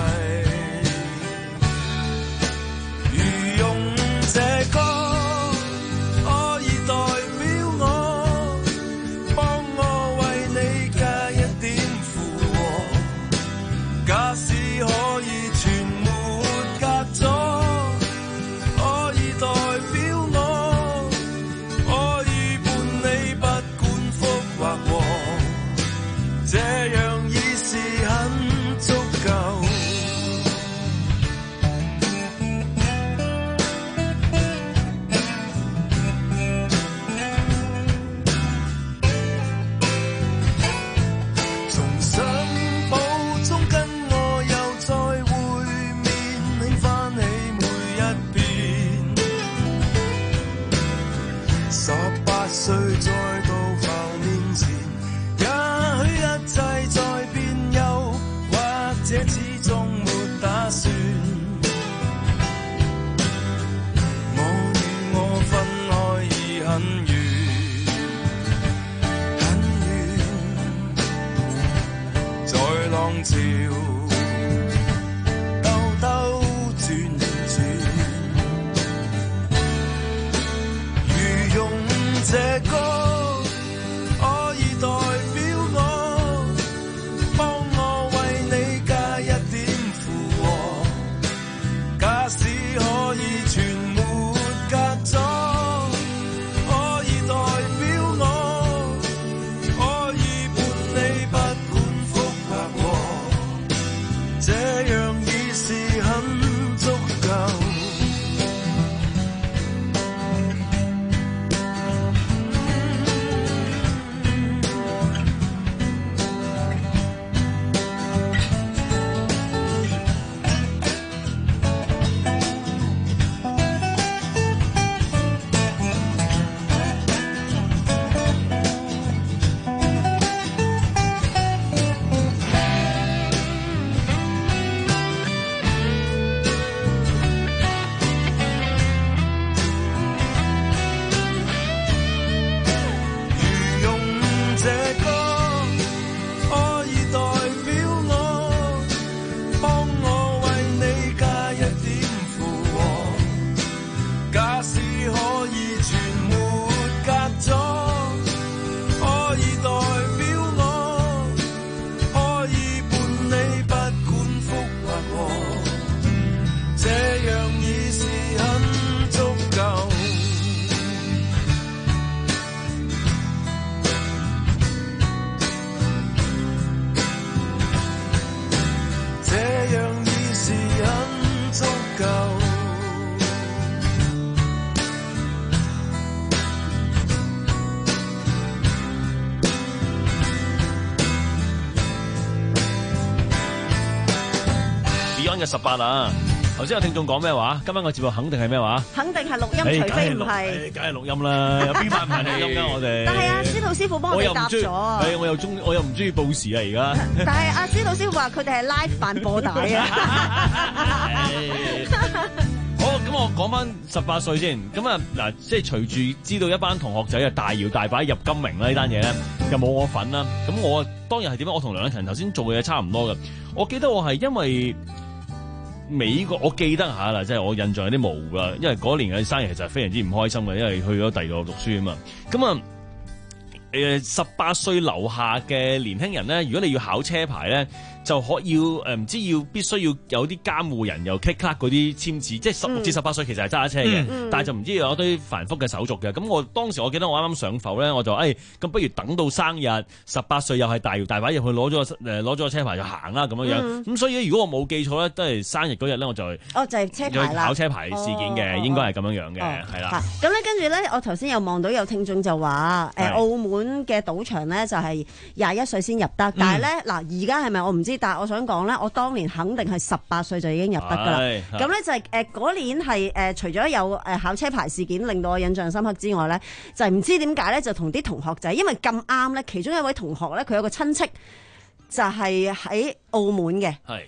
如用這歌可以代表我，幫我為你加一點附和。假使可以全沒隔阻，可以代表我，可以伴你不管福或禍，這樣已是很足夠。從相簿中跟我又再會面，輕翻起每一遍。十八歲再到浮面前，也許一切在變，又或者始終沒打算。我與我分開已很遠，很遠，在浪潮兜兜轉轉。如用這歌可以代表我，幫我為你加一點附和。假使可以全沒隔阻，可以代表我，可以伴你不管福或禍，這樣已是很足夠。如用這歌可以代表我，幫我為你加一點附和。假使可以全沒隔阻，可以代表我，可以伴你不管福或禍，這樣已是很足夠。這樣已是很足夠。 Beyond 嘅十八啊！頭先有聽眾講咩話？今晚個節目肯定係咩話？ 肯定係錄音，除非唔係。 梗係錄音啦，有邊晚唔係錄音㗎？我哋。 但係阿司徒師傅幫我哋答咗。 係，我又中，我又唔中意報時啊！而家。 但係阿司徒師傅話佢哋係 live 扮播帶啊。 好，咁我講翻十八歲先。咁啊嗱，即係隨住知道一班同學仔啊大搖大擺入金明啦呢單嘢咧，又冇我份啦。咁我當日係點樣？我同梁禮勤頭先做嘅嘢差唔多嘅。我記得我係因為美國，我記得下啦，即係我印象有啲模糊啦。因為嗰年嘅生日其實非常之唔開心嘅，因為去咗第二度讀書啊嘛。咁啊誒十八歲樓下嘅年輕人咧，如果你要考車牌咧，就可以誒唔知要必須要有啲監護人又 click click 嗰啲簽字，即係十六至十八歲其實係揸車嘅，嗯、但係就唔知有一堆繁複嘅手續嘅。咁我當時我記得我啱啱上埠咧，我就誒咁、哎、不如等到生日十八歲又係大搖大擺入去攞咗誒攞咗個車牌就行啦咁樣樣。咁、嗯、所以如果我冇記錯咧，都係生日嗰日咧我就哦就係車牌啦， 考車牌事件嘅，哦、應該係咁樣樣嘅，係、哦、啦。 咁咧跟住咧，我頭先又望到有聽眾就話誒、呃、澳門嘅賭場咧就係廿一歲先入得，但係咧嗱而家係咪我唔知，但係我想講咧，我當年肯定係十八歲就已經入得㗎啦。咁咧就係誒嗰年係誒、呃、除咗有誒考車牌事件令到我印象深刻之外咧，就係、是、唔知點解咧就同啲同學仔，因為咁啱咧，其中一位同學咧佢有個親戚就係喺澳門嘅。係。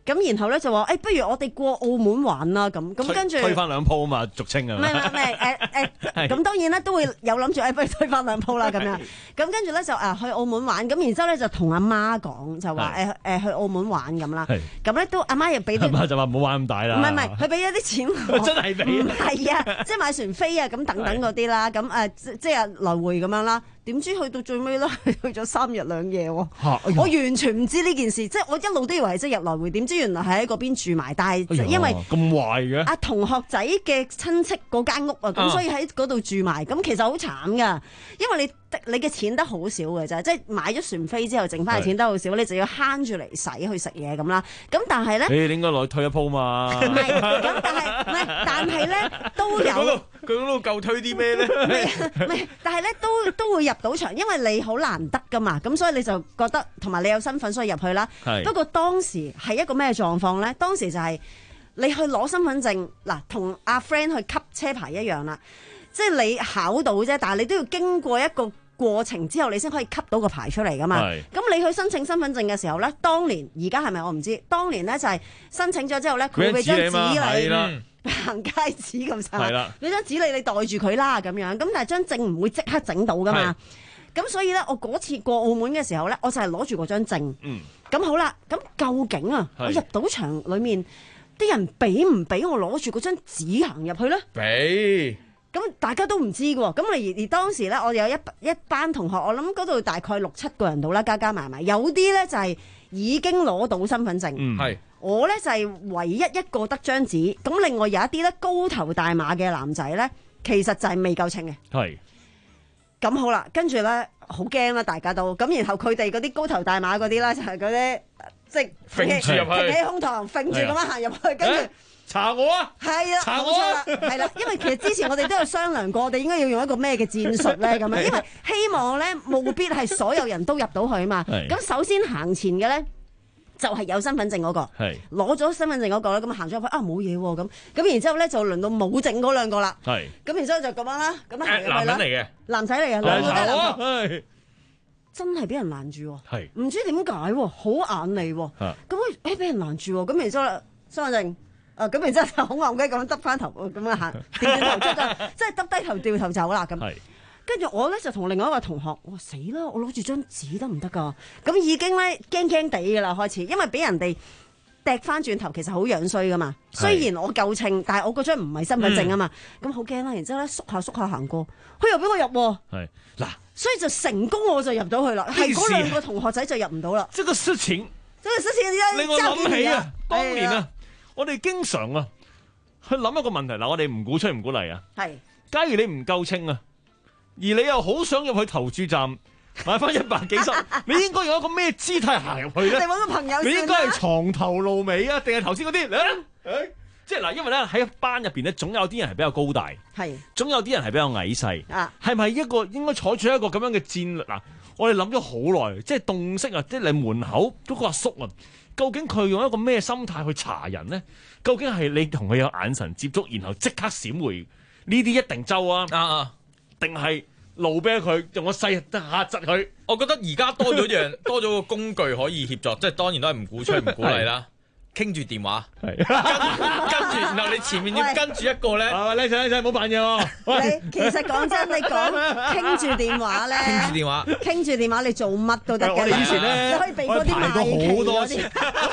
咁然後咧就話誒、欸，不如我哋過澳門玩啦咁，咁跟住推翻兩鋪啊嘛，俗稱啊。 唔係唔係誒誒，咁當然咧都會有諗住誒，不如推翻兩鋪啦咁樣。咁跟住咧就誒去澳門玩，咁然之後咧就同阿媽講就話誒誒去澳門玩咁啦。咁咧都阿媽又俾啲， 阿媽就話唔好玩咁大啦。 唔係唔係，佢俾咗啲錢我， 真係俾。 唔係啊，即係買船飛啊，咁等等嗰啲啦，咁誒即即係來回咁樣啦。點知去到最尾咧，去咗三日兩夜喎。我完全唔知呢件事，即係我一路都以為係即日來回，點知原來係喺嗰邊住埋，但係因為咁壞嘅阿同學仔嘅親戚嗰間屋啊，咁所以喺嗰度住埋，咁其實好慘噶，因為你你嘅錢得好少嘅啫，即係買咗船飛之後，剩翻嘅錢得好少，你就要慳住嚟使去食嘢咁啦。咁但係咧， 你應該落去推一鋪嘛。 唔係，咁但係唔係，但係咧都有。 佢嗰度夠推啲咩咧？ 唔係，但係咧都都會入到場，因為你好難得噶嘛，咁所以你就覺得同埋你有身份，所以入去啦。不過當時係一個咩狀況咧？當時就係你去攞身份證，嗱，同阿 friend 去吸車牌一樣啦，即係你考到啫，但係你都要經過一個過程之後，你先可以吸到個牌出嚟噶嘛。咁你去申請身份證嘅時候咧，當年而家係咪我唔知？當年咧就係申請咗之後咧，佢會俾張紙你。行街紙咁晒，你張紙你你袋住佢啦咁樣，咁但係張證唔會即刻整到噶嘛，咁所以咧我嗰次過澳門嘅時候咧，我就係攞住嗰張證，咁、嗯、好啦，咁究竟啊，我入到場裏面啲人俾唔俾我攞住嗰張紙行入去咧？ 俾， 咁大家都唔知嘅喎，咁而而當時咧，我有一一班同學，我諗嗰度大概六七個人到啦，加加埋埋，有啲咧就係已經攞到身份證，係、嗯。我咧就係、是、唯一一個得張紙，咁另外有一啲咧高頭大馬嘅男仔咧，其實就係未夠稱嘅。係。咁好啦，跟住咧好驚啦，大家都咁，然後佢哋嗰啲高頭大馬嗰啲咧，就係嗰啲即係揈住入去， 挺起胸膛，揈住咁樣行入去，跟住、欸、 查我啊！ 係啊，查我啊！係啦，因為其實之前我哋都有商量過，我哋應該要用一個咩嘅戰術咧咁樣，因為希望咧務必係所有人都入到去嘛。咁首先行前嘅咧。就係有身份證嗰、那個，攞咗身份證嗰、那個咧，咁行咗入去啊冇嘢喎咁，咁然之後咧就輪到冇證嗰兩個啦，咁然之後就咁樣啦，咁樣行入去啦。男人嚟嘅，男仔嚟嘅，兩個都係男嘅，真係俾人攔住喎，唔知點解喎，好眼利喎，咁誒俾人攔住喎，咁然之後身份證，啊咁然之後就好戇雞咁樣耷翻頭咁樣行，掉頭即係即係耷低頭掉頭走啦咁。跟住我咧就同另外一個同學，我話死啦！我攞住張紙得唔得噶？咁已經咧驚驚地噶啦，開始，因為俾人哋掟翻轉頭，其實好樣衰噶嘛。雖然我夠稱，但係我嗰張唔係身份證啊嘛，咁好驚啦。然之後咧縮下縮下行過，佢又俾我入喎。係嗱，所以就成功我就入到去啦。係嗰兩個同學仔就入唔到啦。 這個事情， 這個事情令我諗起啊，當年啊，我哋經常啊去諗一個問題。嗱，我哋唔鼓吹唔鼓勵啊。係，假如你唔夠稱啊。而你又好想入去投注站買翻一百幾十，你應該有一個咩姿態行入去咧？ 你揾個朋友， 你應該係藏頭露尾啊，定係頭先嗰啲？誒，即係嗱，因為咧喺班入邊咧，總有啲人係比較高大，係，總有啲人係比較矮細，啊，係咪一個應該採取一個咁樣嘅戰略？嗱，我哋諗咗好耐，即係洞悉啊，即係你門口嗰個阿叔啊，究竟佢用一個咩心態去查人咧？究竟係你同佢有眼神接觸，然後即刻閃回呢啲一定周啊？啊啊！定係路啤佢用個勢嚇窒佢？ 我覺得而家多咗樣，多咗個工具可以協助，即係當然都係唔鼓吹唔鼓勵啦。傾住電話，跟跟住，然後你前面要跟住一個咧。 啊，靚仔靚仔，唔好扮嘢喎！ 你其實講真，你講傾住電話咧， 傾住電話， 傾住電話，你做乜都得嘅。 我哋以前咧， 你可以避嗰啲排過好多次。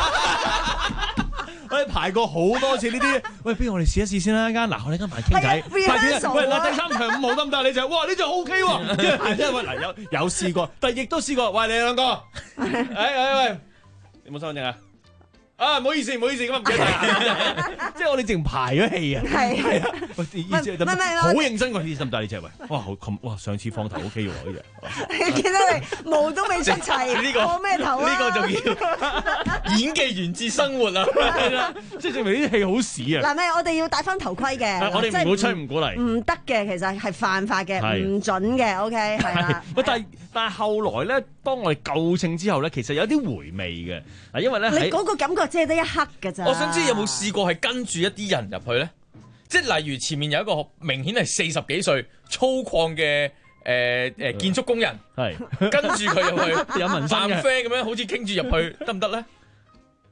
我哋排過好多次呢啲，喂，不如我哋試一試先啦，間嗱，我哋間埋傾偈，喂，嗱，第三場五號得唔得？你就哇，呢場 O K 喎，即係即係喂，嗱，有有試過，但係亦都試過，喂，你兩個，誒誒喂，有冇身份證啊？啊，唔好意思，唔好意思，咁啊唔記得啦，即係我哋淨排咗氣啊，係係啊，喂，呢隻好認真個，呢隻得唔得？呢隻喂，哇好冚，哇上次放頭 O K 喎呢隻， 見到你毛都未出齊， 呢個放咩頭啊？ 呢個仲要演技源自生活啊， 即係證明呢啲戲好屎啊！ 嗱，咪我哋要戴翻頭盔嘅， 我哋唔鼓吹唔鼓勵， 唔得嘅，其實係犯法嘅，唔準嘅 ，OK 係啦。 喂，但係但係後來咧，當我哋夠稱之後咧，其實有啲回味嘅，嗱，因為咧你嗰個感覺只係得一刻㗎咋。 我想知有冇試過係跟住一啲人入去咧？即係例如前面有一個明顯係四十幾歲粗獷嘅誒誒建築工人，係跟住佢入去有紋身嘅 friend 咁樣，好似傾住入去得唔得咧？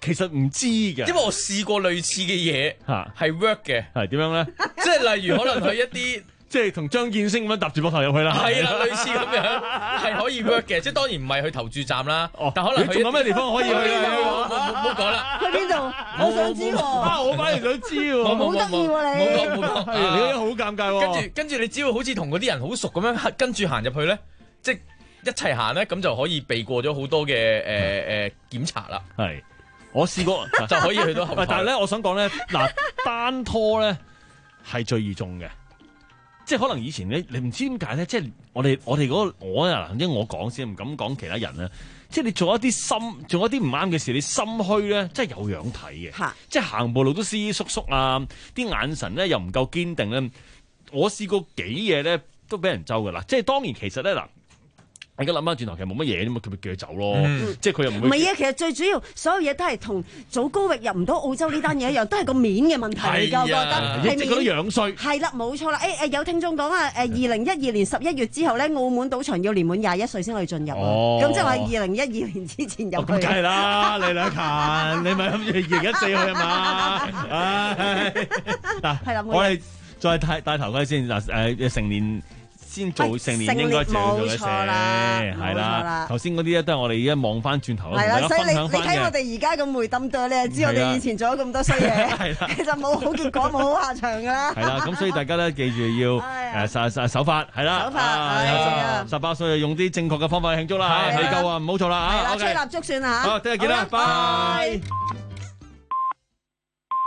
其實唔知嘅， 因為我試過類似嘅嘢嚇係 work 嘅， 係點樣咧？ 即係例如可能去一啲。 即係同張建升咁樣搭住膊頭入去啦， 係啦，類似咁樣係可以 work 嘅，即係當然唔係去投注站啦，但可能仲有咩地方可以去啊？ 唔好講啦， 去邊度？我想知喎。 啊，我反而想知喎， 好得意喎你。 冇講冇講， 你嗰啲好尷尬喎。 跟住跟住，你只要好似同嗰啲人好熟咁樣跟住行入去咧，即係一齊行咧，咁就可以避過咗好多嘅誒誒檢查啦。 係，我試過就可以去到後台。 但係咧，我想講咧，嗱單拖咧係最易中嘅。即係可能以前咧，你唔知點解咧，即係我哋我哋嗰、嗰個我啊，因為我講先，唔敢講其他人啦。即係你做一啲心，做一啲唔啱嘅事，你心虛咧，真係有樣睇嘅。即係行步路都斯斯縮縮啊，啲眼神咧又唔夠堅定咧。我試過幾嘢咧，都俾人揪㗎啦。即係當然其實咧嗱。而家諗翻轉頭，其實冇乜嘢啫嘛，佢咪叫佢走咯。嗯、即係佢又唔會。 唔係啊，其實最主要所有嘢都係同早高域入唔到澳洲呢單嘢一樣，都係個面嘅問題嚟㗎。我覺得係覺得樣衰。 係啦，冇錯啦。誒、欸、誒，有聽眾講啊，誒二零一二年十一月之後咧，澳門賭場要年滿廿一歲先可以進入啊。咁即係話二零一二年之前入去。咁梗係啦，你兩勤，你咪諗住二零一四去啊嘛？嗱，係啦，我哋再戴戴頭盔先嗱，誒成年。先做成年應該就要做嘅事，係啦。頭先嗰啲咧都係我哋而家望翻轉頭， 係啦。所以你你睇睇我哋而家咁回tâm對，你就知我哋以前做咗咁多衰嘢，其實冇好結果，冇好下場㗎啦。 係啦，咁所以大家咧記住要誒實實守法，係啦。 守法， 十八歲用啲正確嘅方法去慶祝啦，未夠啊唔好做啦嚇。 係啦，吹蠟燭算啦嚇。 好，聽日見啦，拜。